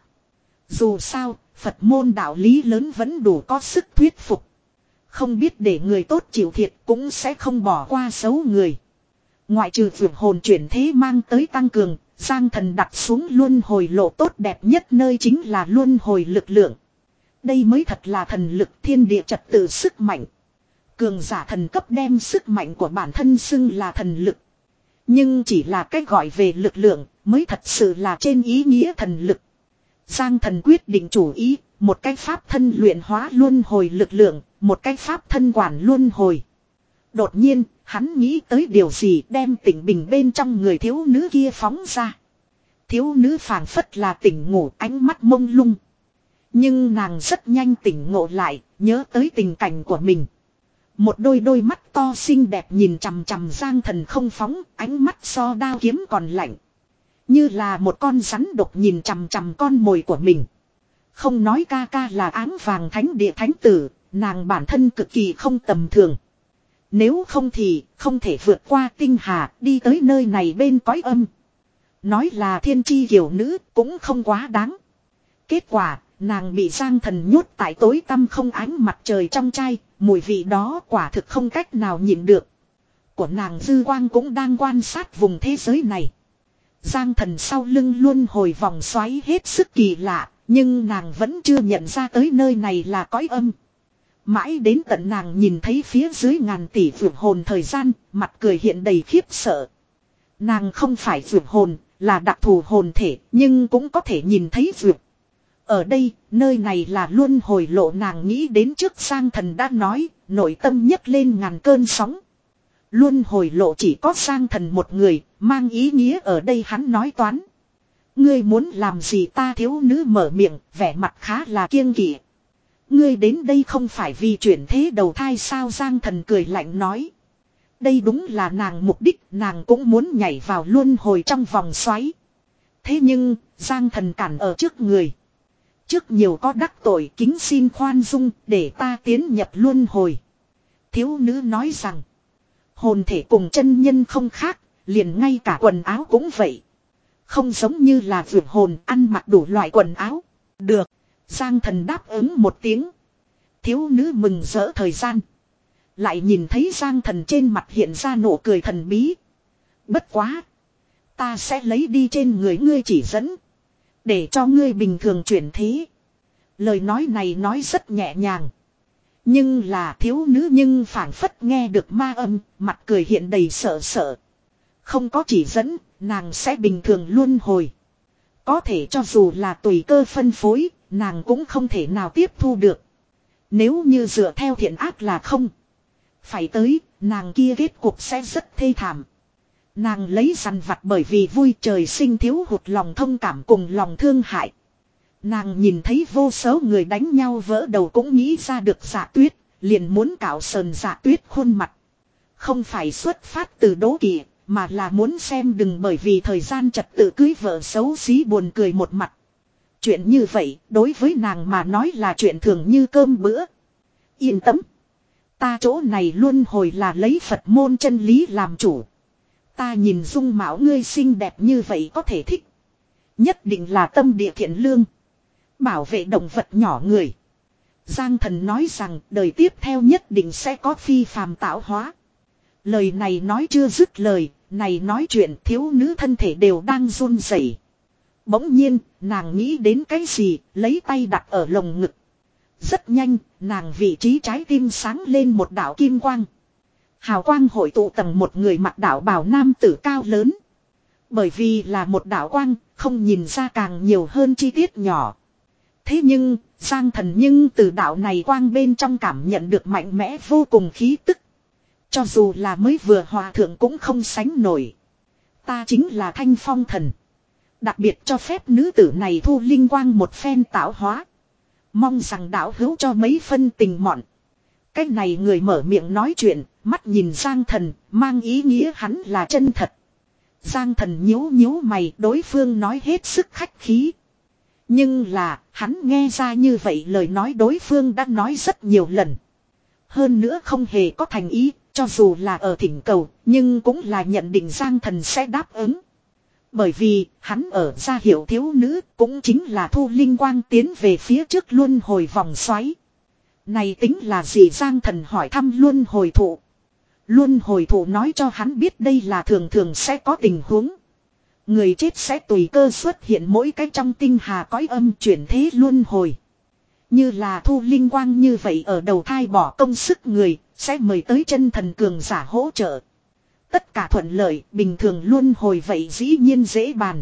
Dù sao, Phật môn đạo lý lớn vẫn đủ có sức thuyết phục. Không biết để người tốt chịu thiệt cũng sẽ không bỏ qua xấu người. Ngoại trừ vượt hồn chuyển thế mang tới tăng cường, Giang thần đặt xuống luân hồi lộ tốt đẹp nhất nơi chính là luân hồi lực lượng. Đây mới thật là thần lực thiên địa trật tự sức mạnh. Cường giả thần cấp đem sức mạnh của bản thân xưng là thần lực. Nhưng chỉ là cách gọi về lực lượng mới thật sự là trên ý nghĩa thần lực. Giang thần quyết định chủ ý, một cái pháp thân luyện hóa luân hồi lực lượng, một cái pháp thân quản luân hồi. Đột nhiên, hắn nghĩ tới điều gì đem tỉnh bình bên trong người thiếu nữ kia phóng ra. Thiếu nữ phảng phất là tỉnh ngủ ánh mắt mông lung. Nhưng nàng rất nhanh tỉnh ngộ lại, nhớ tới tình cảnh của mình. Một đôi đôi mắt to xinh đẹp nhìn chằm chằm Giang thần không phóng, ánh mắt so đao kiếm còn lạnh. Như là một con rắn độc nhìn chằm chằm con mồi của mình. Không nói ca ca là áng vàng thánh địa thánh tử, nàng bản thân cực kỳ không tầm thường. Nếu không thì không thể vượt qua tinh hà đi tới nơi này bên cõi âm. Nói là thiên chi kiều nữ cũng không quá đáng. Kết quả nàng bị Giang thần nhốt tại tối tăm không ánh mặt trời trong chai. Mùi vị đó quả thực không cách nào nhịn được. Của nàng dư quang cũng đang quan sát vùng thế giới này. Giang thần sau lưng luôn hồi vòng xoáy hết sức kỳ lạ. Nhưng nàng vẫn chưa nhận ra tới nơi này là cõi âm. Mãi đến tận nàng nhìn thấy phía dưới ngàn tỷ vượt hồn thời gian, mặt cười hiện đầy khiếp sợ. Nàng không phải vượt hồn, là đặc thù hồn thể, nhưng cũng có thể nhìn thấy vượt. Ở đây, nơi này là luân hồi lộ nàng nghĩ đến trước Giang thần đã nói, nội tâm nhấc lên ngàn cơn sóng. Luân hồi lộ chỉ có Giang thần một người, mang ý nghĩa ở đây hắn nói toán. Ngươi muốn làm gì ta thiếu nữ mở miệng, vẻ mặt khá là kiêng kỵ. Ngươi đến đây không phải vì chuyển thế đầu thai sao Giang thần cười lạnh nói. Đây đúng là nàng mục đích, nàng cũng muốn nhảy vào luân hồi trong vòng xoáy. Thế nhưng, Giang thần cản ở trước người. Trước nhiều có đắc tội kính xin khoan dung để ta tiến nhập luân hồi. Thiếu nữ nói rằng, hồn thể cùng chân nhân không khác, liền ngay cả quần áo cũng vậy. Không giống như là vượt hồn ăn mặc đủ loại quần áo. Được. Giang thần đáp ứng một tiếng. Thiếu nữ mừng rỡ thời gian. Lại nhìn thấy Giang thần trên mặt hiện ra nụ cười thần bí. Bất quá. Ta sẽ lấy đi trên người ngươi chỉ dẫn. Để cho ngươi bình thường chuyển thế. Lời nói này nói rất nhẹ nhàng. Nhưng là thiếu nữ nhưng phảng phất nghe được ma âm. Mặt cười hiện đầy sợ sợ. Không có chỉ dẫn. Nàng sẽ bình thường luân hồi. Có thể cho dù là tùy cơ phân phối. Nàng cũng không thể nào tiếp thu được. Nếu như dựa theo thiện ác là không. Phải tới, nàng kia kết cục sẽ rất thê thảm. Nàng lấy dằn vặt bởi vì vui trời sinh thiếu hụt lòng thông cảm cùng lòng thương hại. Nàng nhìn thấy vô số người đánh nhau vỡ đầu cũng nghĩ ra được Dạ Tuyết, liền muốn cạo sờn Dạ Tuyết khuôn mặt. Không phải xuất phát từ đố kỵ, mà là muốn xem đừng bởi vì thời gian trật tự cưới vợ xấu xí buồn cười một mặt. Chuyện như vậy, đối với nàng mà nói là chuyện thường như cơm bữa. Yên tâm. Ta chỗ này luôn hồi là lấy Phật môn chân lý làm chủ. Ta nhìn dung mạo ngươi xinh đẹp như vậy có thể thích. Nhất định là tâm địa thiện lương. Bảo vệ động vật nhỏ người. Giang thần nói rằng đời tiếp theo nhất định sẽ có phi phàm tạo hóa. Lời này nói chưa dứt lời, này nói chuyện thiếu nữ thân thể đều đang run rẩy. Bỗng nhiên, nàng nghĩ đến cái gì, lấy tay đặt ở lồng ngực. Rất nhanh, nàng vị trí trái tim sáng lên một đạo kim quang. Hào quang hội tụ tầng một người mặc đạo bào nam tử cao lớn. Bởi vì là một đạo quang, không nhìn ra càng nhiều hơn chi tiết nhỏ. Thế nhưng, Giang Thần nhưng từ đạo này quang bên trong cảm nhận được mạnh mẽ vô cùng khí tức. Cho dù là mới vừa hòa thượng cũng không sánh nổi. Ta chính là Thanh Phong Thần. Đặc biệt cho phép nữ tử này thu linh quang một phen tạo hóa. Mong rằng đạo hữu cho mấy phân tình mọn. Cái này người mở miệng nói chuyện, mắt nhìn Giang Thần, mang ý nghĩa hắn là chân thật. Giang Thần nhíu nhíu mày, đối phương nói hết sức khách khí. Nhưng là, hắn nghe ra như vậy lời nói đối phương đã nói rất nhiều lần. Hơn nữa không hề có thành ý, cho dù là ở thỉnh cầu, nhưng cũng là nhận định Giang Thần sẽ đáp ứng. Bởi vì, hắn ở gia hiệu thiếu nữ, cũng chính là thu linh quang tiến về phía trước luân hồi vòng xoáy. Này tính là gì? Giang Thần hỏi thăm luân hồi thụ. Luân hồi thụ nói cho hắn biết đây là thường thường sẽ có tình huống. Người chết sẽ tùy cơ xuất hiện mỗi cái trong tinh hà cõi âm chuyển thế luân hồi. Như là thu linh quang như vậy ở đầu thai bỏ công sức người, sẽ mời tới chân thần cường giả hỗ trợ. Tất cả thuận lợi, bình thường luân hồi vậy dĩ nhiên dễ bàn.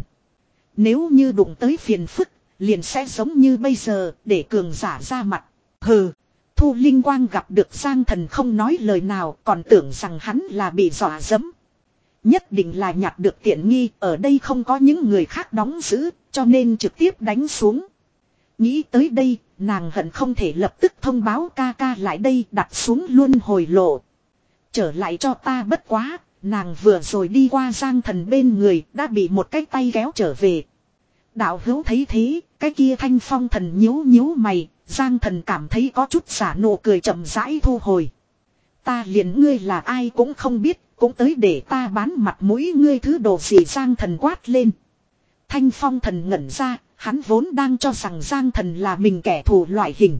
Nếu như đụng tới phiền phức, liền sẽ giống như bây giờ, để cường giả ra mặt. Hừ, thu linh quang gặp được Giang Thần không nói lời nào, còn tưởng rằng hắn là bị dọa dẫm. Nhất định là nhặt được tiện nghi, ở đây không có những người khác đóng giữ, cho nên trực tiếp đánh xuống. Nghĩ tới đây, nàng hận không thể lập tức thông báo ca ca lại đây đặt xuống luân hồi lộ. Trở lại cho ta bất quá, nàng vừa rồi đi qua Giang Thần bên người đã bị một cái tay kéo trở về. Đạo hữu thấy thế, cái kia Thanh Phong Thần nhíu nhíu mày, Giang Thần cảm thấy có chút xả nụ cười chậm rãi thu hồi. Ta liền ngươi là ai cũng không biết, cũng tới để ta bán mặt mũi ngươi thứ đồ gì? Giang Thần quát lên. Thanh Phong Thần ngẩn ra, hắn vốn đang cho rằng Giang Thần là mình kẻ thù loại hình.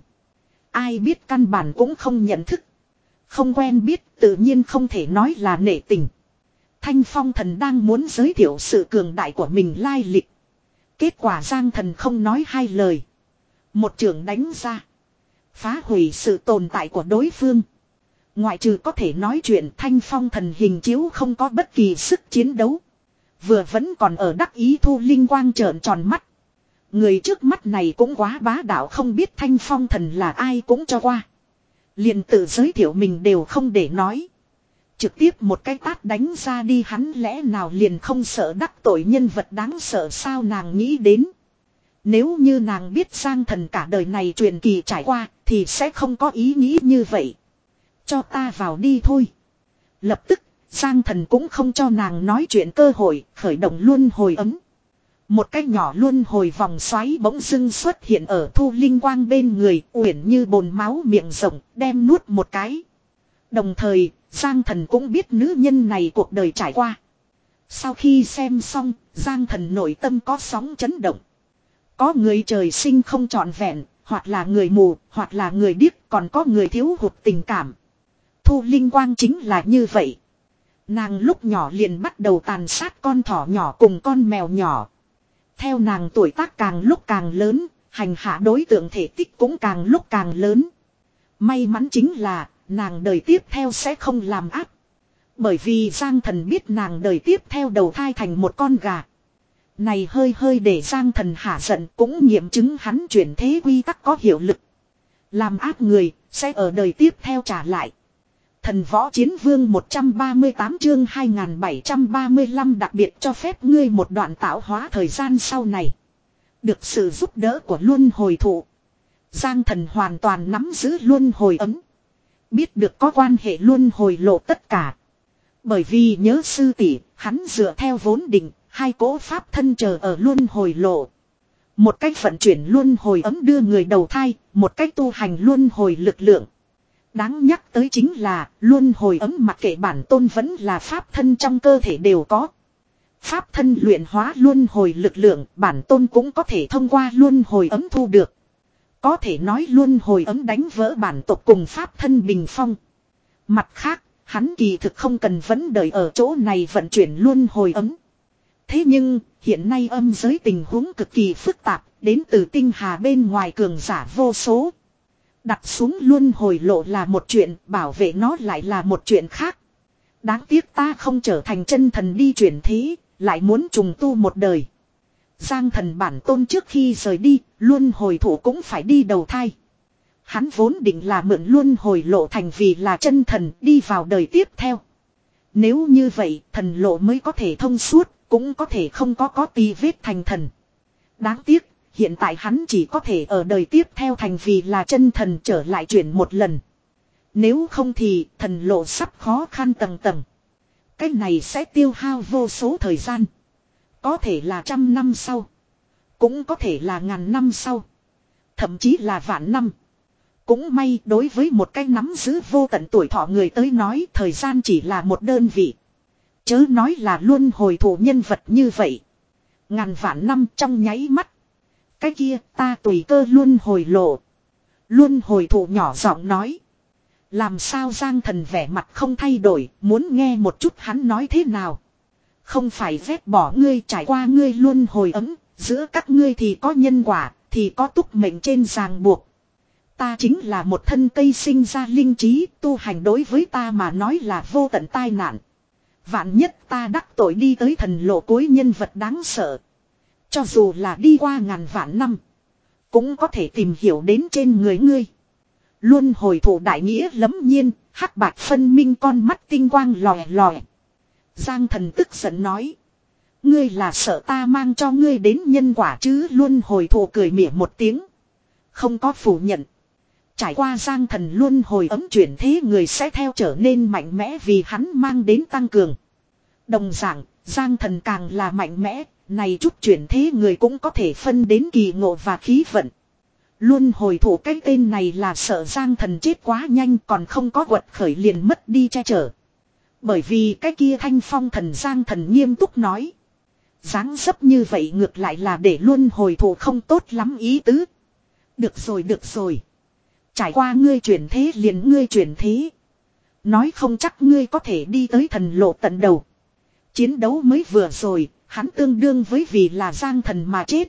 Ai biết căn bản cũng không nhận thức. Không quen biết tự nhiên không thể nói là nể tình. Thanh Phong Thần đang muốn giới thiệu sự cường đại của mình lai lịch. Kết quả Giang Thần không nói hai lời. Một chưởng đánh ra. Phá hủy sự tồn tại của đối phương. Ngoại trừ có thể nói chuyện, Thanh Phong Thần hình chiếu không có bất kỳ sức chiến đấu. Vừa vẫn còn ở đắc ý thu linh quang trợn tròn mắt. Người trước mắt này cũng quá bá đạo, không biết Thanh Phong Thần là ai cũng cho qua. Liền tự giới thiệu mình đều không để nói. Trực tiếp một cái tát đánh ra đi, hắn lẽ nào liền không sợ đắc tội nhân vật đáng sợ sao? Nàng nghĩ đến. Nếu như nàng biết Giang Thần cả đời này truyền kỳ trải qua, thì sẽ không có ý nghĩ như vậy. Cho ta vào đi thôi. Lập tức, Giang Thần cũng không cho nàng nói chuyện cơ hội, khởi động luân hồi ấm. Một cái nhỏ luân hồi vòng xoáy bỗng dưng xuất hiện ở thu linh quang bên người, uyển như bồn máu miệng rộng, đem nuốt một cái. Đồng thời, Giang Thần cũng biết nữ nhân này cuộc đời trải qua. Sau khi xem xong, Giang Thần nội tâm có sóng chấn động. Có người trời sinh không trọn vẹn, hoặc là người mù, hoặc là người điếc, còn có người thiếu hụt tình cảm. Thu linh quang chính là như vậy. Nàng lúc nhỏ liền bắt đầu tàn sát con thỏ nhỏ cùng con mèo nhỏ. Theo nàng tuổi tác càng lúc càng lớn, hành hạ đối tượng thể tích cũng càng lúc càng lớn. May mắn chính là, nàng đời tiếp theo sẽ không làm ác. Bởi vì Giang Thần biết nàng đời tiếp theo đầu thai thành một con gà. Này hơi hơi để Giang Thần hả giận, cũng nghiệm chứng hắn chuyển thế quy tắc có hiệu lực. Làm ác người, sẽ ở đời tiếp theo trả lại. Thần Võ Chiến Vương một trăm ba mươi tám chương hai nghìn bảy trăm ba mươi lăm đặc biệt cho phép ngươi một đoạn tạo hóa thời gian sau này. Được sự giúp đỡ của luân hồi thụ. Giang Thần hoàn toàn nắm giữ luân hồi ấm. Biết được có quan hệ luân hồi lộ tất cả. Bởi vì nhớ sư tỷ, hắn dựa theo vốn định, hai cỗ pháp thân chờ ở luân hồi lộ. Một cách vận chuyển luân hồi ấm đưa người đầu thai, một cách tu hành luân hồi lực lượng. Đáng nhắc tới chính là, luân hồi ấm mặc kệ bản tôn vẫn là pháp thân trong cơ thể đều có. Pháp thân luyện hóa luân hồi lực lượng, bản tôn cũng có thể thông qua luân hồi ấm thu được. Có thể nói luân hồi ấm đánh vỡ bản tộc cùng pháp thân bình phong. Mặt khác, hắn kỳ thực không cần vẫn đợi ở chỗ này vận chuyển luân hồi ấm. Thế nhưng, hiện nay âm giới tình huống cực kỳ phức tạp, đến từ tinh hà bên ngoài cường giả vô số. Đặt xuống luân hồi lộ là một chuyện, bảo vệ nó lại là một chuyện khác. Đáng tiếc ta không trở thành chân thần đi chuyển thế, lại muốn trùng tu một đời. Giang thần bản tôn trước khi rời đi, luân hồi thủ cũng phải đi đầu thai. Hắn vốn định là mượn luân hồi lộ thành vì là chân thần đi vào đời tiếp theo. Nếu như vậy, thần lộ mới có thể thông suốt, cũng có thể không có có tì vết thành thần. Đáng tiếc, hiện tại hắn chỉ có thể ở đời tiếp theo thành vì là chân thần trở lại chuyển một lần. Nếu không thì thần lộ sắp khó khăn tầng tầng. Cái này sẽ tiêu hao vô số thời gian. Có thể là trăm năm sau. Cũng có thể là ngàn năm sau. Thậm chí là vạn năm. Cũng may đối với một cái nắm giữ vô tận tuổi thọ người tới nói thời gian chỉ là một đơn vị. Chớ nói là luân hồi thủ nhân vật như vậy. Ngàn vạn năm trong nháy mắt. Cái kia ta tùy cơ luân hồi lộ. Luân hồi thủ nhỏ giọng nói. Làm sao Giang thần vẻ mặt không thay đổi, muốn nghe một chút hắn nói thế nào. Không phải vét bỏ ngươi trải qua ngươi luân hồi ấm, giữa các ngươi thì có nhân quả, thì có túc mệnh trên ràng buộc. Ta chính là một thân cây sinh ra linh trí, tu hành đối với ta mà nói là vô tận tai nạn. Vạn nhất ta đắc tội đi tới thần lộ cuối nhân vật đáng sợ. Cho dù là đi qua ngàn vạn năm, cũng có thể tìm hiểu đến trên người ngươi. Luân hồi thủ đại nghĩa lẫm nhiên, hắc bạch phân minh con mắt tinh quang lòe lòe. Giang thần tức giận nói. Ngươi là sợ ta mang cho ngươi đến nhân quả chứ? Luân hồi thủ cười mỉa một tiếng. Không có phủ nhận. Trải qua Giang thần luân hồi ấm chuyển thế người sẽ theo trở nên mạnh mẽ vì hắn mang đến tăng cường. Đồng dạng, Giang thần càng là mạnh mẽ, này chút chuyển thế người cũng có thể phân đến kỳ ngộ và khí vận. Luân hồi thủ cái tên này là sợ Giang thần chết quá nhanh còn không có quật khởi liền mất đi che chở. Bởi vì cái kia thanh phong thần Giang thần nghiêm túc nói. Dáng dấp như vậy ngược lại là để luân hồi thủ không tốt lắm ý tứ. Được rồi được rồi. Trải qua ngươi chuyển thế liền ngươi chuyển thế. Nói không chắc ngươi có thể đi tới thần lộ tận đầu. Chiến đấu mới vừa rồi, hắn tương đương với vì là Giang thần mà chết.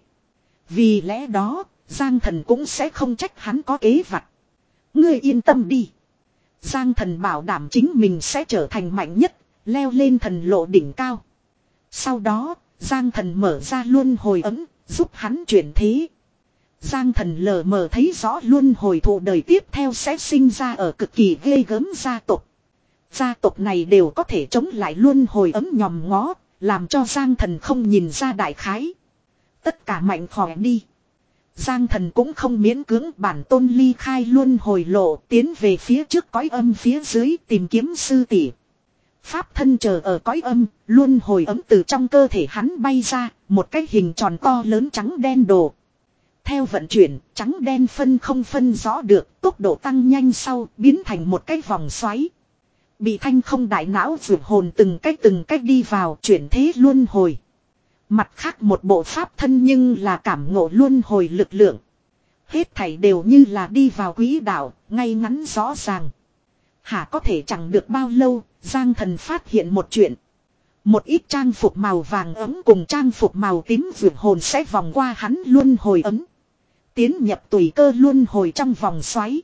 Vì lẽ đó, Giang thần cũng sẽ không trách hắn có kế vặt. Ngươi yên tâm đi. Giang thần bảo đảm chính mình sẽ trở thành mạnh nhất, leo lên thần lộ đỉnh cao. Sau đó, Giang thần mở ra luân hồi ấm, giúp hắn chuyển thế. Giang thần lờ mờ thấy rõ luân hồi thủ đời tiếp theo sẽ sinh ra ở cực kỳ ghê gớm gia tộc. Gia tộc này đều có thể chống lại luân hồi ấm nhòm ngó, làm cho Giang thần không nhìn ra đại khái. Tất cả mạnh khỏe đi. Giang thần cũng không miễn cưỡng bản tôn ly khai luân hồi lộ tiến về phía trước cõi âm phía dưới tìm kiếm sư tỷ. Pháp thân chờ ở cõi âm, luân hồi ấm từ trong cơ thể hắn bay ra, một cái hình tròn to lớn trắng đen đồ. Theo vận chuyển, trắng đen phân không phân rõ được, tốc độ tăng nhanh sau, biến thành một cái vòng xoáy. Bị thanh không đại não vượt hồn từng cách từng cách đi vào chuyển thế luân hồi. Mặt khác một bộ pháp thân nhưng là cảm ngộ luân hồi lực lượng. Hết thảy đều như là đi vào quỹ đạo, ngay ngắn rõ ràng. Hả có thể chẳng được bao lâu, Giang thần phát hiện một chuyện. Một ít trang phục màu vàng ấm cùng trang phục màu tím vượt hồn sẽ vòng qua hắn luân hồi ấm. Tiến nhập tùy cơ luân hồi trong vòng xoáy.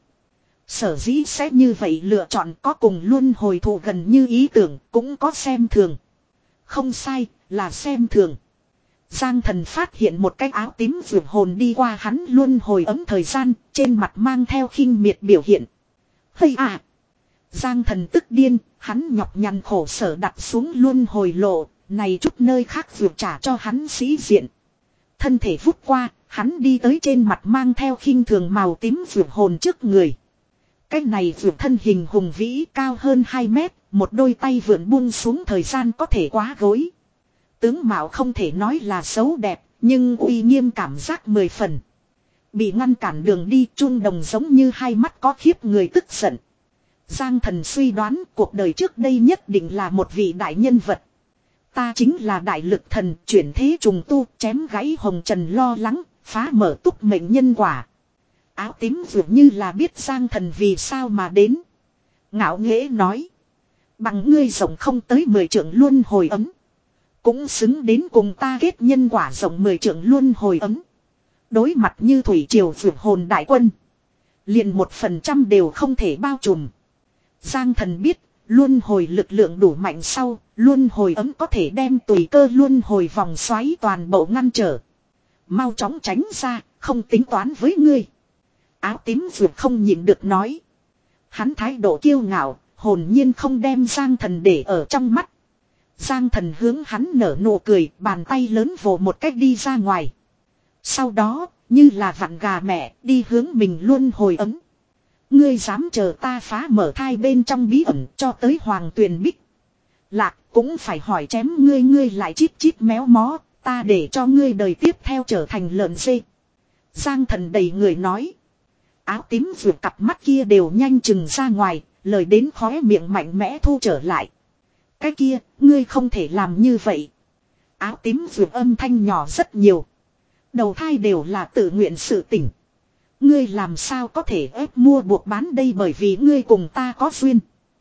Sở dĩ sẽ như vậy lựa chọn có cùng luân hồi thủ gần như ý tưởng, cũng có xem thường. Không sai, là xem thường. Giang thần phát hiện một cái áo tím vượt hồn đi qua hắn luân hồi ấm thời gian, trên mặt mang theo khinh miệt biểu hiện. Hây à! Giang thần tức điên, hắn nhọc nhằn khổ sở đặt xuống luân hồi lộ, này chút nơi khác vượt trả cho hắn sĩ diện. Thân thể vút qua, hắn đi tới trên mặt mang theo khinh thường màu tím vượt hồn trước người. Cái này vượt thân hình hùng vĩ cao hơn hai mét, một đôi tay vượn buông xuống thời gian có thể quá gối. Tướng mạo không thể nói là xấu đẹp, nhưng uy nghiêm cảm giác mười phần. Bị ngăn cản đường đi chun đồng giống như hai mắt có khiếp người tức giận. Giang thần suy đoán cuộc đời trước đây nhất định là một vị đại nhân vật. Ta chính là đại lực thần chuyển thế trùng tu chém gãy hồng trần lo lắng, phá mở túc mệnh nhân quả. Áo tím dường như là biết Giang thần vì sao mà đến. Ngạo nghễ nói. Bằng ngươi rộng không tới mười trượng luân hồi ấm. Cũng xứng đến cùng ta kết nhân quả rộng mười trượng luân hồi ấm. Đối mặt như thủy triều vượt hồn đại quân. Liền một phần trăm đều không thể bao trùm. Giang thần biết, luân hồi lực lượng đủ mạnh sau, luân hồi ấm có thể đem tùy cơ luân hồi vòng xoáy toàn bộ ngăn trở. Mau chóng tránh ra, không tính toán với ngươi. Áo tím vượt không nhịn được nói. Hắn thái độ kiêu ngạo, hồn nhiên không đem Giang thần để ở trong mắt. Giang thần hướng hắn nở nụ cười, bàn tay lớn vồ một cách đi ra ngoài. Sau đó, như là vặn gà mẹ, đi hướng mình luân hồi ấm. Ngươi dám chờ ta phá mở thai bên trong bí ẩn cho tới hoàng tuyền bích. Lạc cũng phải hỏi chém ngươi ngươi lại chít chít méo mó, ta để cho ngươi đời tiếp theo trở thành lợn dê. Giang thần đầy người nói. Áo tím vượt cặp mắt kia đều nhanh chừng ra ngoài, lời đến khóe miệng mạnh mẽ thu trở lại. Cái kia, ngươi không thể làm như vậy. Áo tím vượt âm thanh nhỏ rất nhiều. Đầu thai đều là tự nguyện sự tỉnh. Ngươi làm sao có thể ép mua buộc bán đây bởi vì ngươi cùng ta có duyên.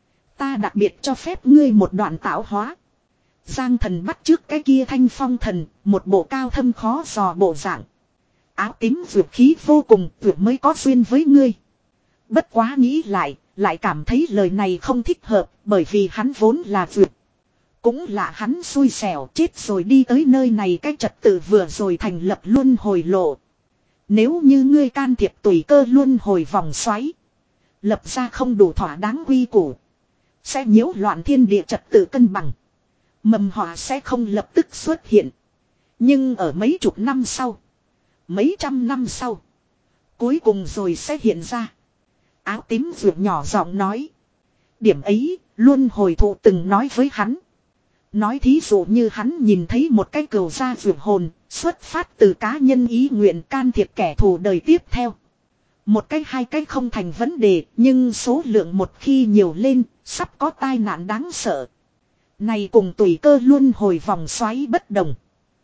Ta đặc biệt cho phép ngươi một đoạn tạo hóa. Giang thần bắt trước cái kia thanh phong thần, một bộ cao thâm khó dò bộ dạng. Áo tím vượt khí vô cùng, vượt mới có duyên với ngươi. Bất quá nghĩ lại, lại cảm thấy lời này không thích hợp, bởi vì hắn vốn là vượt. Cũng là hắn xui xẻo chết rồi đi tới nơi này cái trật tự vừa rồi thành lập luân hồi lộ. Nếu như ngươi can thiệp tùy cơ luân hồi vòng xoáy. Lập ra không đủ thỏa đáng quy củ. Sẽ nhiễu loạn thiên địa trật tự cân bằng. Mầm họa sẽ không lập tức xuất hiện. Nhưng ở mấy chục năm sau. Mấy trăm năm sau. Cuối cùng rồi sẽ hiện ra. Áo tím vượt nhỏ giọng nói. Điểm ấy, luân hồi thụ từng nói với hắn. Nói thí dụ như hắn nhìn thấy một cái cừu gia vượt hồn, xuất phát từ cá nhân ý nguyện can thiệp kẻ thù đời tiếp theo. Một cái hai cái không thành vấn đề, nhưng số lượng một khi nhiều lên, sắp có tai nạn đáng sợ. Này cùng tùy cơ luân hồi vòng xoáy bất đồng.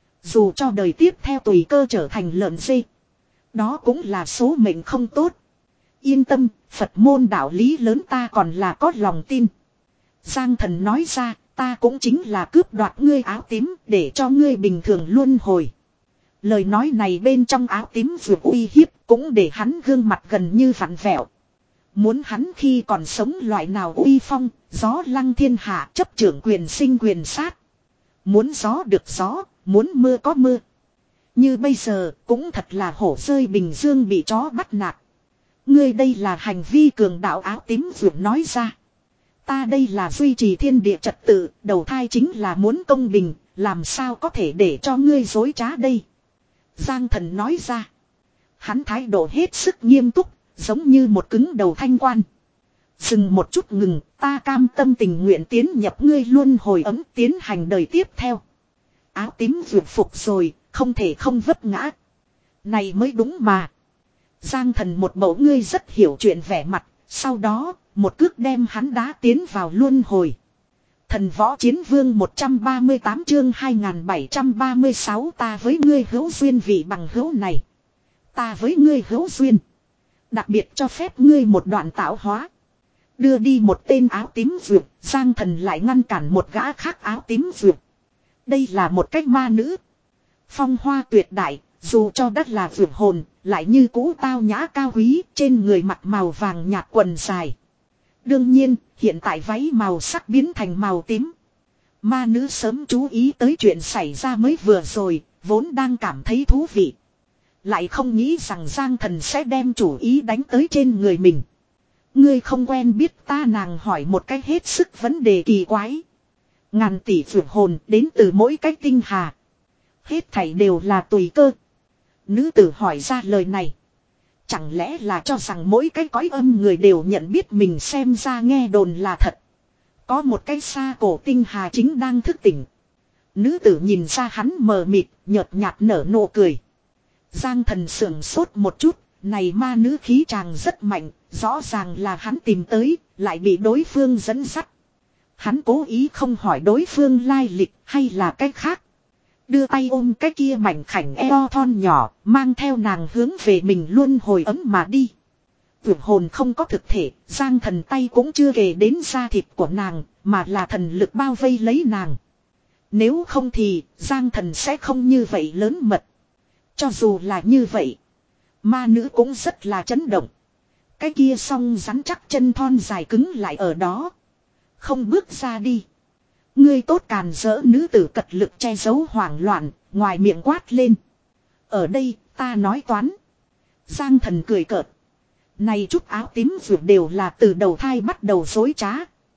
Dù cho đời tiếp theo tùy cơ trở thành lợn dê. Đó cũng là số mệnh không tốt. Yên tâm, Phật môn đạo lý lớn ta còn là có lòng tin. Giang thần nói ra, ta cũng chính là cướp đoạt ngươi áo tím để cho ngươi bình thường luân hồi. Lời nói này bên trong áo tím vượt uy hiếp cũng để hắn gương mặt gần như vặn vẹo. Muốn hắn khi còn sống loại nào uy phong, gió lăng thiên hạ chấp trưởng quyền sinh quyền sát. Muốn gió được gió, muốn mưa có mưa. Như bây giờ cũng thật là hổ rơi bình dương bị chó bắt nạt. Ngươi đây là hành vi cường đạo áo tím vượt nói ra. Ta đây là duy trì thiên địa trật tự, đầu thai chính là muốn công bình, làm sao có thể để cho ngươi dối trá đây. Giang thần nói ra. Hắn thái độ hết sức nghiêm túc, giống như một cứng đầu thanh quan. Dừng một chút ngừng, ta cam tâm tình nguyện tiến nhập ngươi luân hồi ấm tiến hành đời tiếp theo. Áo tím vượt phục rồi, không thể không vấp ngã. Này mới đúng mà. Giang thần một mẫu ngươi rất hiểu chuyện vẻ mặt, sau đó, một cước đem hắn đá tiến vào luân hồi. Thần võ chiến vương một trăm ba mươi tám chương hai nghìn bảy trăm ba mươi sáu ta với ngươi hữu duyên vị bằng hữu này. Ta với ngươi hữu duyên. Đặc biệt cho phép ngươi một đoạn tạo hóa. Đưa đi một tên áo tím vượt, Giang thần lại ngăn cản một gã khác áo tím vượt. Đây là một cách ma nữ. Phong hoa tuyệt đại, dù cho đất là vượt hồn, lại như cũ tao nhã cao quý, trên người mặc màu vàng nhạt quần dài. Đương nhiên, hiện tại váy màu sắc biến thành màu tím. Ma nữ sớm chú ý tới chuyện xảy ra mới vừa rồi, vốn đang cảm thấy thú vị. Lại không nghĩ rằng Giang thần sẽ đem chủ ý đánh tới trên người mình. Ngươi không quen biết ta nàng hỏi một cách hết sức vấn đề kỳ quái. Ngàn tỷ vượt hồn đến từ mỗi cách tinh hà. Hết thảy đều là tùy cơ. Nữ tử hỏi ra lời này. Chẳng lẽ là cho rằng mỗi cái cõi âm người đều nhận biết mình xem ra nghe đồn là thật. Có một cái xa cổ tinh hà chính đang thức tỉnh. Nữ tử nhìn ra hắn mờ mịt, nhợt nhạt nở nụ cười. Giang thần sưởng sốt một chút, này ma nữ khí chàng rất mạnh, rõ ràng là hắn tìm tới, lại bị đối phương dẫn dắt. Hắn cố ý không hỏi đối phương lai lịch hay là cách khác. Đưa tay ôm cái kia mảnh khảnh eo thon nhỏ, mang theo nàng hướng về mình luôn hồi ấm mà đi. vượt hồn không có thực thể, Giang Thần tay cũng chưa kề đến da thịt của nàng, mà là thần lực bao vây lấy nàng. Nếu không thì, Giang Thần sẽ không như vậy lớn mật. Cho dù là như vậy, ma nữ cũng rất là chấn động. Cái kia song rắn chắc chân thon dài cứng lại ở đó. Không bước ra đi. Ngươi tốt càn rỡ, nữ tử cật lực che giấu hoảng loạn, ngoài miệng quát lên. Ở đây, ta nói toán. Giang Thần cười cợt. Này chút áo tím vượt đều là từ đầu thai bắt đầu dối trá.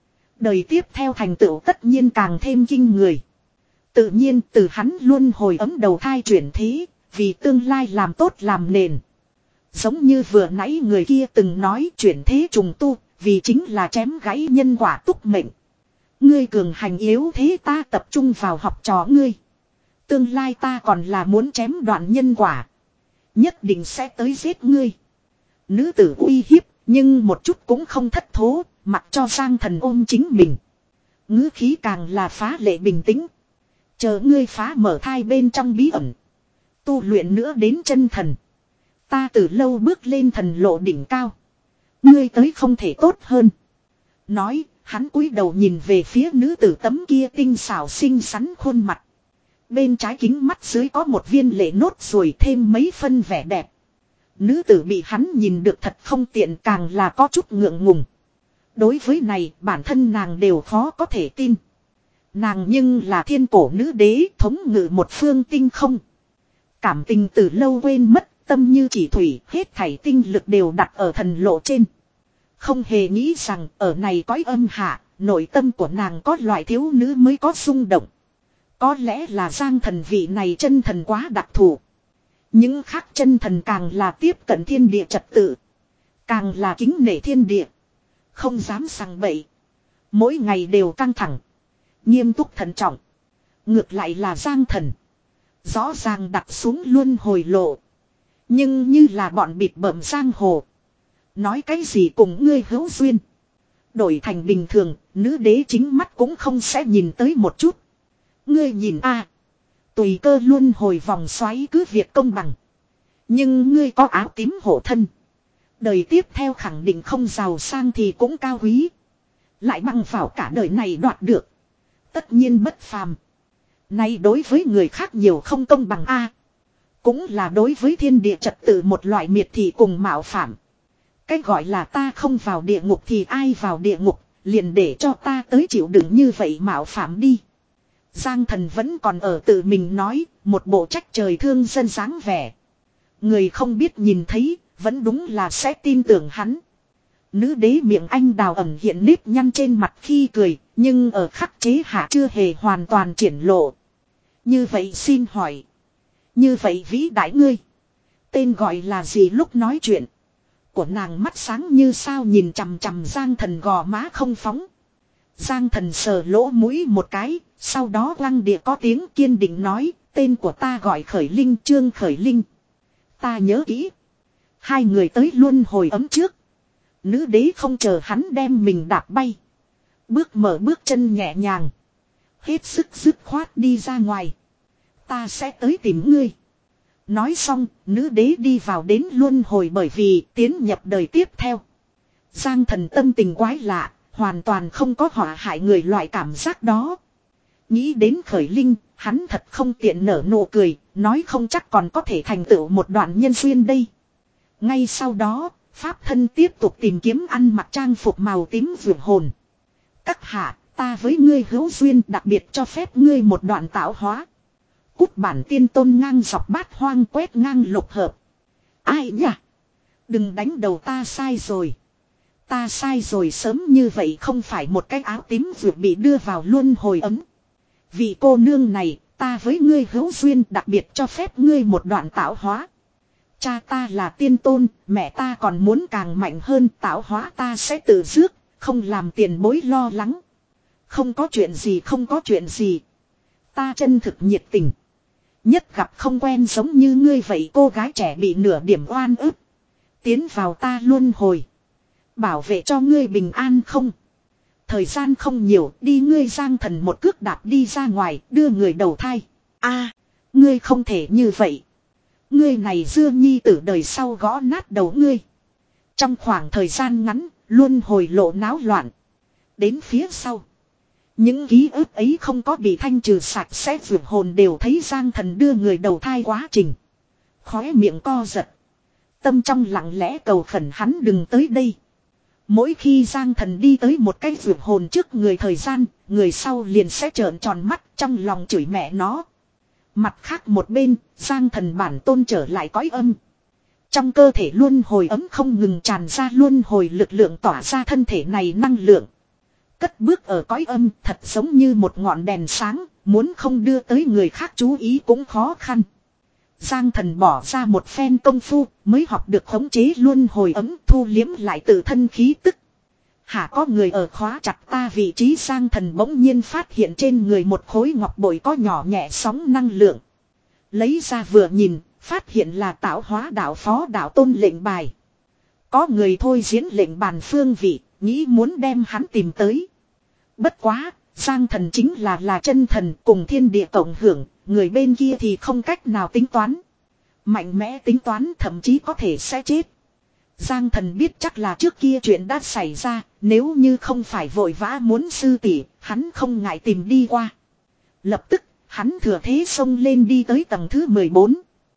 Đời tiếp theo thành tựu tất nhiên càng thêm kinh người. Tự nhiên từ hắn luôn hồi ấm đầu thai chuyển thế, vì tương lai làm tốt làm nền. Giống như vừa nãy người kia từng nói chuyển thế trùng tu, vì chính là chém gãy nhân quả túc mệnh. Ngươi cường hành yếu thế, ta tập trung vào học trò ngươi. Tương lai ta còn là muốn chém đoạn nhân quả. Nhất định sẽ tới giết ngươi. Nữ tử uy hiếp, nhưng một chút cũng không thất thố, mặc cho Giang Thần ôm chính mình. Ngữ khí càng là phá lệ bình tĩnh. Chờ ngươi phá mở thai bên trong bí ẩn. Tu luyện nữa đến chân thần. Ta từ lâu bước lên thần lộ đỉnh cao. Ngươi tới không thể tốt hơn. Nói, hắn cúi đầu nhìn về phía nữ tử tấm kia tinh xảo xinh xắn khuôn mặt. Bên trái kính mắt dưới có một viên lệ nốt rồi thêm mấy phân vẻ đẹp. Nữ tử bị hắn nhìn được thật không tiện, càng là có chút ngượng ngùng. Đối với này bản thân nàng đều khó có thể tin. Nàng nhưng là thiên cổ nữ đế thống ngự một phương tinh không. Cảm tình từ lâu quên mất, tâm như chỉ thủy, hết thảy tinh lực đều đặt ở thần lộ trên. Không hề nghĩ rằng ở này cõi âm hạ, nội tâm của nàng có loại thiếu nữ mới có xung động. Có lẽ là Giang Thần vị này chân thần quá đặc thù. Những khác chân thần càng là tiếp cận thiên địa trật tự. Càng là kính nể thiên địa. Không dám sằng bậy. Mỗi ngày đều căng thẳng. Nghiêm túc thận trọng. Ngược lại là Giang Thần. Rõ ràng đặt xuống luân hồi lộ. Nhưng như là bọn bịt bợm giang hồ. Nói cái gì cùng ngươi hữu duyên. Đổi thành bình thường, nữ đế chính mắt cũng không sẽ nhìn tới một chút. Ngươi nhìn a à, tùy cơ luân hồi vòng xoáy cứ việc công bằng. Nhưng ngươi có áo tím hộ thân. Đời tiếp theo khẳng định không giàu sang thì cũng cao quý. Lại bằng vào cả đời này đoạt được. Tất nhiên bất phàm. Nay đối với người khác nhiều không công bằng a à, cũng là đối với thiên địa trật tự một loại miệt thị cùng mạo phạm. Cái gọi là ta không vào địa ngục thì ai vào địa ngục, liền để cho ta tới chịu đựng như vậy mạo phạm đi. Giang Thần vẫn còn ở tự mình nói, một bộ trách trời thương dân dáng vẻ. Người không biết nhìn thấy, vẫn đúng là sẽ tin tưởng hắn. Nữ đế miệng anh đào ẩn hiện nếp nhăn trên mặt khi cười, nhưng ở khắc chế hạ chưa hề hoàn toàn triển lộ. Như vậy xin hỏi. Như vậy vĩ đại ngươi. Tên gọi là gì lúc nói chuyện. Của nàng mắt sáng như sao nhìn chằm chằm Giang Thần gò má không phóng. Giang Thần sờ lỗ mũi một cái, sau đó lăng địa có tiếng kiên định nói, tên của ta gọi Khởi Linh, Trương Khởi Linh. Ta nhớ kỹ. Hai người tới luân hồi ấm trước. Nữ đế không chờ hắn đem mình đạp bay. Bước mở bước chân nhẹ nhàng. Hết sức dứt khoát đi ra ngoài. Ta sẽ tới tìm ngươi. Nói xong, nữ đế đi vào đến luân hồi bởi vì tiến nhập đời tiếp theo. Giang Thần tâm tình quái lạ, hoàn toàn không có họa hại người loại cảm giác đó. Nghĩ đến Khởi Linh, hắn thật không tiện nở nụ cười, nói không chắc còn có thể thành tựu một đoạn nhân duyên đây. Ngay sau đó, Pháp Thân tiếp tục tìm kiếm ăn mặc trang phục màu tím vượt hồn. Các hạ, ta với ngươi hữu duyên đặc biệt cho phép ngươi một đoạn tạo hóa. Cút bản tiên tôn ngang dọc bát hoang quét ngang lục hợp. Ai nhỉ? Đừng đánh đầu ta sai rồi. Ta sai rồi sớm như vậy không phải một cái áo tím vượt bị đưa vào luân hồi ấm. Vị cô nương này, ta với ngươi hữu duyên đặc biệt cho phép ngươi một đoạn tạo hóa. Cha ta là tiên tôn, mẹ ta còn muốn càng mạnh hơn, tạo hóa ta sẽ tự rước, không làm tiền bối lo lắng. Không có chuyện gì không có chuyện gì. Ta chân thực nhiệt tình. Nhất gặp không quen giống như ngươi vậy cô gái trẻ bị nửa điểm oan ức. Tiến vào ta luân hồi. Bảo vệ cho ngươi bình an không. Thời gian không nhiều, đi ngươi Giang Thần một cước đạp đi ra ngoài, đưa người đầu thai. A, ngươi không thể như vậy. Ngươi này Dương Nhi tử đời sau gõ nát đầu ngươi. Trong khoảng thời gian ngắn, luôn hồi lộ náo loạn. Đến phía sau. Những ký ức ấy không có bị thanh trừ sạch sẽ vượt hồn đều thấy Giang Thần đưa người đầu thai quá trình. Khóe miệng co giật. Tâm trong lặng lẽ cầu khẩn hắn đừng tới đây. Mỗi khi Giang Thần đi tới một cái vượt hồn trước người thời gian, người sau liền sẽ trợn tròn mắt trong lòng chửi mẹ nó. Mặt khác một bên, Giang Thần bản tôn trở lại cõi âm. Trong cơ thể luôn hồi ấm không ngừng tràn ra luôn hồi lực lượng tỏa ra thân thể này năng lượng. Cất bước ở cõi âm thật giống như một ngọn đèn sáng, muốn không đưa tới người khác chú ý cũng khó khăn. Giang Thần bỏ ra một phen công phu mới học được khống chế luôn hồi ấm thu liếm lại tự thân khí tức. Hả có người ở khóa chặt ta vị trí Giang Thần bỗng nhiên phát hiện trên người một khối ngọc bội có nhỏ nhẹ sóng năng lượng. Lấy ra vừa nhìn, phát hiện là tạo hóa đạo phó đạo tôn lệnh bài. Có người thôi diễn lệnh bàn phương vị, nghĩ muốn đem hắn tìm tới. Bất quá, Giang Thần chính là là chân thần cùng thiên địa cộng hưởng, người bên kia thì không cách nào tính toán. Mạnh mẽ tính toán thậm chí có thể sẽ chết. Giang Thần biết chắc là trước kia chuyện đã xảy ra, nếu như không phải vội vã muốn sư tỷ, hắn không ngại tìm đi qua. Lập tức, hắn thừa thế xông lên đi tới tầng thứ mười bốn.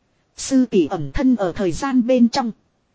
Sư tỷ ẩn thân ở thời gian bên trong.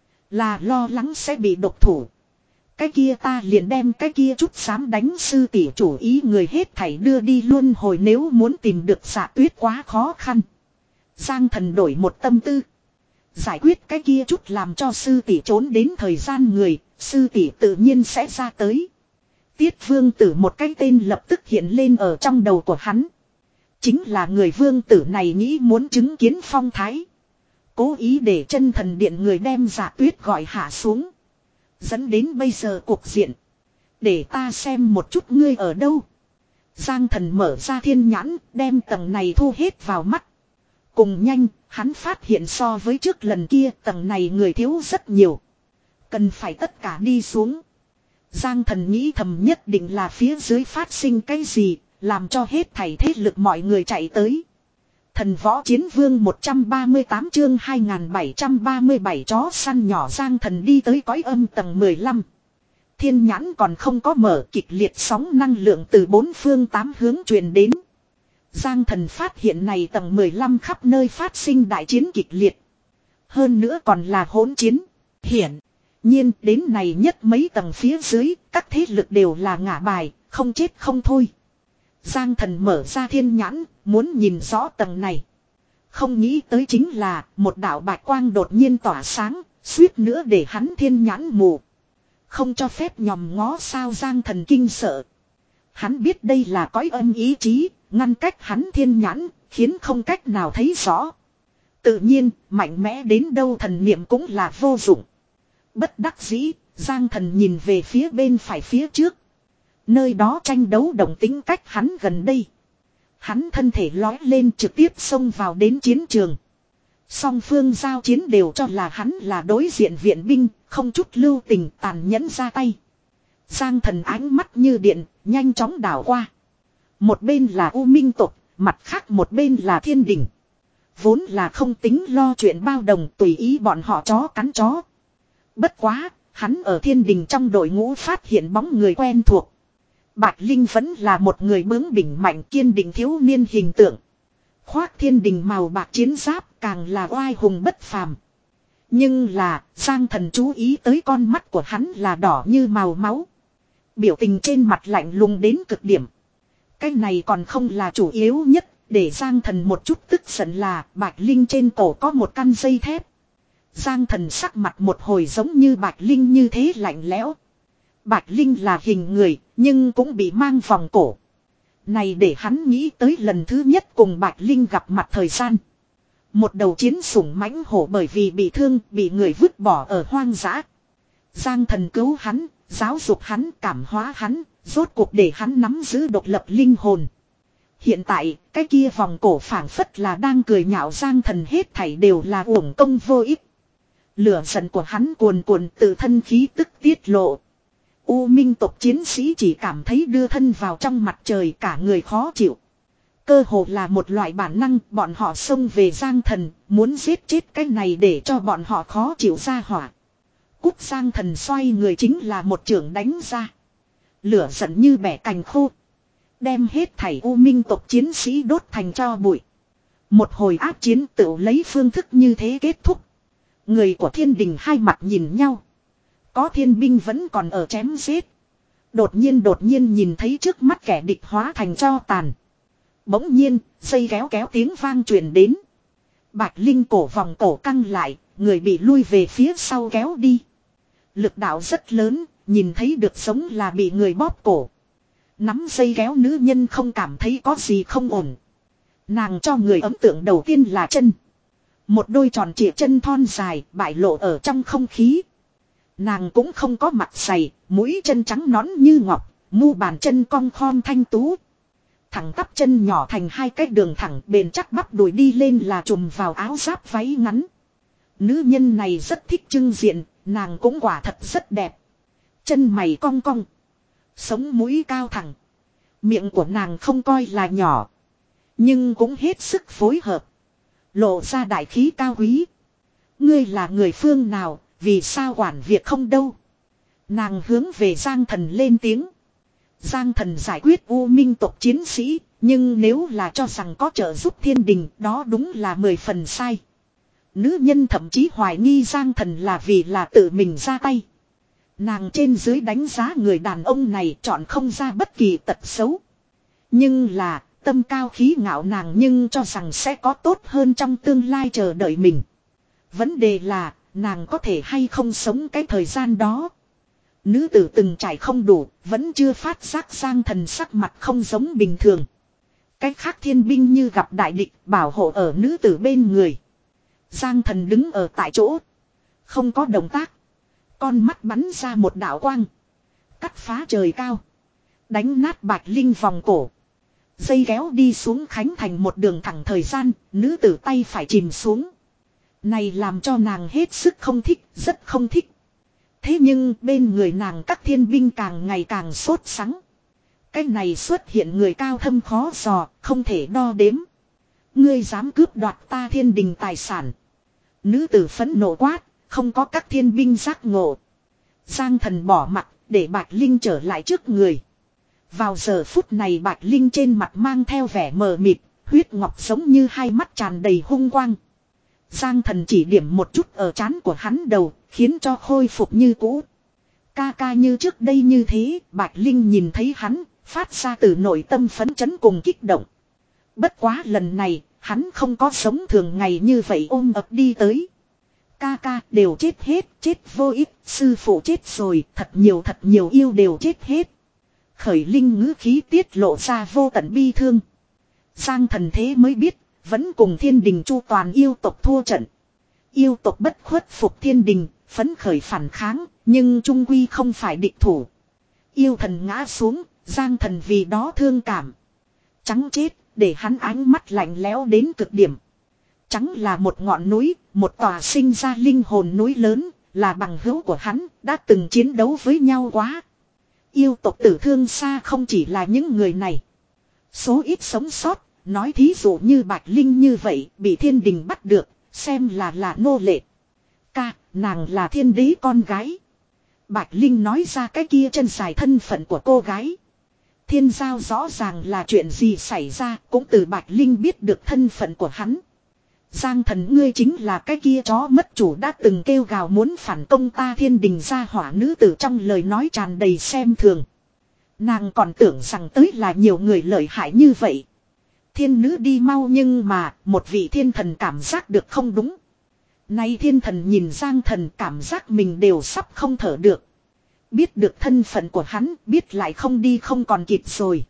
Là lo lắng sẽ bị độc thủ. Cái kia ta liền đem cái kia chút dám đánh sư tỷ chủ ý người hết thảy đưa đi luôn hồi nếu muốn tìm được Dạ Tuyết quá khó khăn. Giang Thần đổi một tâm tư. Giải quyết cái kia chút làm cho sư tỷ trốn đến thời gian người, sư tỷ tự nhiên sẽ ra tới. Tiết Vương Tử một cái tên lập tức hiện lên ở trong đầu của hắn. Chính là người vương tử này nghĩ muốn chứng kiến phong thái. Cố ý để chân thần điện người đem Dạ Tuyết gọi hạ xuống. Dẫn đến bây giờ cuộc diện. Để ta xem một chút ngươi ở đâu. Giang Thần mở ra thiên nhãn, đem tầng này thu hết vào mắt. Cùng nhanh, hắn phát hiện so với trước lần kia tầng này người thiếu rất nhiều. Cần phải tất cả đi xuống. Giang Thần nghĩ thầm nhất định là phía dưới phát sinh cái gì, làm cho hết thảy thế lực mọi người chạy tới. Thần Võ Chiến Vương một trăm ba mươi tám chương hai nghìn bảy trăm ba mươi bảy chó săn nhỏ Giang Thần đi tới cõi âm tầng mười lăm. Thiên nhãn còn không có mở, kịch liệt sóng năng lượng từ bốn phương tám hướng truyền đến. Giang Thần phát hiện này tầng mười lăm khắp nơi phát sinh đại chiến kịch liệt. Hơn nữa còn là hỗn chiến. Hiển nhiên đến này nhất mấy tầng phía dưới, các thế lực đều là ngả bài, không chết không thôi. Giang Thần mở ra thiên nhãn, muốn nhìn rõ tầng này. Không nghĩ tới chính là một đạo bạch quang đột nhiên tỏa sáng, suýt nữa để hắn thiên nhãn mù. Không cho phép nhòm ngó sao Giang Thần kinh sợ. Hắn biết đây là cõi âm ý chí, ngăn cách hắn thiên nhãn, khiến không cách nào thấy rõ. Tự nhiên, mạnh mẽ đến đâu thần niệm cũng là vô dụng. Bất đắc dĩ, Giang Thần nhìn về phía bên phải phía trước. Nơi đó tranh đấu động tính cách hắn gần đây. Hắn thân thể lói lên trực tiếp xông vào đến chiến trường. Song phương giao chiến đều cho là hắn là đối diện viện binh, không chút lưu tình tàn nhẫn ra tay. Giang Thần ánh mắt như điện, nhanh chóng đảo qua. Một bên là U Minh tộc, mặt khác một bên là Thiên Đình. Vốn là không tính lo chuyện bao đồng tùy ý bọn họ chó cắn chó. Bất quá, hắn ở Thiên Đình trong đội ngũ phát hiện bóng người quen thuộc. Bạch Linh vẫn là một người bướng bỉnh mạnh kiên định thiếu niên hình tượng. Khoác Thiên Đình màu bạc chiến giáp càng là oai hùng bất phàm. Nhưng là, Giang Thần chú ý tới con mắt của hắn là đỏ như màu máu. Biểu tình trên mặt lạnh lùng đến cực điểm. Cái này còn không là chủ yếu nhất, để Giang Thần một chút tức giận là Bạch Linh trên cổ có một căn dây thép. Giang Thần sắc mặt một hồi giống như Bạch Linh như thế lạnh lẽo. Bạch Linh là hình người, nhưng cũng bị mang vòng cổ. Này để hắn nghĩ tới lần thứ nhất cùng Bạch Linh gặp mặt thời gian. Một đầu chiến sủng mãnh hổ bởi vì bị thương, bị người vứt bỏ ở hoang dã. Giang Thần cứu hắn, giáo dục hắn, cảm hóa hắn, rốt cuộc để hắn nắm giữ độc lập linh hồn. Hiện tại, cái kia vòng cổ phảng phất là đang cười nhạo Giang Thần hết thảy đều là uổng công vô ích. Lửa giận của hắn cuồn cuộn từ thân khí tức tiết lộ. U Minh tộc chiến sĩ chỉ cảm thấy đưa thân vào trong mặt trời cả người khó chịu. Cơ hồ là một loại bản năng bọn họ xông về Giang Thần, muốn giết chết cái này để cho bọn họ khó chịu ra hỏa. Cút Giang Thần xoay người chính là một chưởng đánh ra. Lửa giận như bẻ cành khô. Đem hết thảy U Minh tộc chiến sĩ đốt thành tro bụi. Một hồi áp chiến tự lấy phương thức như thế kết thúc. Người của thiên đình hai mặt nhìn nhau. Có thiên binh vẫn còn ở chém giết. Đột nhiên đột nhiên nhìn thấy trước mắt kẻ địch hóa thành tro tàn. Bỗng nhiên, dây kéo kéo tiếng vang truyền đến. Bạch Linh cổ vòng cổ căng lại, người bị lui về phía sau kéo đi. Lực đạo rất lớn, nhìn thấy được giống là bị người bóp cổ. Nắm dây kéo nữ nhân không cảm thấy có gì không ổn. Nàng cho người ấn tượng đầu tiên là chân. Một đôi tròn trịa chân thon dài, bại lộ ở trong không khí. Nàng cũng không có mặt dày, mũi chân trắng nõn như ngọc, mu bàn chân cong khom thanh tú. Thẳng tắp chân nhỏ thành hai cái đường thẳng bền chắc bắp đùi đi lên là trùm vào áo giáp váy ngắn. Nữ nhân này rất thích trưng diện, nàng cũng quả thật rất đẹp. Chân mày cong cong. Sống mũi cao thẳng. Miệng của nàng không coi là nhỏ. Nhưng cũng hết sức phối hợp. Lộ ra đại khí cao quý. Ngươi là người phương nào, vì sao quản việc không đâu. Nàng hướng về Giang Thần lên tiếng. Giang Thần giải quyết U Minh tộc chiến sĩ, nhưng nếu là cho rằng có trợ giúp thiên đình, đó đúng là mười phần sai. Nữ nhân thậm chí hoài nghi Giang Thần là vì là tự mình ra tay. Nàng trên dưới đánh giá người đàn ông này chọn không ra bất kỳ tật xấu. Nhưng là, tâm cao khí ngạo nàng nhưng cho rằng sẽ có tốt hơn trong tương lai chờ đợi mình. Vấn đề là, nàng có thể hay không sống cái thời gian đó. Nữ tử từng trải không đủ, vẫn chưa phát giác Giang Thần sắc mặt không giống bình thường. Cách khác thiên binh như gặp đại địch bảo hộ ở nữ tử bên người. Giang Thần đứng ở tại chỗ. Không có động tác. Con mắt bắn ra một đạo quang. Cắt phá trời cao. Đánh nát Bạch Linh vòng cổ. Dây kéo đi xuống khánh thành một đường thẳng thời gian. Nữ tử tay phải chìm xuống. Này làm cho nàng hết sức không thích, rất không thích. Thế nhưng bên người nàng các thiên binh càng ngày càng sốt sắng. Cái này xuất hiện người cao thâm khó dò, không thể đo đếm. Ngươi dám cướp đoạt ta thiên đình tài sản. Nữ tử phẫn nộ quát, không có các thiên binh giác ngộ. Giang Thần bỏ mặt, để Bạch Linh trở lại trước người. Vào giờ phút này Bạch Linh trên mặt mang theo vẻ mờ mịt, huyết ngọc giống như hai mắt tràn đầy hung quang. Giang Thần chỉ điểm một chút ở trán của hắn đầu, khiến cho khôi phục như cũ. Ca ca như trước đây như thế, Bạch Linh nhìn thấy hắn, phát ra từ nội tâm phấn chấn cùng kích động. Bất quá lần này, hắn không có sống thường ngày như vậy ôm ập đi tới. Ca ca đều chết hết, chết vô ích, sư phụ chết rồi, thật nhiều thật nhiều yêu đều chết hết. Khởi Linh ngữ khí tiết lộ ra vô tận bi thương. Giang Thần thế mới biết, vẫn cùng thiên đình chu toàn yêu tộc thua trận. Yêu tộc bất khuất phục thiên đình, phấn khởi phản kháng, nhưng trung quy không phải địch thủ. Yêu thần ngã xuống, Giang Thần vì đó thương cảm. Trắng chết, để hắn ánh mắt lạnh lẽo đến cực điểm. Trắng là một ngọn núi, một tòa sinh ra linh hồn núi lớn, là bằng hữu của hắn, đã từng chiến đấu với nhau quá. Yêu tộc tử thương xa không chỉ là những người này. Số ít sống sót, nói thí dụ như Bạch Linh như vậy, bị thiên đình bắt được, xem là là nô lệ. Ca, nàng là thiên đế con gái. Bạch Linh nói ra cái kia chân dài thân phận của cô gái. Thiên giao rõ ràng là chuyện gì xảy ra, cũng từ Bạch Linh biết được thân phận của hắn. Giang Thần ngươi chính là cái kia chó mất chủ đã từng kêu gào muốn phản công ta thiên đình ra hỏa nữ tử trong lời nói tràn đầy xem thường. Nàng còn tưởng rằng tới là nhiều người lợi hại như vậy. Thiên nữ đi mau nhưng mà một vị thiên thần cảm giác được không đúng. Nay thiên thần nhìn Giang Thần cảm giác mình đều sắp không thở được. Biết được thân phận của hắn, biết lại không đi không còn kịp rồi.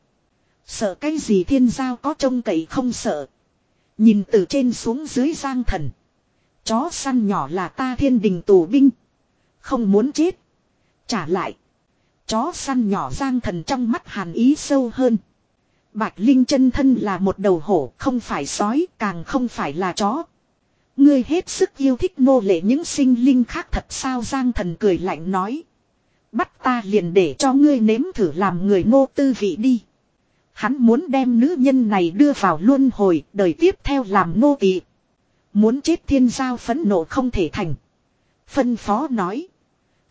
Sợ cái gì thiên giao có trông cậy không sợ. Nhìn từ trên xuống dưới Giang Thần. Chó săn nhỏ là ta thiên đình tù binh. Không muốn chết. Trả lại. Chó săn nhỏ Giang Thần trong mắt hàn ý sâu hơn. Bạch Linh chân thân là một đầu hổ, không phải sói, càng không phải là chó. Ngươi hết sức yêu thích nô lệ những sinh linh khác thật sao Giang Thần cười lạnh nói. Bắt ta liền để cho ngươi nếm thử làm người nô tư vị đi. Hắn muốn đem nữ nhân này đưa vào luân hồi, đời tiếp theo làm nô tỳ. Muốn chết thiên giao phẫn nộ không thể thành. Phân phó nói.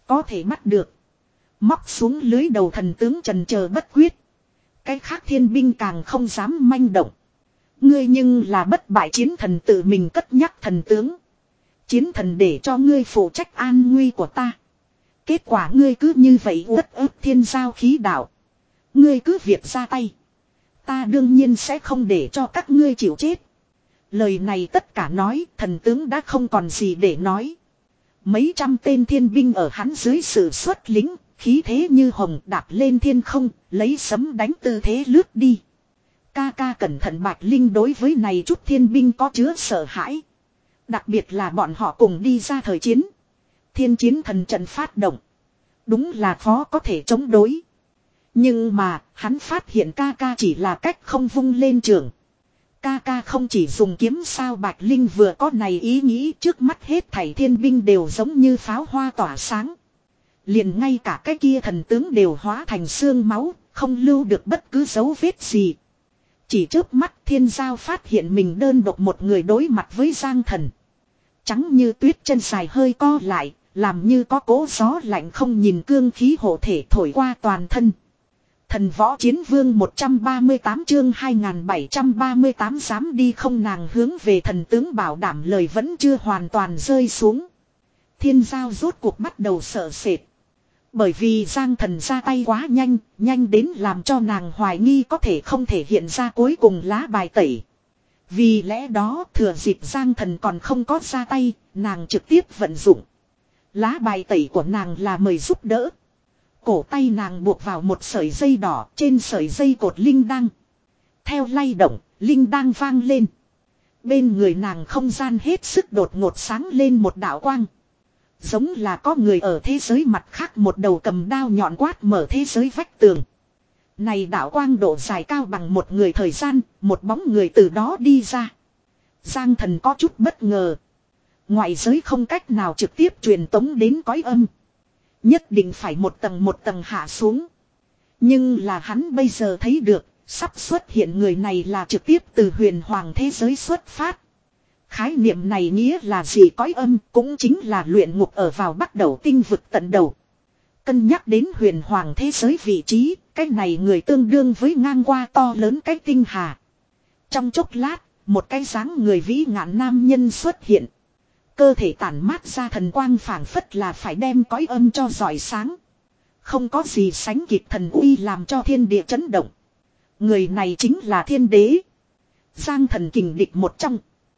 Có thể bắt được. Móc xuống lưới đầu thần tướng trần chờ bất quyết. Cái khác thiên binh càng không dám manh động. Ngươi nhưng là bất bại chiến thần tự mình cất nhắc thần tướng. Chiến thần để cho ngươi phụ trách an nguy của ta. Kết quả ngươi cứ như vậy uất ức thiên giao khí đạo. Ngươi cứ việc ra tay. Ta đương nhiên sẽ không để cho các ngươi chịu chết. Lời này tất cả nói, thần tướng đã không còn gì để nói. Mấy trăm tên thiên binh ở hắn dưới sự xuất lính, khí thế như hồng đạp lên thiên không, lấy sấm đánh tư thế lướt đi. Ca ca cẩn thận Bạch Linh đối với này chút thiên binh có chứa sợ hãi. Đặc biệt là bọn họ cùng đi ra thời chiến. Thiên chiến thần trận phát động. Đúng là khó có thể chống đối. Nhưng mà, hắn phát hiện ca ca chỉ là cách không vung lên trường. Ca ca không chỉ dùng kiếm sao Bạch Linh vừa có này ý nghĩ trước mắt hết thảy thiên binh đều giống như pháo hoa tỏa sáng. Liền ngay cả cái kia thần tướng đều hóa thành xương máu, không lưu được bất cứ dấu vết gì. Chỉ trước mắt thiên giao phát hiện mình đơn độc một người đối mặt với Giang Thần. Trắng như tuyết chân dài hơi co lại, làm như có cố gió lạnh không nhìn cương khí hộ thể thổi qua toàn thân. Thần võ chiến vương một trăm ba mươi tám chương hai nghìn bảy trăm ba mươi tám dám đi không nàng hướng về thần tướng bảo đảm lời vẫn chưa hoàn toàn rơi xuống. Thiên giao rốt cuộc bắt đầu sợ sệt. Bởi vì Giang Thần ra tay quá nhanh, nhanh đến làm cho nàng hoài nghi có thể không thể hiện ra cuối cùng lá bài tẩy. Vì lẽ đó thừa dịp Giang Thần còn không có ra tay, nàng trực tiếp vận dụng. Lá bài tẩy của nàng là mời giúp đỡ. Cổ tay nàng buộc vào một sợi dây đỏ, trên sợi dây cột linh đăng. Theo lay động, linh đăng vang lên. Bên người nàng không gian hết sức đột ngột sáng lên một đạo quang. Giống là có người ở thế giới mặt khác một đầu cầm đao nhọn quát mở thế giới vách tường. Này đạo quang độ dài cao bằng một người thời gian, một bóng người từ đó đi ra. Giang Thần có chút bất ngờ. Ngoại giới không cách nào trực tiếp truyền tống đến cõi âm. Nhất định phải một tầng một tầng hạ xuống. Nhưng là hắn bây giờ thấy được, sắp xuất hiện người này là trực tiếp từ huyền hoàng thế giới xuất phát. Khái niệm này nghĩa là gì cõi âm cũng chính là luyện ngục ở vào bắt đầu tinh vực tận đầu. Cân nhắc đến huyền hoàng thế giới vị trí, cái này người tương đương với ngang qua to lớn cái tinh hà. Trong chốc lát, một cái dáng người vĩ ngạn nam nhân xuất hiện. Cơ thể tản mát ra thần quang phảng phất là phải đem cõi âm cho rọi sáng. Không có gì sánh kịp thần uy làm cho thiên địa chấn động. Người này chính là thiên đế. Giang Thần kình địch một trong.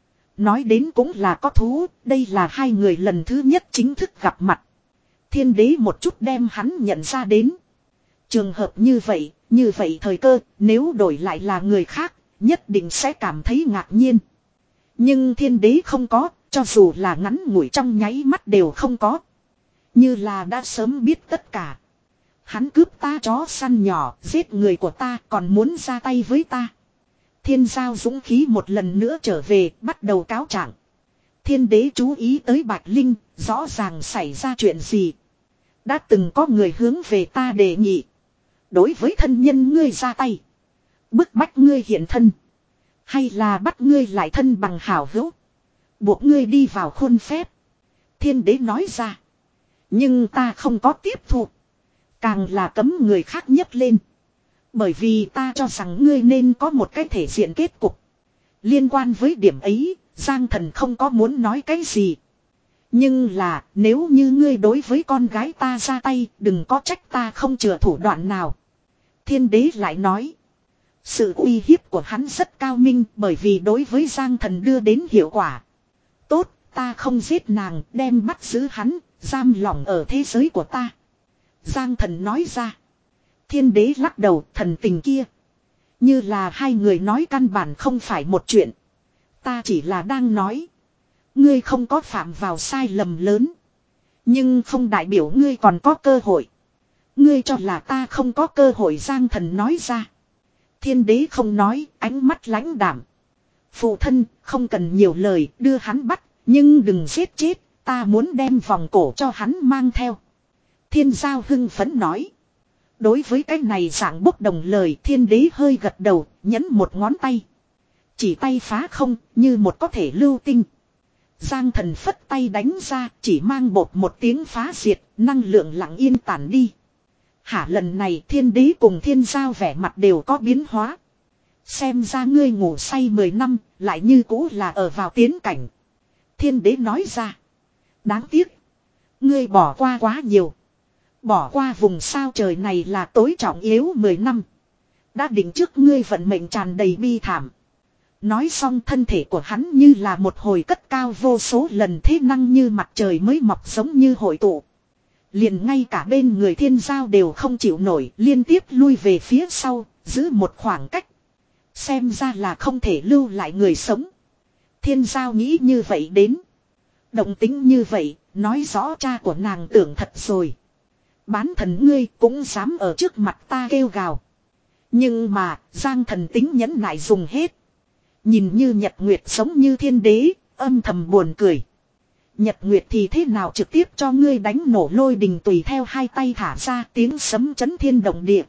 Nói đến cũng là có thú, đây là hai người lần thứ nhất chính thức gặp mặt. Thiên đế một chút đem hắn nhận ra đến. Trường hợp như vậy, như vậy thời cơ, nếu đổi lại là người khác, nhất định sẽ cảm thấy ngạc nhiên. Nhưng thiên đế không có, cho dù là ngắn ngủi trong nháy mắt đều không có. Như là đã sớm biết tất cả. Hắn cướp ta chó săn nhỏ, giết người của ta còn muốn ra tay với ta. Thiên giao dũng khí một lần nữa trở về, bắt đầu cáo trạng. Thiên đế chú ý tới Bạch Linh, rõ ràng xảy ra chuyện gì. Đã từng có người hướng về ta đề nghị. Đối với thân nhân ngươi ra tay. Bức bách ngươi hiện thân. Hay là bắt ngươi lại thân bằng hảo hữu. Buộc ngươi đi vào khuôn phép. Thiên đế nói ra. Nhưng ta không có tiếp thu. Càng là cấm người khác nhấc lên. Bởi vì ta cho rằng ngươi nên có một cái thể diện kết cục. Liên quan với điểm ấy, Giang Thần không có muốn nói cái gì. Nhưng là, nếu như ngươi đối với con gái ta ra tay, đừng có trách ta không chừa thủ đoạn nào. Thiên đế lại nói. Sự uy hiếp của hắn rất cao minh bởi vì đối với Giang Thần đưa đến hiệu quả. Tốt, ta không giết nàng, đem bắt giữ hắn, giam lỏng ở thế giới của ta. Giang Thần nói ra. Thiên đế lắc đầu, thần tình kia. Như là hai người nói căn bản không phải một chuyện. Ta chỉ là đang nói. Ngươi không có phạm vào sai lầm lớn. Nhưng không đại biểu ngươi còn có cơ hội. Ngươi cho là ta không có cơ hội Giang Thần nói ra. Thiên đế không nói, ánh mắt lãnh đảm. Phụ thân, không cần nhiều lời, đưa hắn bắt, nhưng đừng giết chết, ta muốn đem vòng cổ cho hắn mang theo. Thiên giao hưng phấn nói. Đối với cái này dạng bốc đồng lời thiên đế hơi gật đầu, nhấn một ngón tay. Chỉ tay phá không, như một có thể lưu tinh. Giang thần phất tay đánh ra, chỉ mang bột một tiếng phá diệt, năng lượng lặng yên tản đi. Hả, lần này thiên đế cùng thiên giao vẻ mặt đều có biến hóa. Xem ra ngươi ngủ say mười năm, lại như cũ là ở vào tiến cảnh. Thiên đế nói ra. Đáng tiếc. Ngươi bỏ qua quá nhiều. Bỏ qua vùng sao trời này là tối trọng yếu mười năm. Đã định trước ngươi vận mệnh tràn đầy bi thảm. Nói xong thân thể của hắn như là một hồi cất cao vô số lần, thế năng như mặt trời mới mọc giống như hội tụ. Liền ngay cả bên người thiên giao đều không chịu nổi, liên tiếp lui về phía sau, giữ một khoảng cách. Xem ra là không thể lưu lại người sống. Thiên giao nghĩ như vậy đến. Động tính như vậy, nói rõ cha của nàng tưởng thật rồi. Bán thần ngươi cũng dám ở trước mặt ta kêu gào. Nhưng mà, Giang thần tính nhẫn nại dùng hết. Nhìn như Nhật Nguyệt sống như thiên đế, âm thầm buồn cười. Nhật Nguyệt thì thế nào trực tiếp cho ngươi đánh nổ lôi đình, tùy theo hai tay thả ra tiếng sấm chấn thiên động địa.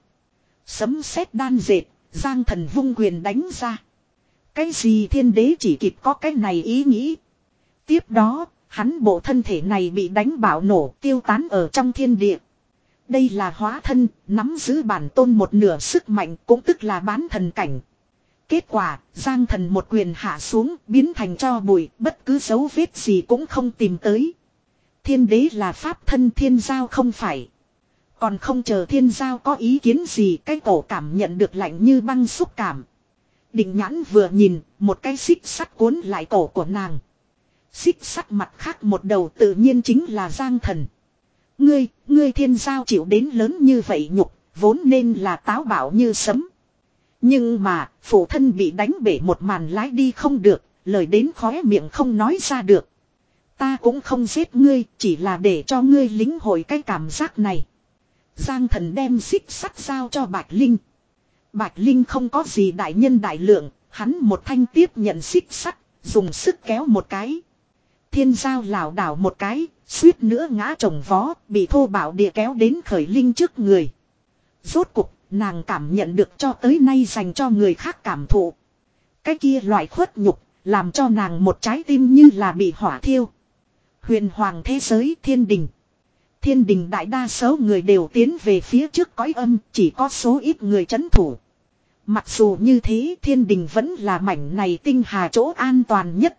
Sấm sét đan dệt, Giang thần vung quyền đánh ra. Cái gì thiên đế chỉ kịp có cái này ý nghĩ. Tiếp đó, hắn bộ thân thể này bị đánh bạo nổ tiêu tán ở trong thiên địa. Đây là hóa thân, nắm giữ bản tôn một nửa sức mạnh, cũng tức là bán thần cảnh. Kết quả, Giang thần một quyền hạ xuống, biến thành tro bụi, bất cứ dấu vết gì cũng không tìm tới. Thiên đế là pháp thân, thiên giao không phải. Còn không chờ thiên giao có ý kiến gì, cái cổ cảm nhận được lạnh như băng xúc cảm. Định nhãn vừa nhìn, một cái xích sắt cuốn lại cổ của nàng. Xích sắt mặt khác một đầu tự nhiên chính là Giang thần. Ngươi, ngươi thiên giao chịu đến lớn như vậy nhục, vốn nên là táo bạo như sấm. Nhưng mà, phụ thân bị đánh bể một màn lái đi không được, lời đến khóe miệng không nói ra được. Ta cũng không giết ngươi, chỉ là để cho ngươi lính hội cái cảm giác này. Giang thần đem xích sắt giao cho Bạch Linh. Bạch Linh không có gì đại nhân đại lượng, hắn một thanh tiếp nhận xích sắt, dùng sức kéo một cái. Thiên giao lảo đảo một cái, suýt nữa ngã chồng vó, bị thô bạo địa kéo đến Khởi Linh trước người. Rốt cục, nàng cảm nhận được cho tới nay dành cho người khác cảm thụ. Cái kia loại khuất nhục, làm cho nàng một trái tim như là bị hỏa thiêu. Huyền hoàng thế giới thiên đình. Thiên đình đại đa số người đều tiến về phía trước cõi âm, chỉ có số ít người trấn thủ. Mặc dù như thế, thiên đình vẫn là mảnh này tinh hà chỗ an toàn nhất.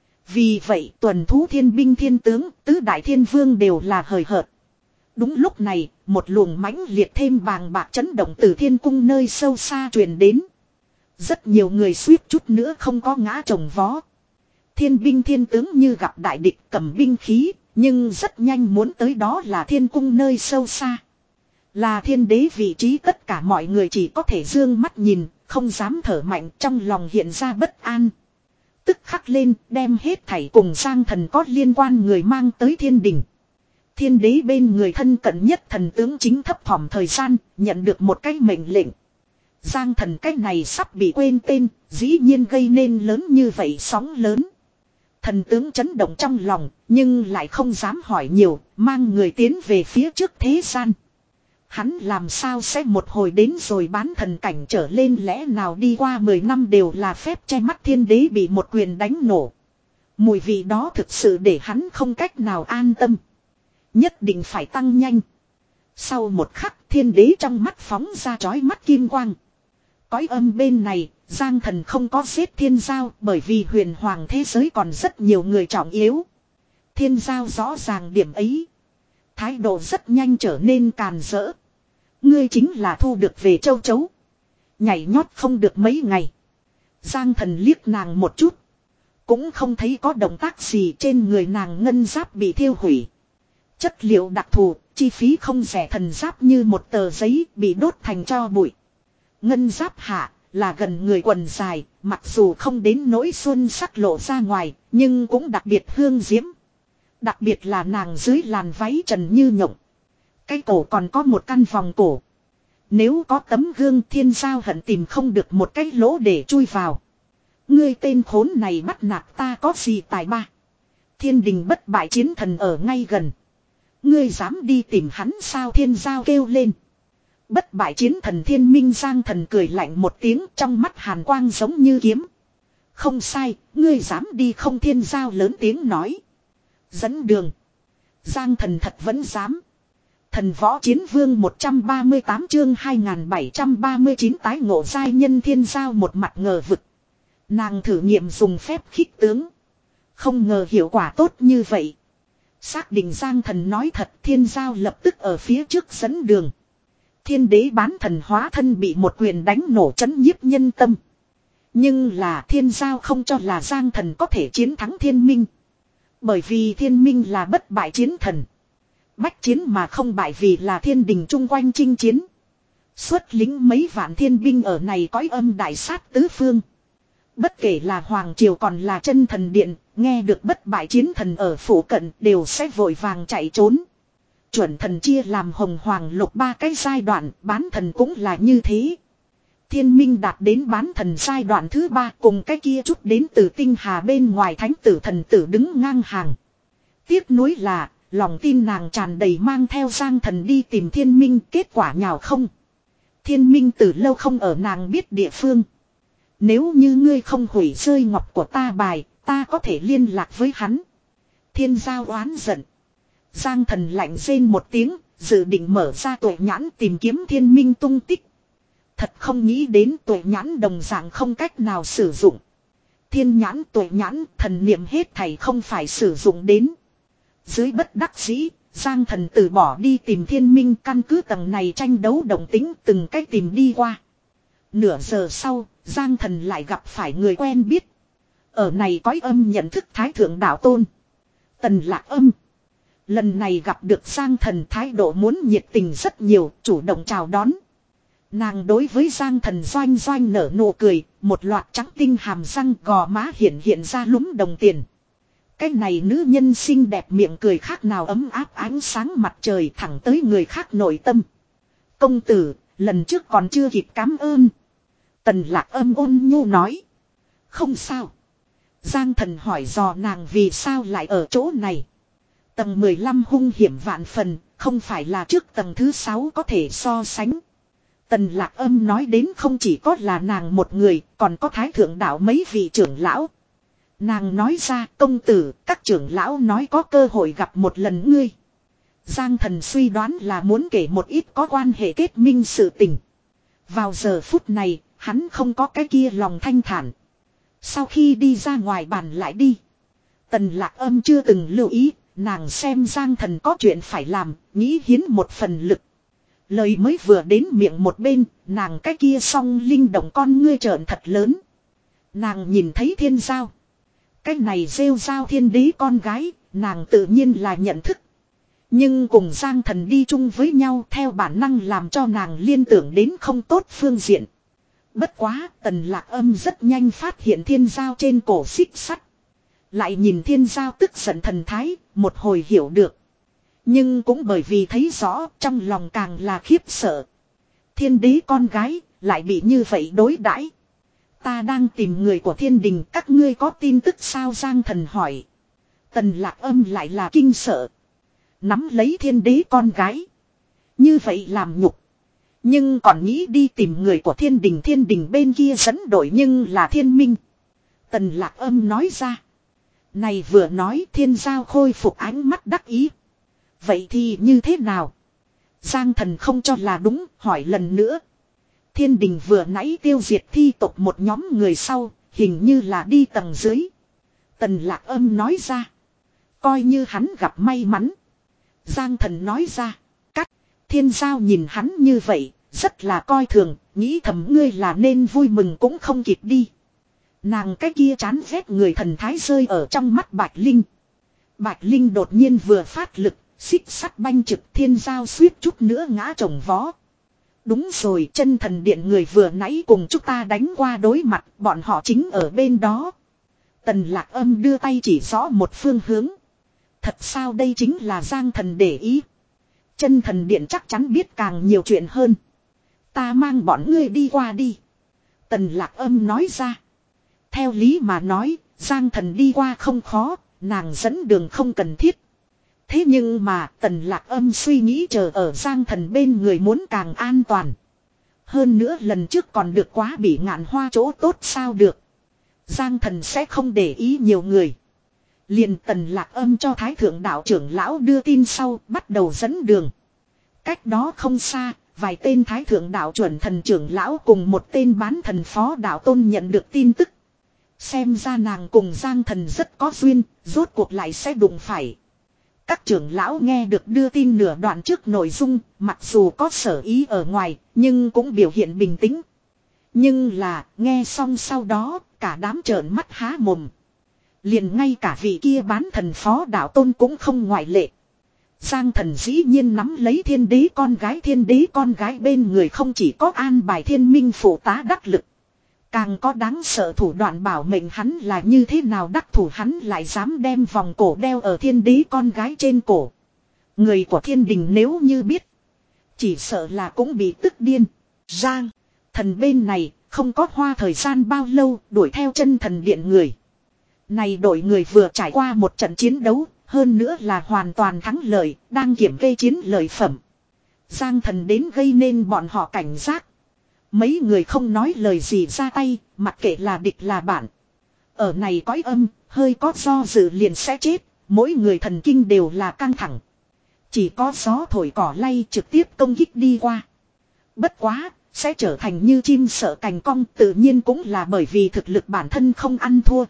Vì vậy tuần thú thiên binh thiên tướng, tứ đại thiên vương đều là hời hợt. Đúng lúc này, một luồng mãnh liệt thêm bàng bạc chấn động từ thiên cung nơi sâu xa truyền đến. Rất nhiều người suýt chút nữa không có ngã chồng vó. Thiên binh thiên tướng như gặp đại địch cầm binh khí, nhưng rất nhanh muốn tới đó là thiên cung nơi sâu xa. Là thiên đế vị trí, tất cả mọi người chỉ có thể dương mắt nhìn, không dám thở mạnh, trong lòng hiện ra bất an. Tức khắc lên, đem hết thảy cùng Giang thần có liên quan người mang tới thiên đình. Thiên đế bên người thân cận nhất thần tướng chính thấp thỏm thời gian, nhận được một cái mệnh lệnh. Giang thần cái này sắp bị quên tên, dĩ nhiên gây nên lớn như vậy sóng lớn. Thần tướng chấn động trong lòng, nhưng lại không dám hỏi nhiều, mang người tiến về phía trước thế gian. Hắn làm sao sẽ một hồi đến rồi bán thần cảnh trở lên, lẽ nào đi qua mười năm đều là phép che mắt thiên đế bị một quyền đánh nổ. Mùi vị đó thực sự để hắn không cách nào an tâm. Nhất định phải tăng nhanh. Sau một khắc thiên đế trong mắt phóng ra chói mắt kim quang. Cõi âm bên này, Giang thần không có giết thiên giao bởi vì huyền hoàng thế giới còn rất nhiều người trọng yếu. Thiên giao rõ ràng điểm ấy. Thái độ rất nhanh trở nên càn rỡ. Ngươi chính là thu được về châu chấu. Nhảy nhót không được mấy ngày. Giang thần liếc nàng một chút. Cũng không thấy có động tác gì, trên người nàng ngân giáp bị thiêu hủy. Chất liệu đặc thù, chi phí không rẻ, thần giáp như một tờ giấy bị đốt thành tro bụi. Ngân giáp hạ là gần người quần dài, mặc dù không đến nỗi xuân sắc lộ ra ngoài, nhưng cũng đặc biệt hương diễm. Đặc biệt là nàng dưới làn váy trần như nhộng. Cái cổ còn có một căn vòng cổ. Nếu có tấm gương, thiên giao hận tìm không được một cái lỗ để chui vào. Ngươi tên khốn này bắt nạt ta có gì tài ba. Thiên đình bất bại chiến thần ở ngay gần. Ngươi dám đi tìm hắn sao, thiên giao kêu lên. Bất bại chiến thần thiên minh. Giang thần cười lạnh một tiếng, trong mắt hàn quang giống như kiếm. Không sai, ngươi dám đi không, Thiên Giao lớn tiếng nói. Dẫn đường. Giang thần thật vẫn dám. Thần võ chiến vương một trăm ba mươi tám chương hai nghìn bảy trăm ba mươi chín tái ngộ giai nhân. Thiên Giao một mặt ngờ vực. Nàng thử nghiệm dùng phép khích tướng. Không ngờ hiệu quả tốt như vậy. Xác định Giang thần nói thật, Thiên Giao lập tức ở phía trước dẫn đường. Thiên đế bán thần hóa thân bị một quyền đánh nổ chấn nhiếp nhân tâm. Nhưng là Thiên Giao không cho là Giang thần có thể chiến thắng thiên minh. Bởi vì thiên minh là bất bại chiến thần. Bách chiến mà không bại vì là thiên đình chung quanh chinh chiến. Xuất lính mấy vạn thiên binh ở này cõi âm đại sát tứ phương. Bất kể là Hoàng Triều còn là chân thần điện, nghe được bất bại chiến thần ở phủ cận đều sẽ vội vàng chạy trốn. Chuẩn thần chia làm hồng hoàng lục ba cái giai đoạn, bán thần cũng là như thế. Thiên minh đạt đến bán thần giai đoạn thứ ba, cùng cái kia chút đến từ tinh hà bên ngoài thánh tử thần tử đứng ngang hàng. Tiếc nuối là, lòng tin nàng tràn đầy mang theo Giang thần đi tìm thiên minh, kết quả nhào không. Thiên minh từ lâu không ở nàng biết địa phương. Nếu như ngươi không hủy rơi ngọc của ta bài, ta có thể liên lạc với hắn. Thiên Giao oán giận. Giang thần lạnh rên một tiếng, dự định mở ra tuệ nhãn tìm kiếm thiên minh tung tích. Thật không nghĩ đến tuệ nhãn đồng dạng không cách nào sử dụng. Thiên nhãn tuệ nhãn thần niệm hết thảy không phải sử dụng đến. Dưới bất đắc dĩ, Giang thần từ bỏ đi tìm thiên minh, căn cứ tầng này tranh đấu động tính từng cách tìm đi qua. Nửa giờ sau, Giang thần lại gặp phải người quen biết. Ở này cõi âm nhận thức thái thượng đạo tôn. Tần Lạc Âm. Lần này gặp được Giang thần thái độ muốn nhiệt tình rất nhiều, chủ động chào đón. Nàng đối với Giang thần doanh doanh nở nụ cười, một loạt trắng tinh hàm răng gò má hiện hiện ra lúm đồng tiền. Cái này nữ nhân xinh đẹp miệng cười khác nào ấm áp ánh sáng mặt trời thẳng tới người khác nội tâm. Công tử, lần trước còn chưa kịp cảm ơn. Tần Lạc Âm ôn nhu nói. Không sao. Giang thần hỏi dò nàng vì sao lại ở chỗ này. Tầng mười lăm hung hiểm vạn phần, không phải là trước tầng thứ sáu có thể so sánh. Tần Lạc Âm nói đến không chỉ có là nàng một người, còn có thái thượng đạo mấy vị trưởng lão. Nàng nói ra, công tử, các trưởng lão nói có cơ hội gặp một lần ngươi. Giang thần suy đoán là muốn kể một ít có quan hệ kết minh sự tình. Vào giờ phút này, hắn không có cái kia lòng thanh thản. Sau khi đi ra ngoài bàn lại đi. Tần Lạc Âm chưa từng lưu ý, nàng xem Giang thần có chuyện phải làm, nghĩ hiến một phần lực. Lời mới vừa đến miệng một bên, nàng cái kia song linh động con ngươi trợn thật lớn. Nàng nhìn thấy Thiên Giao. Cái này rêu rao thiên đế con gái, nàng tự nhiên là nhận thức. Nhưng cùng Giang thần đi chung với nhau theo bản năng làm cho nàng liên tưởng đến không tốt phương diện. Bất quá, Tần Lạc Âm rất nhanh phát hiện Thiên Giao trên cổ xích sắt. Lại nhìn Thiên Giao tức giận thần thái, một hồi hiểu được. Nhưng cũng bởi vì thấy rõ, trong lòng càng là khiếp sợ. Thiên đế con gái, lại bị như vậy đối đãi. Ta đang tìm người của thiên đình, các ngươi có tin tức sao? Giang thần hỏi. Tần Lạc Âm lại là kinh sợ. Nắm lấy thiên đế con gái. Như vậy làm nhục. Nhưng còn nghĩ đi tìm người của thiên đình. Thiên đình bên kia dẫn đội nhưng là thiên minh. Tần Lạc Âm nói ra. Này vừa nói Thiên Giao khôi phục ánh mắt đắc ý. Vậy thì như thế nào? Giang thần không cho là đúng, hỏi lần nữa. Thiên đình vừa nãy tiêu diệt thi tộc một nhóm người sau, hình như là đi tầng dưới. Tần Lạc Âm nói ra. Coi như hắn gặp may mắn. Giang thần nói ra. Cắt. Thiên Giao nhìn hắn như vậy, rất là coi thường, nghĩ thầm ngươi là nên vui mừng cũng không kịp đi. Nàng cái kia chán ghét người thần thái rơi ở trong mắt Bạch Linh. Bạch Linh đột nhiên vừa phát lực, xích sắt banh trực. Thiên Giao suýt chút nữa ngã chồng vó. Đúng rồi, chân thần điện người vừa nãy cùng chúng ta đánh qua đối mặt, bọn họ chính ở bên đó. Tần Lạc Âm đưa tay chỉ rõ một phương hướng. Thật sao? Đây chính là Giang thần để ý. Chân thần điện chắc chắn biết càng nhiều chuyện hơn. Ta mang bọn ngươi đi qua đi. Tần Lạc Âm nói ra. Theo lý mà nói, Giang thần đi qua không khó, nàng dẫn đường không cần thiết. Thế nhưng mà Tần Lạc Âm suy nghĩ chờ ở Giang thần bên người muốn càng an toàn. Hơn nữa lần trước còn được quá bị ngạn hoa chỗ tốt sao được. Giang Thần sẽ không để ý nhiều người. Liền Tần Lạc Âm cho Thái Thượng đạo trưởng lão đưa tin sau bắt đầu dẫn đường. Cách đó không xa, vài tên Thái Thượng đạo chuẩn thần trưởng lão cùng một tên bán thần phó đạo tôn nhận được tin tức. Xem ra nàng cùng Giang Thần rất có duyên, rốt cuộc lại sẽ đụng phải. Các trưởng lão nghe được đưa tin nửa đoạn trước nội dung, mặc dù có sở ý ở ngoài, nhưng cũng biểu hiện bình tĩnh. Nhưng là, nghe xong sau đó, cả đám trợn mắt há mồm. Liền ngay cả vị kia bán thần phó đạo tôn cũng không ngoại lệ. Giang Thần dĩ nhiên nắm lấy thiên đế con gái, thiên đế con gái bên người không chỉ có an bài thiên minh phụ tá đắc lực. Càng có đáng sợ thủ đoạn bảo mệnh, hắn là như thế nào đắc thủ, hắn lại dám đem vòng cổ đeo ở thiên đế con gái trên cổ. Người của thiên đình nếu như biết, chỉ sợ là cũng bị tức điên. Giang Thần bên này không có hoa thời gian bao lâu đuổi theo chân thần điện người. Này đội người vừa trải qua một trận chiến đấu, hơn nữa là hoàn toàn thắng lợi, đang kiểm kê chiến lợi phẩm. Giang Thần đến gây nên bọn họ cảnh giác. Mấy người không nói lời gì ra tay, mặc kệ là địch là bạn. Ở này cõi âm, hơi có do dự liền sẽ chết, mỗi người thần kinh đều là căng thẳng. Chỉ có gió thổi cỏ lay trực tiếp công kích đi qua. Bất quá, sẽ trở thành như chim sợ cành cong, tự nhiên cũng là bởi vì thực lực bản thân không ăn thua.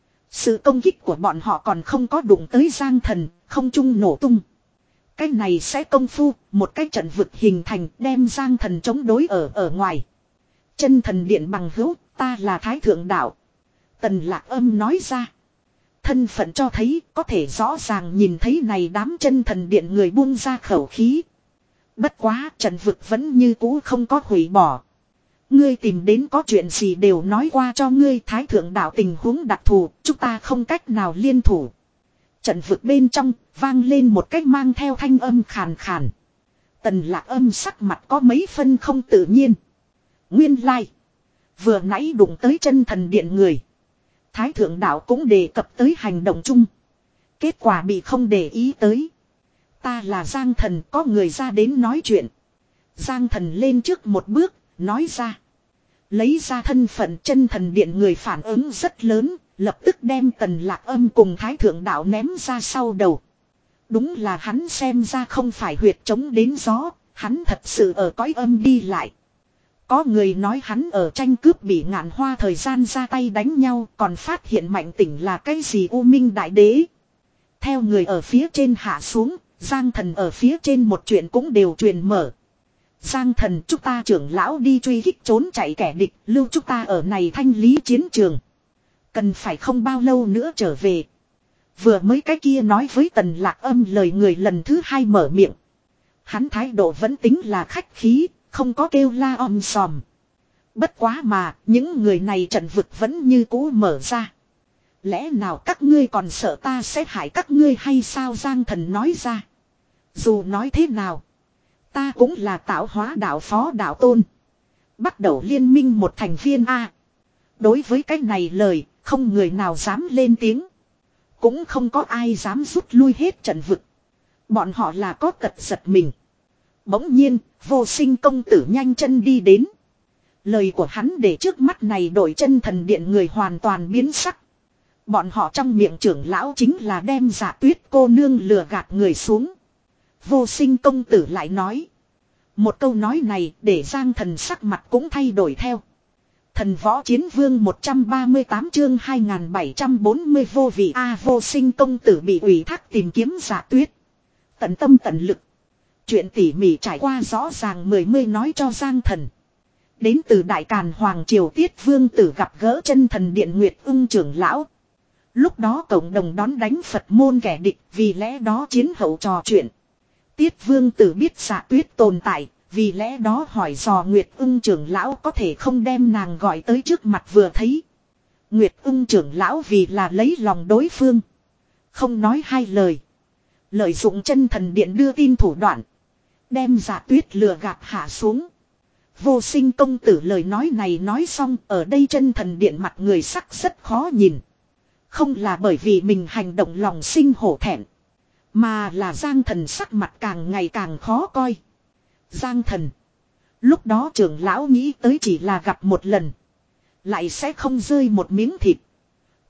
Sự công kích của bọn họ còn không có đụng tới Giang Thần, không trung nổ tung. Cái này sẽ công phu, một cái trận vực hình thành đem Giang Thần chống đối ở ở ngoài. Chân thần điện bằng hữu, ta là Thái Thượng đạo. Tần Lạc Âm nói ra. Thân phận cho thấy có thể rõ ràng nhìn thấy này đám chân thần điện người buông ra khẩu khí. Bất quá trận vực vẫn như cũ không có hủy bỏ. Ngươi tìm đến có chuyện gì đều nói qua cho ngươi, Thái Thượng đạo tình huống đặc thù, chúng ta không cách nào liên thủ. Trận vực bên trong vang lên một cách mang theo thanh âm khàn khàn. Tần Lạc Âm sắc mặt có mấy phân không tự nhiên. Nguyên lai, like. Vừa nãy đụng tới chân thần điện người. Thái Thượng đạo cũng đề cập tới hành động chung. Kết quả bị không để ý tới. Ta là Giang Thần, có người ra đến nói chuyện. Giang Thần lên trước một bước, nói ra. Lấy ra thân phận chân thần điện người phản ứng rất lớn, lập tức đem Tần Lạc Âm cùng Thái Thượng đạo ném ra sau đầu. Đúng là hắn xem ra không phải huyệt trống đến gió, hắn thật sự ở cõi âm đi lại. Có người nói hắn ở tranh cướp bị Ngạn Hoa thời gian ra tay đánh nhau, còn phát hiện Mạnh Tỉnh là cái gì U Minh Đại Đế. Theo người ở phía trên hạ xuống, Giang Thần ở phía trên một chuyện cũng đều truyền mở. Giang Thần, chúng ta trưởng lão đi truy kích trốn chạy kẻ địch, lưu chúng ta ở này thanh lý chiến trường. Cần phải không bao lâu nữa trở về. Vừa mới cái kia nói với Tần Lạc Âm lời người lần thứ hai mở miệng. Hắn thái độ vẫn tính là khách khí, không có kêu la om sòm. Bất quá mà, những người này trận vực vẫn như cũ mở ra. Lẽ nào các ngươi còn sợ ta sẽ hại các ngươi hay sao? Giang Thần nói ra. Dù nói thế nào, ta cũng là tạo hóa đạo phó đạo tôn. Bắt đầu liên minh một thành viên A. Đối với cái này lời, không người nào dám lên tiếng. Cũng không có ai dám rút lui hết trận vực. Bọn họ là có tật giật mình. Bỗng nhiên, Vô Sinh công tử nhanh chân đi đến. Lời của hắn để trước mắt này đội chân thần điện người hoàn toàn biến sắc. Bọn họ trong miệng trưởng lão chính là đem Dạ Tuyết cô nương lừa gạt người xuống. Vô Sinh công tử lại nói. Một câu nói này để Giang Thần sắc mặt cũng thay đổi theo. Thần Võ Chiến Vương một trăm ba mươi tám chương hai nghìn bảy trăm bốn mươi vô vị A. Vô Sinh công tử bị ủy thác tìm kiếm Dạ Tuyết. Tận tâm tận lực. Chuyện tỉ mỉ trải qua rõ ràng mười mươi nói cho Giang Thần. Đến từ Đại Càn Hoàng Triều Tiết Vương tử gặp gỡ chân thần điện Nguyệt Ưng trưởng lão. Lúc đó cộng đồng đón đánh Phật môn kẻ địch, vì lẽ đó chiến hậu trò chuyện. Tiết Vương tử biết Dạ Tuyết tồn tại, vì lẽ đó hỏi dò Nguyệt Ưng trưởng lão có thể không đem nàng gọi tới trước mặt vừa thấy. Nguyệt Ưng trưởng lão vì là lấy lòng đối phương, không nói hai lời. Lợi dụng chân thần điện đưa tin thủ đoạn, đem Dạ Tuyết lừa gạt hạ xuống. Vô Sinh công tử lời nói này nói xong, ở đây chân thần điện mặt người sắc rất khó nhìn. Không là bởi vì mình hành động lòng sinh hổ thẹn, mà là Giang Thần sắc mặt càng ngày càng khó coi. Giang Thần, lúc đó trưởng lão nghĩ tới chỉ là gặp một lần, lại sẽ không rơi một miếng thịt.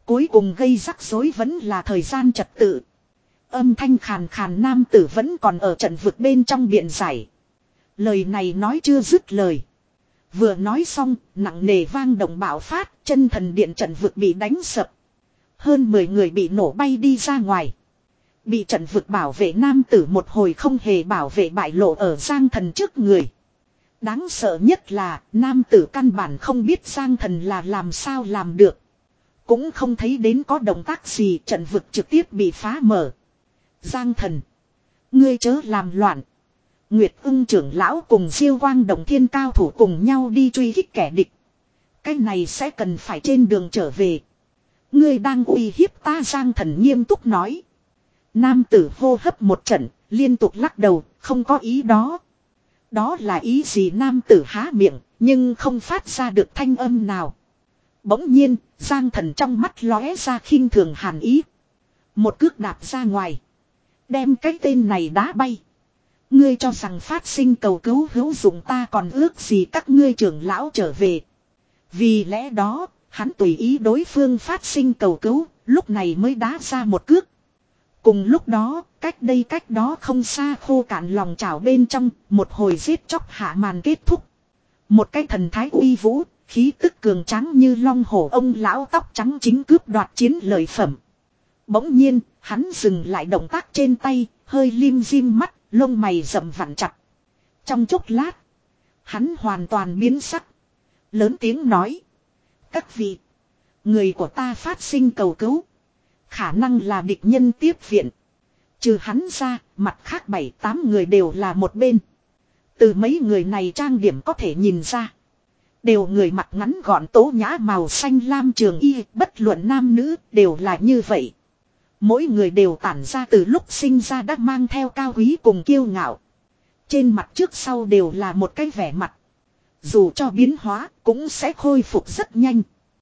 Cuối cùng gây rắc rối vẫn là thời gian trật tự. Âm thanh khàn khàn nam tử vẫn còn ở trận vực bên trong biện giải. Lời này nói chưa dứt lời. Vừa nói xong, nặng nề vang động bạo phát, chân thần điện trận vực bị đánh sập. Hơn mười người bị nổ bay đi ra ngoài. Bị trận vực bảo vệ nam tử một hồi không hề bảo vệ bại lộ ở Giang Thần trước người. Đáng sợ nhất là nam tử căn bản không biết Giang Thần là làm sao làm được. Cũng không thấy đến có động tác gì, trận vực trực tiếp bị phá mở. Giang Thần, ngươi chớ làm loạn. Nguyệt Ưng trưởng lão cùng Diêu Quang Đồng Thiên cao thủ cùng nhau đi truy kích kẻ địch. Cái này sẽ cần phải trên đường trở về. Ngươi đang uy hiếp ta, Giang Thần nghiêm túc nói. Nam tử hô hấp một trận, liên tục lắc đầu, không có ý đó. Đó là ý gì? Nam tử há miệng, nhưng không phát ra được thanh âm nào. Bỗng nhiên, Giang Thần trong mắt lóe ra khinh thường hàn ý. Một cước đạp ra ngoài. Đem cái tên này đá bay. Ngươi cho rằng phát sinh cầu cứu hữu dụng, ta còn ước gì các ngươi trưởng lão trở về. Vì lẽ đó, hắn tùy ý đối phương phát sinh cầu cứu, lúc này mới đá ra một cước. Cùng lúc đó, cách đây cách đó không xa khô cạn lòng chảo bên trong, một hồi giết chóc hạ màn kết thúc. Một cái thần thái uy vũ, khí tức cường tráng như long hổ ông lão tóc trắng chính cướp đoạt chiến lợi phẩm. Bỗng nhiên, hắn dừng lại động tác trên tay, hơi lim dim mắt, lông mày rậm vặn chặt. Trong chốc lát, hắn hoàn toàn biến sắc. Lớn tiếng nói. Các vị, người của ta phát sinh cầu cứu. Khả năng là địch nhân tiếp viện. Trừ hắn ra, mặt khác bảy tám người đều là một bên. Từ mấy người này trang điểm có thể nhìn ra. Đều người mặt ngắn gọn tố nhã màu xanh lam trường y, bất luận nam nữ, đều là như vậy. Mỗi người đều tản ra từ lúc sinh ra đã mang theo cao quý cùng kiêu ngạo. Trên mặt trước sau đều là một cái vẻ mặt. Dù cho biến hóa, cũng sẽ khôi phục rất nhanh.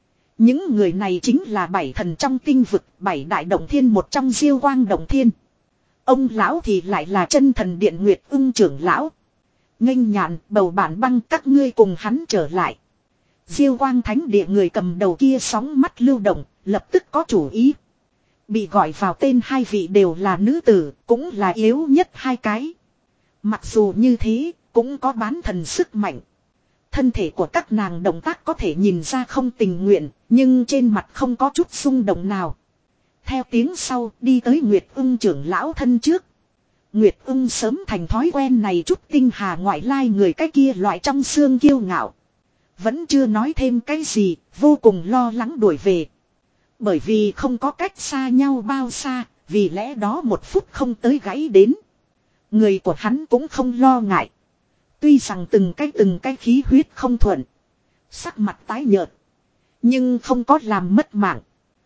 Những người này chính là bảy thần trong tinh vực, bảy đại động thiên một trong Diêu Quang Động Thiên. Ông lão thì lại là chân thần điện Nguyệt Ưng trưởng lão. Nghênh nhạn, bầu bản băng, các ngươi cùng hắn trở lại. Diêu Quang Thánh địa người cầm đầu kia sóng mắt lưu động, lập tức có chủ ý. Bị gọi vào tên hai vị đều là nữ tử, cũng là yếu nhất hai cái. Mặc dù như thế, cũng có bán thần sức mạnh. Thân thể của các nàng động tác có thể nhìn ra không tình nguyện, nhưng trên mặt không có chút xung động nào. Theo tiếng sau, đi tới Nguyệt Ưng trưởng lão thân trước. Nguyệt Ưng sớm thành thói quen này, chút tinh hà ngoại lai người cái kia loại trong xương kiêu ngạo. Vẫn chưa nói thêm cái gì, vô cùng lo lắng đuổi về. Bởi vì không có cách xa nhau bao xa, vì lẽ đó một phút không tới gãy đến. Người của hắn cũng không lo ngại. Tuy rằng từng cái từng cái khí huyết không thuận. Sắc mặt tái nhợt. Nhưng không có làm mất mạng.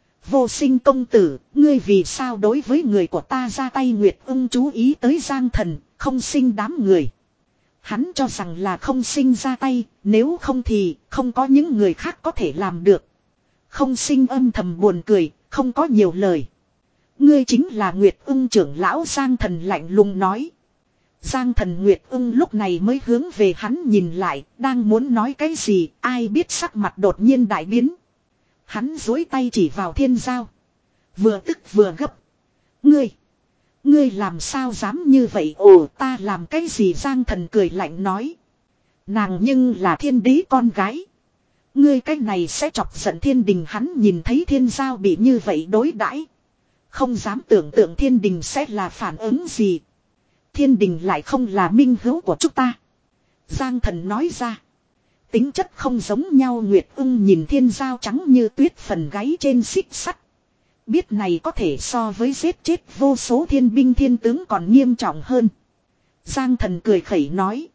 Vô Sinh công tử, ngươi vì sao đối với người của ta ra tay? Nguyệt Ưng chú ý tới Giang Thần, không sinh đám người. Hắn cho rằng là không sinh ra tay, nếu không thì không có những người khác có thể làm được. Không sinh âm thầm buồn cười, không có nhiều lời. Ngươi chính là Nguyệt Ưng trưởng lão. Giang Thần lạnh lùng nói. Giang Thần Nguyệt Ưng lúc này mới hướng về hắn nhìn lại, đang muốn nói cái gì, ai biết sắc mặt đột nhiên đại biến. Hắn duỗi tay chỉ vào Thiên Giao. Vừa tức vừa gấp. Ngươi, ngươi làm sao dám như vậy? Ồ, ta làm cái gì? Giang Thần cười lạnh nói. Nàng nhưng là thiên đế con gái. Ngươi cái này sẽ chọc giận thiên đình. Hắn nhìn thấy Thiên Giao bị như vậy đối đãi, không dám tưởng tượng thiên đình sẽ là phản ứng gì. Thiên đình lại không là minh hữu của chúng ta. Giang Thần nói ra. Tính chất không giống nhau. Nguyệt Ưng nhìn Thiên Giao trắng như tuyết phần gáy trên xích sắt. Biết này có thể so với giết chết vô số thiên binh thiên tướng còn nghiêm trọng hơn. Giang Thần cười khẩy nói.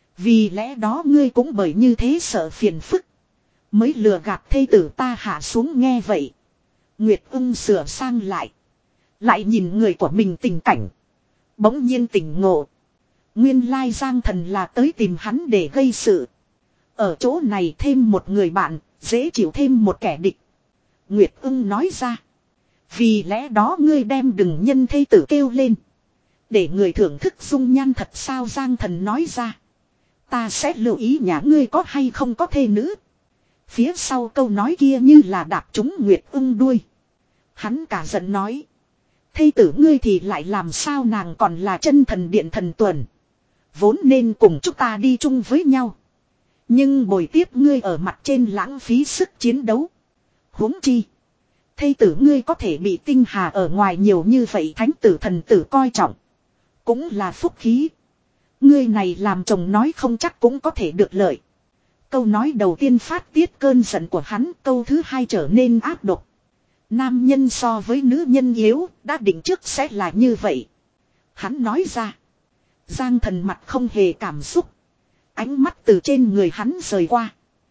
Vì lẽ đó ngươi cũng bởi như thế sợ phiền phức, mới lừa gạt thê tử ta. Hạ xuống. Nghe vậy, Nguyệt Ưng sửa sang lại. Lại nhìn người của mình tình cảnh, bỗng nhiên tỉnh ngộ. Nguyên lai Giang Thần là tới tìm hắn để gây sự. Ở chỗ này thêm một người bạn, dễ chịu thêm một kẻ địch. Nguyệt Ưng nói ra. Vì lẽ đó ngươi đem đừng nhân thê tử kêu lên, để người thưởng thức dung nhan thật sao? Giang Thần nói ra. Ta sẽ lưu ý nhà ngươi có hay không có thê nữ. Phía sau câu nói kia như là đạp trúng Nguyệt Ưng đuôi. Hắn cả giận nói. Thây tử ngươi thì lại làm sao, nàng còn là chân thần điện thần tuần. Vốn nên cùng chúng ta đi chung với nhau. Nhưng bồi tiếp ngươi ở mặt trên lãng phí sức chiến đấu. Huống chi. Thây tử ngươi có thể bị tinh hà ở ngoài nhiều như vậy thánh tử thần tử coi trọng. Cũng là phúc khí. Ngươi này làm chồng nói không chắc cũng có thể được lợi. Câu nói đầu tiên phát tiết cơn giận của hắn, câu thứ hai trở nên áp độc. Nam nhân so với nữ nhân yếu, đã định trước sẽ là như vậy. Hắn nói ra. Giang Thần mặt không hề cảm xúc. Ánh mắt từ trên người hắn rời qua.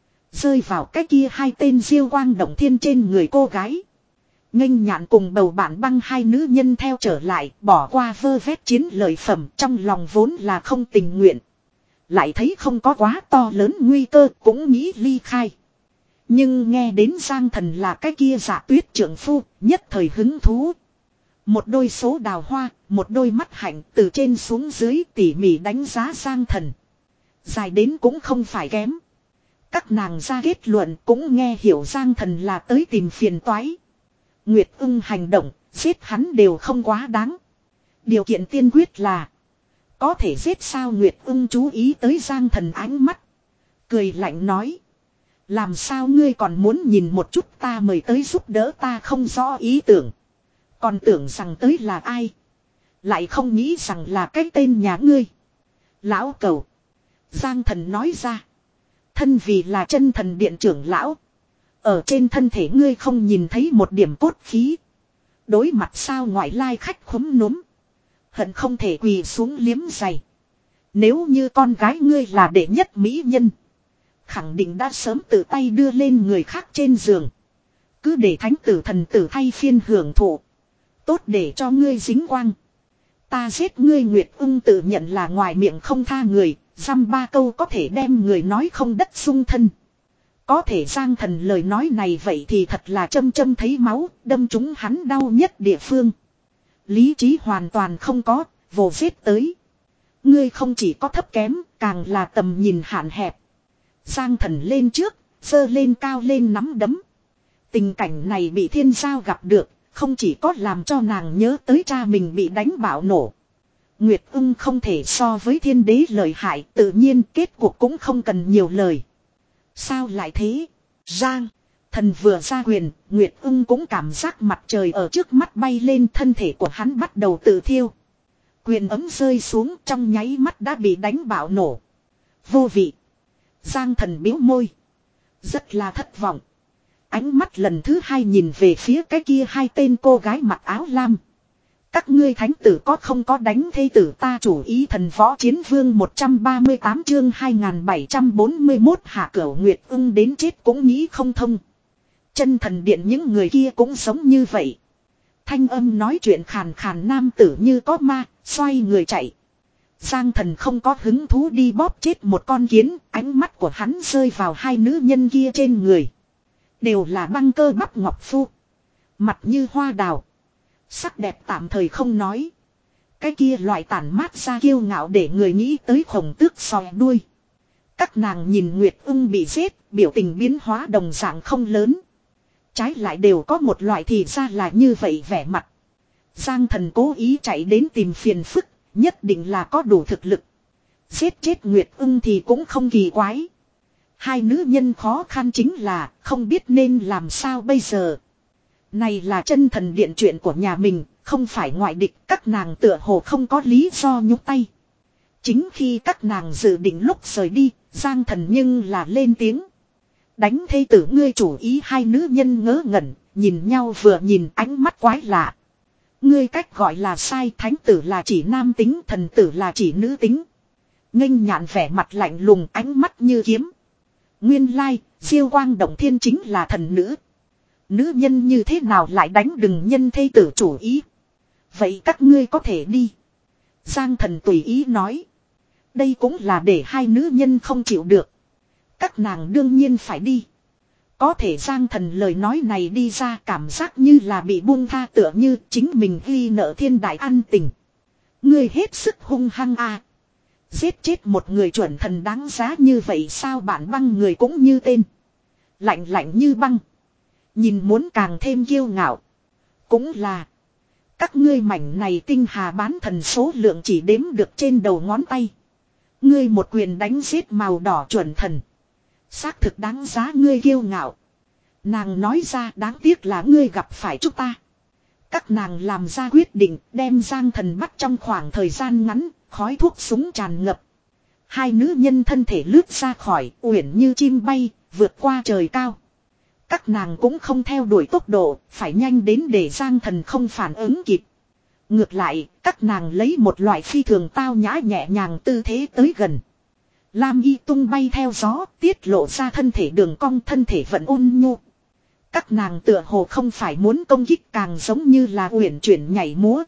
Rơi vào cái kia hai tên diêu quang động thiên trên người cô gái. Nghênh Nhạn cùng bầu bạn băng hai nữ nhân theo trở lại, bỏ qua vơ vét chiến lợi phẩm, trong lòng vốn là không tình nguyện. Lại thấy không có quá to lớn nguy cơ, cũng nghĩ ly khai. Nhưng nghe đến Giang Thần là cái kia Dạ Tuyết trưởng phu, nhất thời hứng thú. Một đôi số đào hoa, một đôi mắt hạnh từ trên xuống dưới tỉ mỉ đánh giá Giang Thần. Dài đến cũng không phải kém. Các nàng ra kết luận cũng nghe hiểu Giang Thần là tới tìm phiền toái. Nguyệt Ưng hành động, giết hắn đều không quá đáng. Điều kiện tiên quyết là có thể giết sao. Nguyệt Ưng chú ý tới Giang Thần ánh mắt. Cười lạnh nói. Làm sao ngươi còn muốn nhìn một chút, ta mời tới giúp đỡ ta không rõ ý tưởng. Còn tưởng rằng tới là ai. Lại không nghĩ rằng là cái tên nhà ngươi. Lão cầu. Giang Thần nói ra. Thân vì là chân thần điện trưởng lão. Ở trên thân thể ngươi không nhìn thấy một điểm cốt khí. Đối mặt sao ngoại lai khách khúm núm. Hận không thể quỳ xuống liếm giày. Nếu như con gái ngươi là đệ nhất mỹ nhân. Khẳng định đã sớm tự tay đưa lên người khác trên giường. Cứ để thánh tử thần tử thay phiên hưởng thụ. Tốt để cho ngươi dính quang. Ta giết ngươi. Nguyệt Ưng tự nhận là ngoài miệng không tha người. Dăm ba câu có thể đem người nói không đất sung thân. Có thể Giang Thần lời nói này vậy thì thật là châm châm thấy máu, đâm trúng hắn đau nhất địa phương. Lý trí hoàn toàn không có, vồ giết tới. Ngươi không chỉ có thấp kém, càng là tầm nhìn hạn hẹp. Giang Thần lên trước, giơ lên cao lên nắm đấm. Tình cảnh này bị Thiên Giao gặp được, không chỉ có làm cho nàng nhớ tới cha mình bị đánh bạo nổ. Nguyệt Ưng không thể so với thiên đế lợi hại, tự nhiên kết cuộc cũng không cần nhiều lời. Sao lại thế? Giang Thần vừa ra quyền, Nguyệt Ưng cũng cảm giác mặt trời ở trước mắt bay lên, thân thể của hắn bắt đầu tự thiêu. Quyền ấm rơi xuống, trong nháy mắt đã bị đánh bạo nổ. Vô vị. Giang Thần biếu môi. Rất là thất vọng. Ánh mắt lần thứ hai nhìn về phía cái kia hai tên cô gái mặc áo lam. Các ngươi thánh tử có không có đánh thây tử ta chủ ý. Thần võ chiến vương một trăm ba mươi tám chương hai nghìn bảy trăm bốn mươi mốt hạ cửu Nguyệt Ưng đến chết cũng nghĩ không thông. Chân thần điện những người kia cũng sống như vậy. Thanh âm nói chuyện khàn khàn, nam tử như có ma, xoay người chạy. Giang Thần không có hứng thú đi bóp chết một con kiến, ánh mắt của hắn rơi vào hai nữ nhân kia trên người. Đều là băng cơ bắp ngọc phu. Mặt như hoa đào. Sắc đẹp tạm thời không nói. Cái kia loại tản mát ra kiêu ngạo để người nghĩ tới khổng tước sòi đuôi. Các nàng nhìn Nguyệt Ưng bị giết, biểu tình biến hóa đồng dạng không lớn. Trái lại đều có một loại thì ra là như vậy vẻ mặt. Giang Thần cố ý chạy đến tìm phiền phức, nhất định là có đủ thực lực. Giết chết Nguyệt Ưng thì cũng không kỳ quái. Hai nữ nhân khó khăn chính là không biết nên làm sao bây giờ. Này là chân thần điện chuyện của nhà mình, không phải ngoại địch, các nàng tựa hồ không có lý do nhúc tay. Chính khi các nàng dự định lúc rời đi, Giang Thần nhưng là lên tiếng. Đánh thây tử ngươi chủ ý. Hai nữ nhân ngớ ngẩn, nhìn nhau vừa nhìn ánh mắt quái lạ. Ngươi cách gọi là sai, thánh tử là chỉ nam tính, thần tử là chỉ nữ tính. Nghênh Nhạn vẻ mặt lạnh lùng, ánh mắt như kiếm. Nguyên lai, Diêu Quang Động Thiên chính là thần nữ. Nữ nhân như thế nào lại đánh đừng nhân thây tử chủ ý. Vậy các ngươi có thể đi. Giang Thần tùy ý nói. Đây cũng là để hai nữ nhân không chịu được. Các nàng đương nhiên phải đi. Có thể Giang Thần lời nói này đi ra cảm giác như là bị buông tha, tựa như chính mình ghi nợ thiên đại ăn tình. Ngươi hết sức hung hăng à. Giết chết một người chuẩn thần đáng giá như vậy sao? Bản băng người cũng như tên. Lạnh lạnh như băng. Nhìn muốn càng thêm kiêu ngạo. Cũng là. Các ngươi mảnh này tinh hà bán thần số lượng chỉ đếm được trên đầu ngón tay. Ngươi một quyền đánh giết màu đỏ chuẩn thần. Xác thực đáng giá ngươi kiêu ngạo. Nàng nói ra đáng tiếc là ngươi gặp phải chúng ta. Các nàng làm ra quyết định đem Giang Thần bắt trong khoảng thời gian ngắn, khói thuốc súng tràn ngập. Hai nữ nhân thân thể lướt ra khỏi, uyển như chim bay, vượt qua trời cao. Các nàng cũng không theo đuổi tốc độ, phải nhanh đến để Giang Thần không phản ứng kịp. Ngược lại, các nàng lấy một loại phi thường tao nhã nhẹ nhàng tư thế tới gần. Lam y tung bay theo gió, tiết lộ ra thân thể đường cong, thân thể vẫn ôn nhu. Các nàng tựa hồ không phải muốn công kích, càng giống như là uyển chuyển nhảy múa.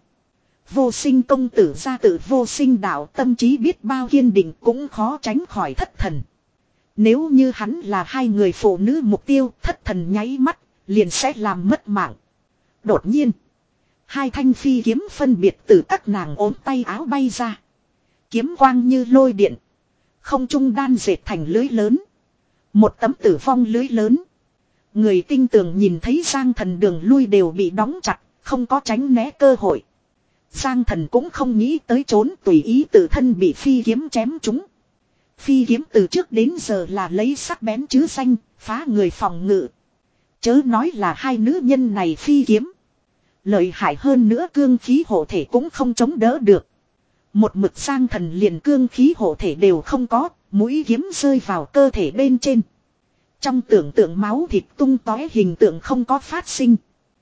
Vô sinh công tử ra tự vô sinh đạo, tâm trí biết bao kiên định cũng khó tránh khỏi thất thần. Nếu như hắn là hai người phụ nữ mục tiêu, thất thần nháy mắt, liền sẽ làm mất mạng. Đột nhiên, hai thanh phi kiếm phân biệt từ các nàng ốm tay áo bay ra. Kiếm quang như lôi điện. Không trung đan dệt thành lưới lớn. Một tấm tử vong lưới lớn. Người tinh tường nhìn thấy Giang Thần đường lui đều bị đóng chặt, không có tránh né cơ hội. Giang Thần cũng không nghĩ tới trốn, tùy ý tự thân bị phi kiếm chém trúng. Phi kiếm từ trước đến giờ là lấy sắc bén chứ danh, phá người phòng ngự. Chớ nói là hai nữ nhân này phi kiếm. Lợi hại hơn nữa cương khí hộ thể cũng không chống đỡ được. Một mực Giang Thần liền cương khí hộ thể đều không có, mũi kiếm rơi vào cơ thể bên trên. Trong tưởng tượng máu thịt tung tóe hình tượng không có phát sinh.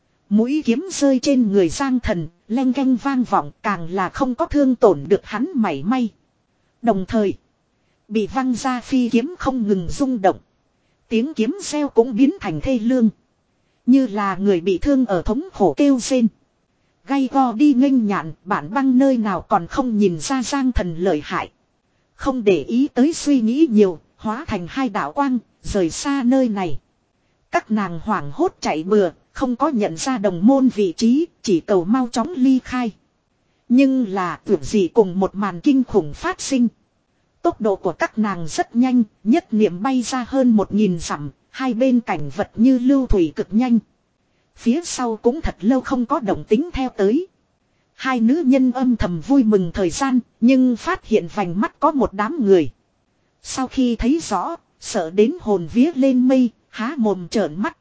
Mũi kiếm rơi trên người Giang Thần, leng keng vang vọng, càng là không có thương tổn được hắn mảy may. Đồng thời, bị văng ra phi kiếm không ngừng rung động. Tiếng kiếm reo cũng biến thành thê lương. Như là người bị thương ở thống khổ kêu rên. Gay go đi nghênh nhạn, bản băng nơi nào còn không nhìn ra Giang Thần lợi hại. Không để ý tới suy nghĩ nhiều, hóa thành hai đạo quang, rời xa nơi này. Các nàng hoảng hốt chạy bừa, không có nhận ra đồng môn vị trí, chỉ cầu mau chóng ly khai. Nhưng là tưởng gì cùng một màn kinh khủng phát sinh. Tốc độ của các nàng rất nhanh, nhất niệm bay ra hơn một nghìn dặm, hai bên cảnh vật như lưu thủy cực nhanh. Phía sau cũng thật lâu không có động tính theo tới. Hai nữ nhân âm thầm vui mừng thời gian, nhưng phát hiện vành mắt có một đám người. Sau khi thấy rõ, sợ đến hồn vía lên mây, há mồm trợn mắt.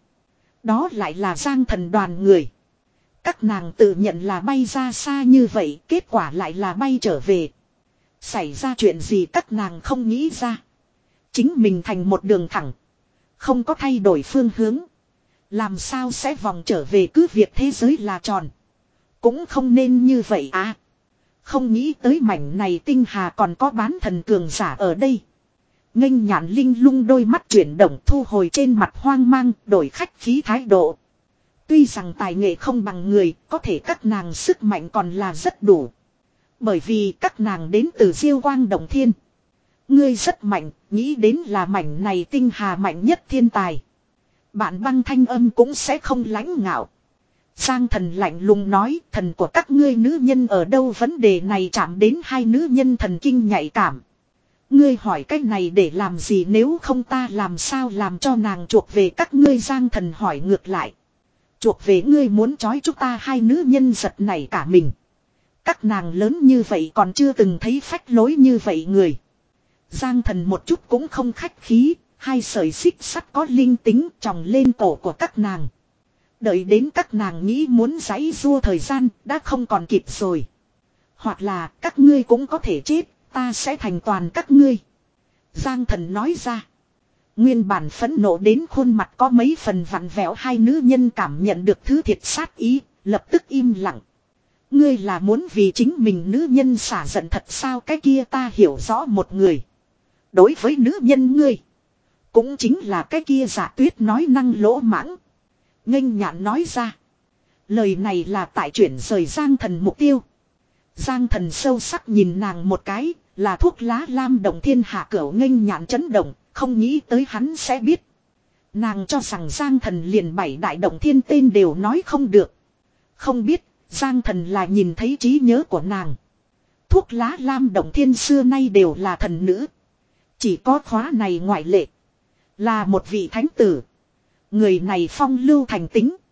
Đó lại là Giang Thần đoàn người. Các nàng tự nhận là bay ra xa như vậy, kết quả lại là bay trở về. Xảy ra chuyện gì các nàng không nghĩ ra. Chính mình thành một đường thẳng. Không có thay đổi phương hướng. Làm sao sẽ vòng trở về, cứ việc thế giới là tròn. Cũng không nên như vậy à. Không nghĩ tới mảnh này tinh hà còn có bán thần cường giả ở đây. Nghênh nhạn linh lung đôi mắt chuyển động, thu hồi trên mặt hoang mang, đổi khách khí thái độ. Tuy rằng tài nghệ không bằng người, có thể các nàng sức mạnh còn là rất đủ. Bởi vì các nàng đến từ Diêu Quang Động Thiên. Ngươi rất mạnh, nghĩ đến là mảnh này tinh hà mạnh nhất thiên tài. Bạn băng thanh âm cũng sẽ không lãnh ngạo. Giang Thần lạnh lùng nói, thần của các ngươi nữ nhân ở đâu, vấn đề này chạm đến hai nữ nhân thần kinh nhạy cảm. Ngươi hỏi cách này để làm gì, nếu không ta làm sao làm cho nàng chuộc về các ngươi. Giang Thần hỏi ngược lại. Chuộc về ngươi muốn trói chúng ta. Hai nữ nhân giật nảy cả mình. Các nàng lớn như vậy còn chưa từng thấy phách lối như vậy người. Giang Thần một chút cũng không khách khí, hai sợi xích sắt có linh tính tròng lên cổ của các nàng. Đợi đến các nàng nghĩ muốn giãy giụa thời gian đã không còn kịp rồi. Hoặc là các ngươi cũng có thể chết, ta sẽ thành toàn các ngươi. Giang Thần nói ra. Nguyên bản phẫn nộ đến khuôn mặt có mấy phần vặn vẹo hai nữ nhân cảm nhận được thứ thiệt sát ý, lập tức im lặng. Ngươi là muốn vì chính mình nữ nhân xả giận thật sao? Cái kia ta hiểu rõ một người. Đối với nữ nhân ngươi, cũng chính là cái kia Dạ Tuyết nói năng lỗ mãng. Nghênh nhạn nói ra. Lời này là tại chuyển rời Giang Thần mục tiêu. Giang Thần sâu sắc nhìn nàng một cái, là thuốc lá lam động thiên hạ cửu. Nghênh nhạn chấn động, không nghĩ tới hắn sẽ biết. Nàng cho rằng Giang Thần liền bảy đại động thiên tên đều nói không được. Không biết, Giang Thần là nhìn thấy trí nhớ của nàng. Thuốc lá lam động thiên xưa nay đều là thần nữ. Chỉ có khóa này ngoại lệ. Là một vị thánh tử. Người này phong lưu thành tính.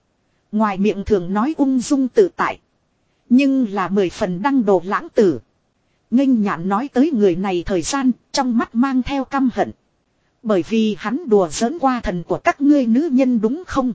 Ngoài miệng thường nói ung dung tự tại. Nhưng là mười phần đăng đồ lãng tử. Nghênh Nhạn nói tới người này thời gian, trong mắt mang theo căm hận. Bởi vì hắn đùa giỡn qua thần của các ngươi nữ nhân đúng không?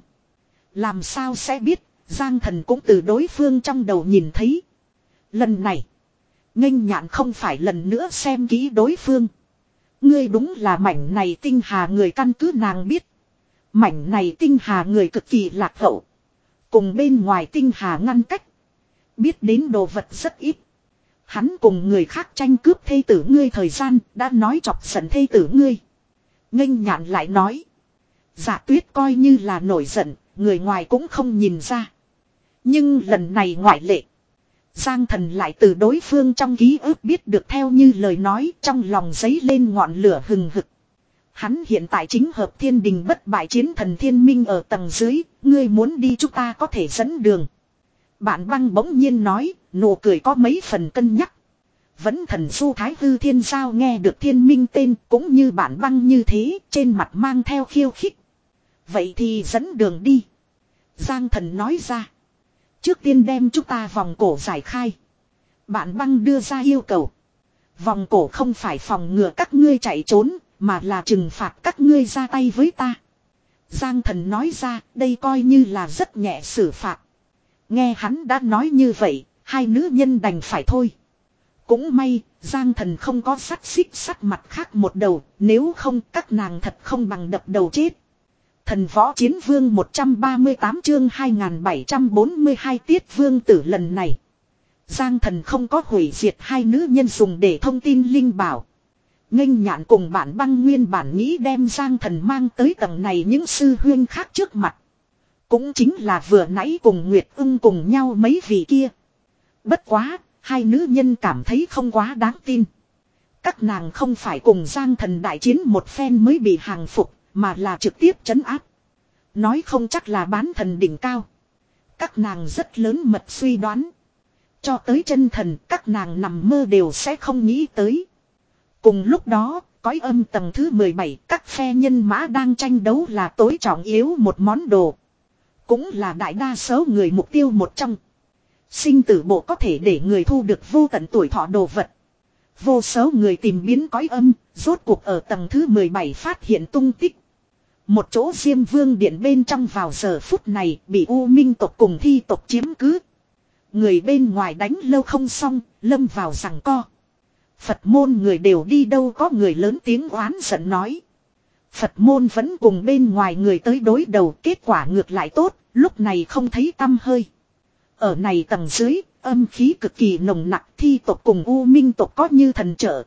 Làm sao sẽ biết, Giang Thần cũng từ đối phương trong đầu nhìn thấy. Lần này, Nghênh Nhạn không phải lần nữa xem kỹ đối phương. Ngươi đúng là mảnh này tinh hà người, căn cứ nàng biết. Mảnh này tinh hà người cực kỳ lạc hậu. Cùng bên ngoài tinh hà ngăn cách. Biết đến đồ vật rất ít. Hắn cùng người khác tranh cướp thê tử ngươi thời gian đã nói chọc giận thê tử ngươi. Nghênh Nhạn lại nói. Dạ Tuyết coi như là nổi giận, người ngoài cũng không nhìn ra. Nhưng lần này ngoại lệ. Giang Thần lại từ đối phương trong ký ức biết được theo như lời nói, trong lòng giấy lên ngọn lửa hừng hực. Hắn hiện tại chính hợp thiên đình bất bại chiến thần thiên minh ở tầng dưới, ngươi muốn đi chúng ta có thể dẫn đường. Bạn băng bỗng nhiên nói, nụ cười có mấy phần cân nhắc. Vẫn thần du thái hư thiên giao nghe được thiên minh tên cũng như bạn băng như thế, trên mặt mang theo khiêu khích. Vậy thì dẫn đường đi. Giang Thần nói ra. Trước tiên đem chúng ta vòng cổ giải khai. Bạn băng đưa ra yêu cầu. Vòng cổ không phải phòng ngừa các ngươi chạy trốn, mà là trừng phạt các ngươi ra tay với ta. Giang Thần nói ra, đây coi như là rất nhẹ xử phạt. Nghe hắn đã nói như vậy, hai nữ nhân đành phải thôi. Cũng may, Giang Thần không có sắt xích sắt mặt khác một đầu, nếu không các nàng thật không bằng đập đầu chết. Thần võ chiến vương một trăm ba mươi tám chương hai nghìn bảy trăm bốn mươi hai tiết vương tử lần này. Giang Thần không có hủy diệt hai nữ nhân dùng để thông tin linh bảo. Nghênh Nhạn cùng bản băng nguyên bản nghĩ đem Giang Thần mang tới tầng này những sư huyên khác trước mặt. Cũng chính là vừa nãy cùng Nguyệt Ưng cùng nhau mấy vị kia. Bất quá, hai nữ nhân cảm thấy không quá đáng tin. Các nàng không phải cùng Giang Thần đại chiến một phen mới bị hàng phục, mà là trực tiếp trấn áp. Nói không chắc là bán thần đỉnh cao. Các nàng rất lớn mật suy đoán. Cho tới chân thần, các nàng nằm mơ đều sẽ không nghĩ tới. Cùng lúc đó, cõi âm tầng thứ mười bảy, các phe nhân mã đang tranh đấu là tối trọng yếu một món đồ. Cũng là đại đa số người mục tiêu một trong. Sinh tử bộ có thể để người thu được vô tận tuổi thọ đồ vật. Vô số người tìm biến cõi âm, rốt cuộc ở tầng thứ mười bảy phát hiện tung tích. Một chỗ Diêm Vương điện bên trong vào giờ phút này bị U Minh tộc cùng Thi tộc chiếm cứ. Người bên ngoài đánh lâu không xong, lâm vào giằng co. Phật môn người đều đi đâu, có người lớn tiếng oán giận nói. Phật môn vẫn cùng bên ngoài người tới đối đầu, kết quả ngược lại tốt, lúc này không thấy tăm hơi. Ở này tầng dưới, âm khí cực kỳ nồng nặc, Thi tộc cùng U Minh tộc có như thần trợ.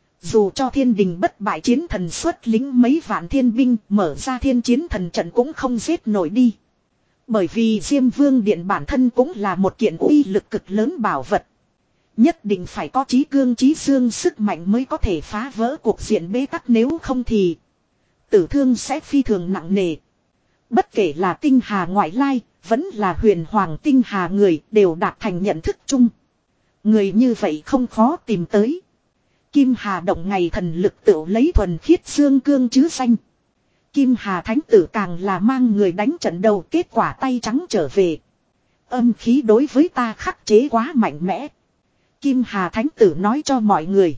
Dù cho thiên đình bất bại chiến thần xuất lính mấy vạn thiên binh, mở ra thiên chiến thần trận cũng không giết nổi đi. Bởi vì Diêm Vương điện bản thân cũng là một kiện uy lực cực lớn bảo vật. Nhất định phải có chí cương chí xương sức mạnh mới có thể phá vỡ cuộc diện bế tắc, nếu không thì tử thương sẽ phi thường nặng nề. Bất kể là tinh hà ngoại lai, vẫn là huyền hoàng tinh hà người đều đạt thành nhận thức chung. Người như vậy không khó tìm tới. Kim Hà động ngày thần lực tự lấy thuần khiết xương cương chứ danh. Kim Hà thánh tử càng là mang người đánh trận đầu, kết quả tay trắng trở về. Âm khí đối với ta khắc chế quá mạnh mẽ. Kim Hà thánh tử nói cho mọi người.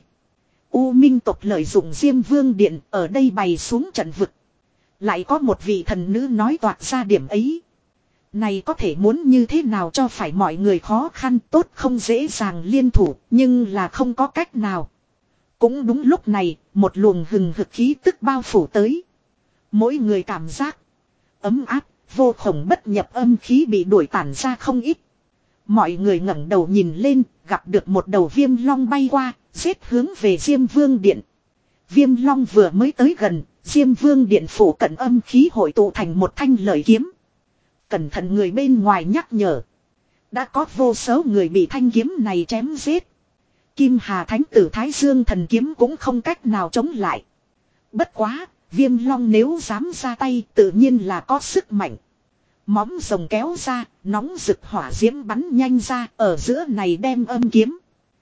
U Minh tộc lợi dụng Diêm Vương điện ở đây bày xuống trận vực. Lại có một vị thần nữ nói toạc ra điểm ấy. Này có thể muốn như thế nào cho phải mọi người khó khăn, tốt không dễ dàng liên thủ, nhưng là không có cách nào. Cũng đúng lúc này, một luồng hừng hực khí tức bao phủ tới. Mỗi người cảm giác ấm áp, vô khổng bất nhập, âm khí bị đuổi tản ra không ít. Mọi người ngẩng đầu nhìn lên, gặp được một đầu viêm long bay qua, giết hướng về Diêm Vương điện. Viêm long vừa mới tới gần, Diêm Vương điện phủ cận âm khí hội tụ thành một thanh lợi kiếm. Cẩn thận, người bên ngoài nhắc nhở. Đã có vô số người bị thanh kiếm này chém giết. Kim Hà thánh tử Thái Dương thần kiếm cũng không cách nào chống lại. Bất quá, Viêm long nếu dám ra tay tự nhiên là có sức mạnh. Móng rồng kéo ra, nóng rực hỏa diễm bắn nhanh ra, ở giữa này đem âm kiếm.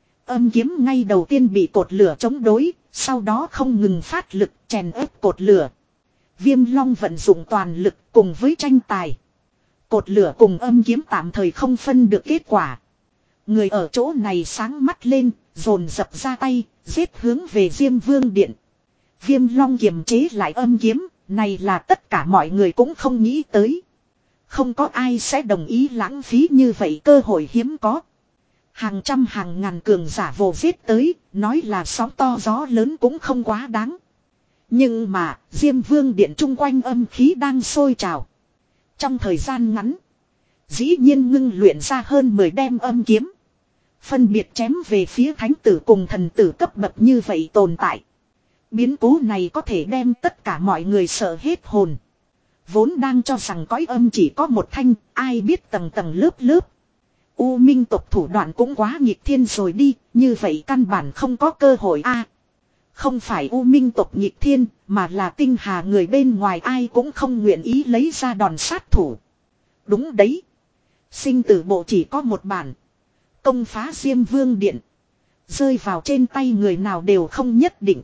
Âm kiếm ngay đầu tiên bị cột lửa chống đối, sau đó không ngừng phát lực chèn ép cột lửa. Viêm long vận dụng toàn lực cùng với tranh tài. Cột lửa cùng âm kiếm tạm thời không phân được kết quả. Người ở chỗ này sáng mắt lên, dồn dập ra tay, giết hướng về Diêm Vương Điện. Viêm Long kiềm chế lại âm kiếm, này là tất cả mọi người cũng không nghĩ tới. Không có ai sẽ đồng ý lãng phí như vậy, cơ hội hiếm có. Hàng trăm hàng ngàn cường giả vồ giết tới, nói là sóng to gió lớn cũng không quá đáng. Nhưng mà, Diêm Vương Điện chung quanh âm khí đang sôi trào. Trong thời gian ngắn, dĩ nhiên ngưng luyện ra hơn mười đem âm kiếm. Phân biệt chém về phía thánh tử cùng thần tử cấp bậc như vậy tồn tại. Biến cố này có thể đem tất cả mọi người sợ hết hồn. Vốn đang cho rằng cõi âm chỉ có một thanh, ai biết tầng tầng lớp lớp. U Minh tộc thủ đoạn cũng quá nghịch thiên rồi đi, như vậy căn bản không có cơ hội a. Không phải U Minh tộc nghịch thiên, mà là tinh hà người bên ngoài ai cũng không nguyện ý lấy ra đòn sát thủ. Đúng đấy. Sinh tử bộ chỉ có một bản. Công phá Diêm Vương Điện. Rơi vào trên tay người nào đều không nhất định.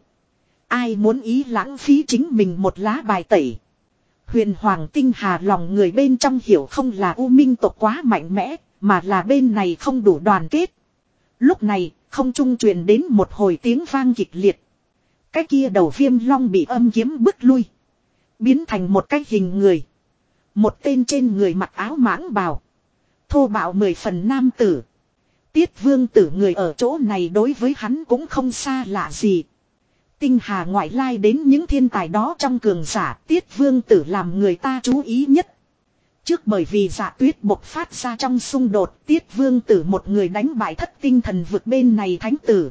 Ai muốn ý lãng phí chính mình một lá bài tẩy. Huyền Hoàng tinh hà lòng người bên trong hiểu không là U Minh tộc quá mạnh mẽ, mà là bên này không đủ đoàn kết. Lúc này, không trung truyền đến một hồi tiếng vang kịch liệt. Cái kia đầu Viêm Long bị âm kiếm bức lui. Biến thành một cái hình người. Một tên trên người mặc áo mãng bào. Thô bạo mười phần nam tử. Tiết Vương Tử người ở chỗ này đối với hắn cũng không xa lạ gì. Tinh hà ngoại lai đến những thiên tài đó trong cường giả, Tiết Vương Tử làm người ta chú ý nhất. Trước bởi vì Dạ Tuyết bộc phát ra trong xung đột, Tiết Vương Tử một người đánh bại Thất Tinh Thần vực bên này thánh tử.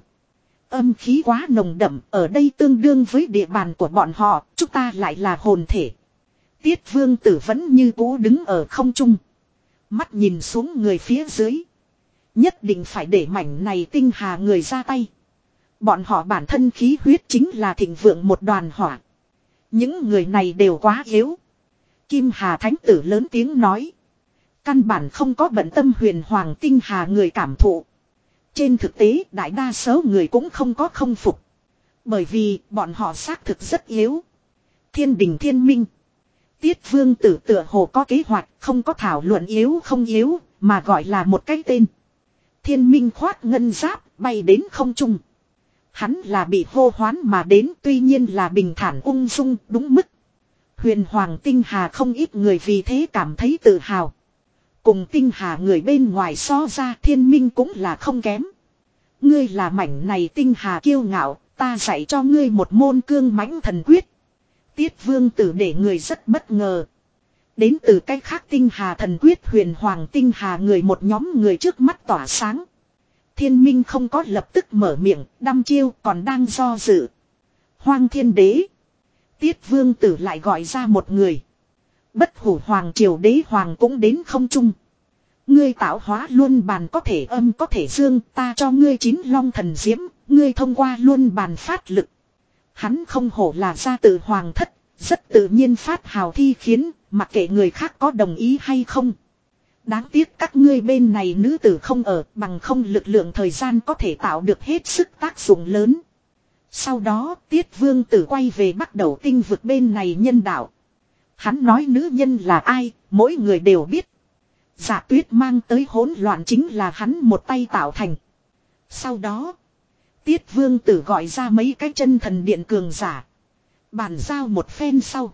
Âm khí quá nồng đậm, ở đây tương đương với địa bàn của bọn họ, chúng ta lại là hồn thể. Tiết Vương Tử vẫn như cũ đứng ở không trung. Mắt nhìn xuống người phía dưới. Nhất định phải để mảnh này tinh hà người ra tay. Bọn họ bản thân khí huyết chính là thịnh vượng một đoàn hỏa. Những người này đều quá yếu. Kim Hà Thánh Tử lớn tiếng nói. Căn bản không có bận tâm Huyền Hoàng tinh hà người cảm thụ. Trên thực tế đại đa số người cũng không có không phục. Bởi vì bọn họ xác thực rất yếu. Thiên đình thiên minh. Tiết Vương Tử tựa hồ có kế hoạch, không có thảo luận yếu không yếu, mà gọi là một cái tên. Thiên minh khoát ngân giáp, bay đến không trung. Hắn là bị hô hoán mà đến, tuy nhiên là bình thản ung dung, đúng mức. Huyền Hoàng tinh hà không ít người vì thế cảm thấy tự hào. Cùng tinh hà người bên ngoài so ra, thiên minh cũng là không kém. Ngươi là mảnh này tinh hà kiêu ngạo, ta dạy cho ngươi một môn cương mãnh thần quyết. Tiết Vương Tử để người rất bất ngờ. Đến từ cách khác tinh hà thần quyết Huyền Hoàng tinh hà người một nhóm người trước mắt tỏa sáng. Thiên minh không có lập tức mở miệng, đăm chiêu còn đang do dự. Hoang Thiên Đế. Tiết Vương Tử lại gọi ra một người. Bất Hủ Hoàng Triều Đế Hoàng cũng đến không trung. Ngươi tạo hóa luân bàn có thể âm có thể dương, ta cho ngươi chín long thần diễm, ngươi thông qua luân bàn phát lực. Hắn không hổ là gia tự hoàng thất, rất tự nhiên phát hào thi khiến, mặc kệ người khác có đồng ý hay không. Đáng tiếc các ngươi bên này nữ tử không ở, bằng không lực lượng thời gian có thể tạo được hết sức tác dụng lớn. Sau đó Tiết Vương Tử quay về bắt đầu tinh vực bên này nhân đạo. Hắn nói nữ nhân là ai, mỗi người đều biết. Dạ Tuyết mang tới hỗn loạn chính là hắn một tay tạo thành. Sau đó, Tiết Vương Tử gọi ra mấy cái chân thần điện cường giả. Bàn giao một phen sau.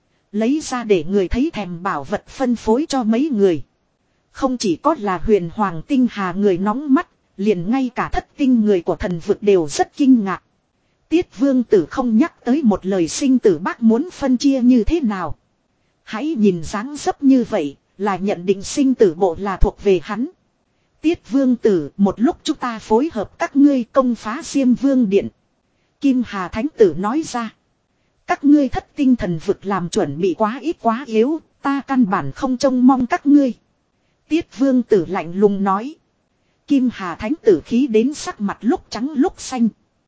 Lấy ra để người thấy thèm bảo vật phân phối cho mấy người. Không chỉ có là Huyền Hoàng tinh hà người nóng mắt, liền ngay cả thất tinh người của thần vực đều rất kinh ngạc. Tiết Vương Tử không nhắc tới một lời sinh tử bác muốn phân chia như thế nào. Hãy nhìn dáng dấp như vậy, là nhận định sinh tử bộ là thuộc về hắn. Tiết Vương Tử, một lúc chúng ta phối hợp các ngươi công phá Diêm Vương Điện. Kim Hà Thánh Tử nói ra. Các ngươi thất tinh thần vực làm chuẩn bị quá ít quá yếu, ta căn bản không trông mong các ngươi. Tiết Vương Tử lạnh lùng nói. Kim Hà Thánh Tử khí đến sắc mặt lúc trắng lúc xanh.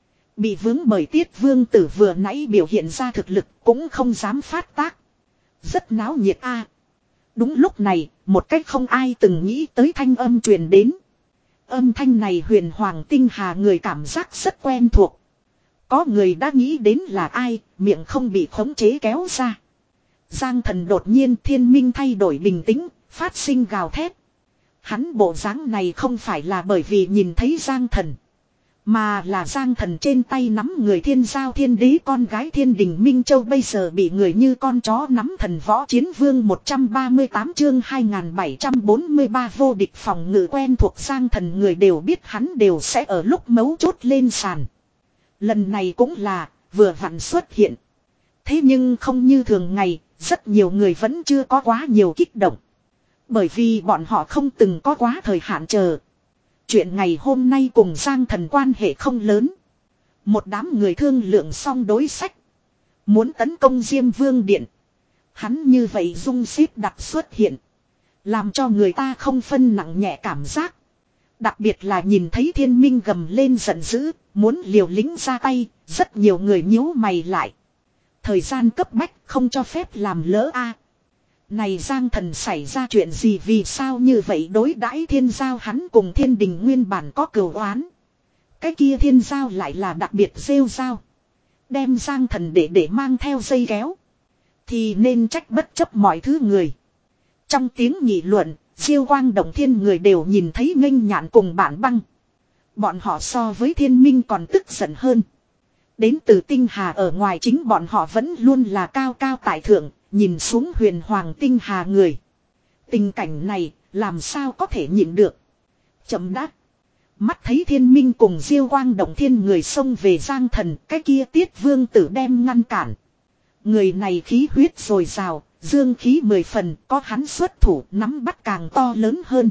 Bị vướng bởi Tiết Vương Tử vừa nãy biểu hiện ra thực lực cũng không dám phát tác. Rất náo nhiệt a. À. Đúng lúc này, một cách không ai từng nghĩ tới thanh âm truyền đến. Âm thanh này Huyền Hoàng tinh hà người cảm giác rất quen thuộc. Có người đã nghĩ đến là ai, miệng không bị khống chế kéo ra. Giang Thần đột nhiên thiên minh thay đổi bình tĩnh, phát sinh gào thét. Hắn bộ dáng này không phải là bởi vì nhìn thấy Giang Thần. Mà là Giang Thần trên tay nắm người thiên giao thiên đế con gái Thiên Đình Minh Châu bây giờ bị người như con chó nắm thần võ chiến vương một trăm ba mươi tám chương hai nghìn bảy trăm bốn mươi ba vô địch phòng ngự quen thuộc Giang Thần người đều biết hắn đều sẽ ở lúc mấu chốt lên sàn. Lần này cũng là vừa vặn xuất hiện. Thế nhưng không như thường ngày, rất nhiều người vẫn chưa có quá nhiều kích động. Bởi vì bọn họ không từng có quá thời hạn chờ. Chuyện ngày hôm nay cùng Giang Thần quan hệ không lớn. Một đám người thương lượng xong đối sách. Muốn tấn công Diêm Vương Điện. Hắn như vậy dung xếp đặt xuất hiện. Làm cho người ta không phân nặng nhẹ cảm giác. Đặc biệt là nhìn thấy Thiên Minh gầm lên giận dữ. Muốn liều lĩnh ra tay. Rất nhiều người nhíu mày lại. Thời gian cấp bách không cho phép làm lỡ a. Này Giang Thần xảy ra chuyện gì vì sao như vậy đối đãi thiên giao hắn cùng Thiên Đình nguyên bản có cừu oán. Cái kia thiên giao lại là đặc biệt rêu giao. Đem Giang Thần để để mang theo dây kéo. Thì nên trách bất chấp mọi thứ người. Trong tiếng nghị luận, Diêu Quang Động Thiên người đều nhìn thấy nghênh nhạn cùng bản băng. Bọn họ so với Thiên Minh còn tức giận hơn. Đến từ tinh hà ở ngoài chính bọn họ vẫn luôn là cao cao tại thượng. Nhìn xuống huyền hoàng tinh hà người. Tình cảnh này làm sao có thể nhịn được. Chậm đáp. Mắt thấy Thiên Minh cùng Diêu Quang Động Thiên người xông về Giang Thần. Cái kia Tiết Vương Tử đem ngăn cản. Người này khí huyết dồi dào. Dương khí mười phần. Có hắn xuất thủ nắm bắt càng to lớn hơn.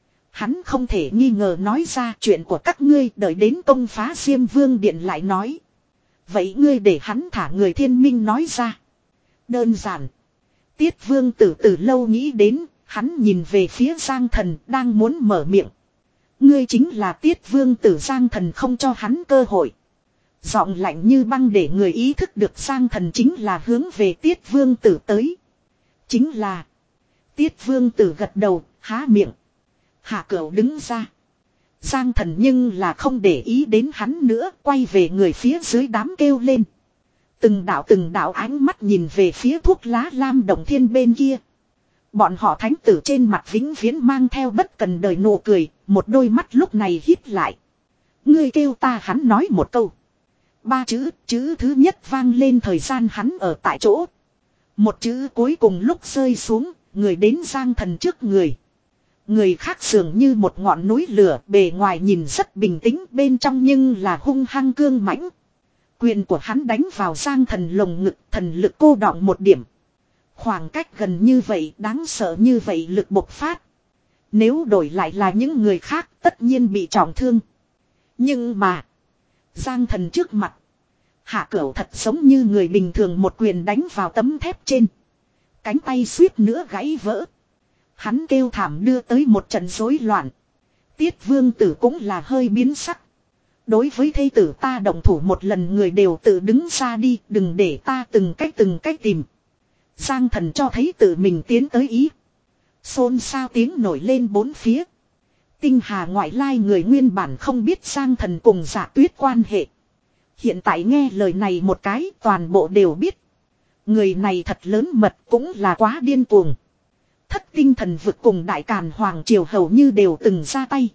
Hắn không thể nghi ngờ nói ra chuyện của các ngươi. Đợi đến công phá Diêm Vương Điện lại nói. Vậy ngươi để hắn thả người Thiên Minh nói ra. Đơn giản. Tiết Vương Tử từ lâu nghĩ đến, hắn nhìn về phía Giang Thần đang muốn mở miệng. Ngươi chính là Tiết Vương Tử. Giang Thần không cho hắn cơ hội. Giọng lạnh như băng để người ý thức được Giang Thần chính là hướng về Tiết Vương Tử tới. Chính là. Tiết Vương Tử gật đầu, há miệng. Hạ Cửu đứng ra. Giang Thần nhưng là không để ý đến hắn nữa, quay về người phía dưới đám kêu lên. Từng đạo từng đạo ánh mắt nhìn về phía thuốc lá lam Động Thiên bên kia. Bọn họ thánh tử trên mặt vĩnh viễn mang theo bất cần đời nụ cười, một đôi mắt lúc này híp lại. Ngươi kêu ta hắn nói một câu. Ba chữ, chữ thứ nhất vang lên thời gian hắn ở tại chỗ. Một chữ cuối cùng lúc rơi xuống, người đến Giang Thần trước người. Người khác dường như một ngọn núi lửa, bề ngoài nhìn rất bình tĩnh, bên trong nhưng là hung hăng cương mãnh. Quyền của hắn đánh vào Giang Thần lồng ngực, thần lực cô đọng một điểm. Khoảng cách gần như vậy, đáng sợ như vậy lực bộc phát. Nếu đổi lại là những người khác, tất nhiên bị trọng thương. Nhưng mà, Giang Thần trước mặt, Hạ Cửu thật giống như người bình thường một quyền đánh vào tấm thép trên. Cánh tay suýt nữa gãy vỡ. Hắn kêu thảm đưa tới một trận rối loạn. Tiết Vương Tử cũng là hơi biến sắc. Đối với thê tử ta động thủ một lần người đều tự đứng ra đi, đừng để ta từng cách từng cách tìm. Giang Thần cho thấy tự mình tiến tới ý. Xôn xao tiếng nổi lên bốn phía. Tinh hà ngoại lai người nguyên bản không biết Giang Thần cùng Dạ Tuyết quan hệ. Hiện tại nghe lời này một cái toàn bộ đều biết. Người này thật lớn mật cũng là quá điên cuồng. Thất tinh thần vực cùng Đại Càn Hoàng Triều hầu như đều từng ra tay.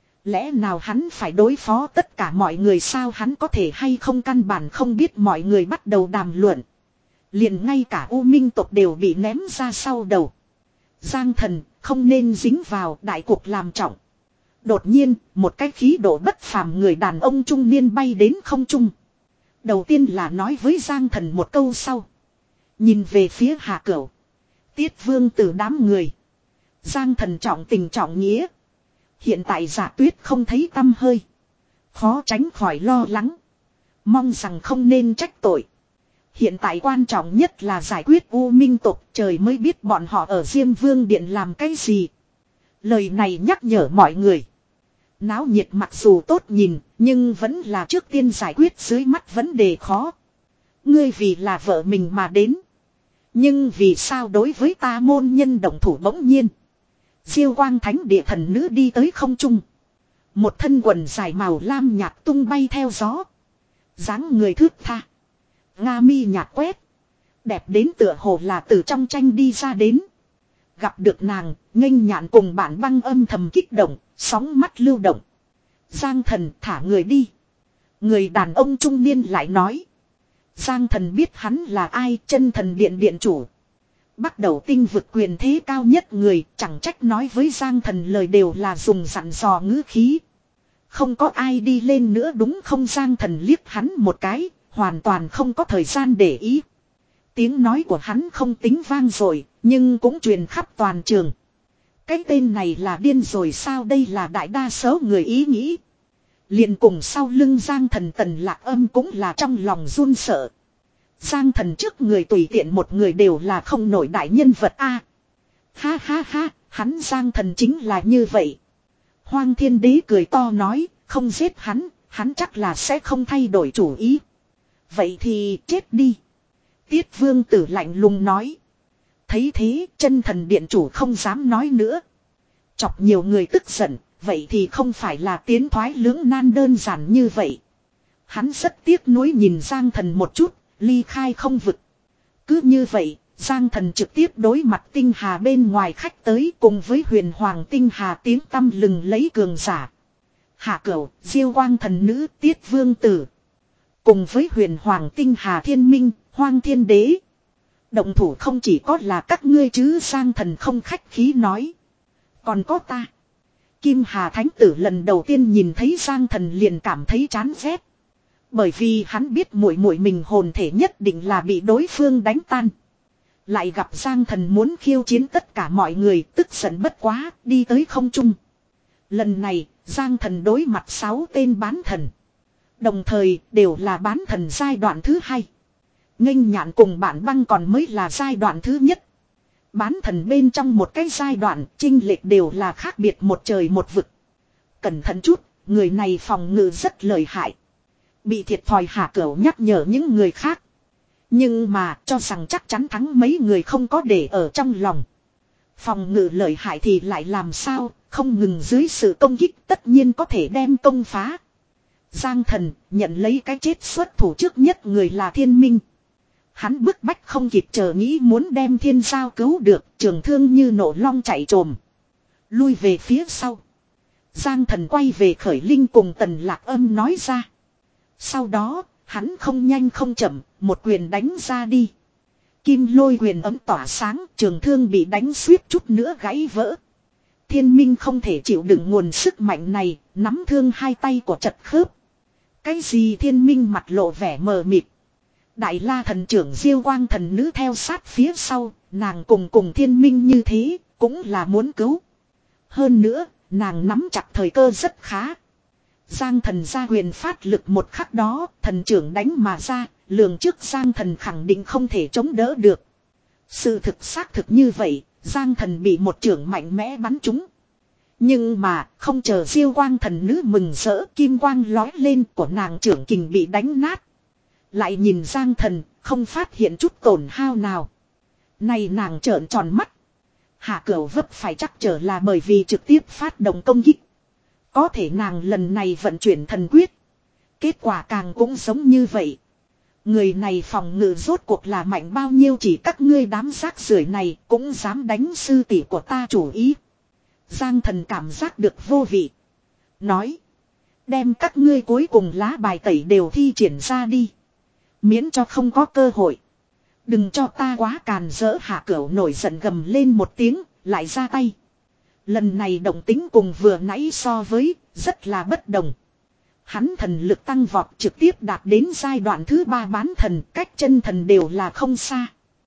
Lẽ nào hắn phải đối phó tất cả mọi người sao hắn có thể hay không căn bản không biết mọi người bắt đầu đàm luận. Liền ngay cả U Minh tộc đều bị ném ra sau đầu. Giang Thần không nên dính vào đại cuộc làm trọng. Đột nhiên một cái khí độ bất phàm người đàn ông trung niên bay đến không trung. Đầu tiên là nói với Giang Thần một câu sau. Nhìn về phía Hạ Cửu. Tiết Vương Tử đám người. Giang Thần trọng tình trọng nghĩa. Hiện tại Dạ Tuyết không thấy tăm hơi. Khó tránh khỏi lo lắng. Mong rằng không nên trách tội. Hiện tại quan trọng nhất là giải quyết U Minh tộc, trời mới biết bọn họ ở Diêm Vương Điện làm cái gì. Lời này nhắc nhở mọi người. Náo nhiệt mặc dù tốt nhìn, nhưng vẫn là trước tiên giải quyết dưới mắt vấn đề khó. Ngươi vì là vợ mình mà đến. Nhưng vì sao đối với ta môn nhân động thủ bỗng nhiên. Diêu Quang Thánh Địa thần nữ đi tới không trung. Một thân quần dài màu lam nhạt tung bay theo gió. Dáng người thướt tha. Nga mi nhạt quét. Đẹp đến tựa hồ là từ trong tranh đi ra đến. Gặp được nàng, nghênh nhạn cùng bản băng âm thầm kích động, sóng mắt lưu động. Giang thần thả người đi. Người đàn ông trung niên lại nói. Giang thần biết hắn là ai, chân thần điện điện chủ. Bắt đầu tinh vực quyền thế cao nhất người, chẳng trách nói với Giang thần lời đều là dùng dặn dò ngữ khí. Không có ai đi lên nữa đúng không? Giang thần liếc hắn một cái, hoàn toàn không có thời gian để ý. Tiếng nói của hắn không tính vang rồi, nhưng cũng truyền khắp toàn trường. Cái tên này là điên rồi sao? Đây là đại đa số người ý nghĩ. Liền cùng sau lưng Giang thần Tần Lạc Âm cũng là trong lòng run sợ. Giang thần trước người tùy tiện một người đều là không nổi đại nhân vật a. Ha ha ha, hắn Giang thần chính là như vậy. Hoang Thiên Đế cười to nói, không giết hắn, hắn chắc là sẽ không thay đổi chủ ý. Vậy thì chết đi. Tiết Vương Tử lạnh lùng nói. Thấy thế, chân thần điện chủ không dám nói nữa. Chọc nhiều người tức giận, vậy thì không phải là tiến thoái lưỡng nan đơn giản như vậy. Hắn rất tiếc nuối nhìn Giang thần một chút, ly khai không vực. Cứ như vậy, Giang thần trực tiếp đối mặt tinh hà bên ngoài khách tới cùng với huyền hoàng tinh hà tiếng tăm lừng lấy cường giả. Hạ Cửu, Diêu Quang thần nữ, Tiết Vương Tử. Cùng với huyền hoàng tinh hà thiên minh, Hoang Thiên Đế. Động thủ không chỉ có là các ngươi chứ, Giang thần không khách khí nói. Còn có ta. Kim Hà Thánh Tử lần đầu tiên nhìn thấy Giang thần liền cảm thấy chán ghét. Bởi vì hắn biết muội muội mình hồn thể nhất định là bị đối phương đánh tan. Lại gặp Giang thần muốn khiêu chiến tất cả mọi người, tức giận bất quá, đi tới không trung. Lần này, Giang thần đối mặt sáu tên bán thần. Đồng thời, đều là bán thần giai đoạn thứ hai. Nghênh nhạn cùng bản băng còn mới là giai đoạn thứ nhất. Bán thần bên trong một cái giai đoạn, chênh lệch đều là khác biệt một trời một vực. Cẩn thận chút, người này phòng ngự rất lợi hại. Bị thiệt thòi Hạ Cửu nhắc nhở những người khác. Nhưng mà cho rằng chắc chắn thắng mấy người không có để ở trong lòng. Phòng ngự lợi hại thì lại làm sao, không ngừng dưới sự công kích tất nhiên có thể đem công phá. Giang thần nhận lấy cái chết xuất thủ trước nhất người là Thiên Minh. Hắn bức bách không kịp chờ nghĩ muốn đem Thiên Giao cứu được, trường thương như nổ long chạy trồm. Lui về phía sau. Giang thần quay về Khởi Linh cùng Tần Lạc Âm nói ra. Sau đó, hắn không nhanh không chậm, một quyền đánh ra đi. Kim lôi quyền ấm tỏa sáng, trường thương bị đánh suýt chút nữa gãy vỡ. Thiên Minh không thể chịu đựng nguồn sức mạnh này, nắm thương hai tay của chật khớp. Cái gì? Thiên Minh mặt lộ vẻ mờ mịt. Đại La thần trưởng Diêu Quang thần nữ theo sát phía sau, nàng cùng cùng Thiên Minh như thế, cũng là muốn cứu. Hơn nữa, nàng nắm chặt thời cơ rất khá. Giang thần ra quyền phát lực một khắc đó, thần trưởng đánh mà ra, lường trước Giang thần khẳng định không thể chống đỡ được. Sự thực xác thực như vậy, Giang thần bị một trưởng mạnh mẽ bắn trúng. Nhưng mà, không chờ Diêu Quang thần nữ mừng rỡ, kim quang lói lên của nàng trưởng kình bị đánh nát. Lại nhìn Giang thần, không phát hiện chút tổn hao nào. Này nàng trợn tròn mắt. Hạ Cửu vấp phải chắc trở là bởi vì trực tiếp phát động công kích. Có thể nàng lần này vận chuyển thần quyết. Kết quả càng cũng giống như vậy. Người này phòng ngự rốt cuộc là mạnh bao nhiêu, chỉ các ngươi đám rác rưởi này cũng dám đánh sư tỷ của ta chủ ý. Giang thần cảm giác được vô vị. Nói. Đem các ngươi cuối cùng lá bài tẩy đều thi triển ra đi. Miễn cho không có cơ hội. Đừng cho ta quá càn rỡ. Hạ Cửu nổi giận gầm lên một tiếng, lại ra tay. Lần này động tính cùng vừa nãy so với, rất là bất đồng. Hắn thần lực tăng vọt trực tiếp đạt đến giai đoạn thứ ba bán thần, cách chân thần đều là không xa.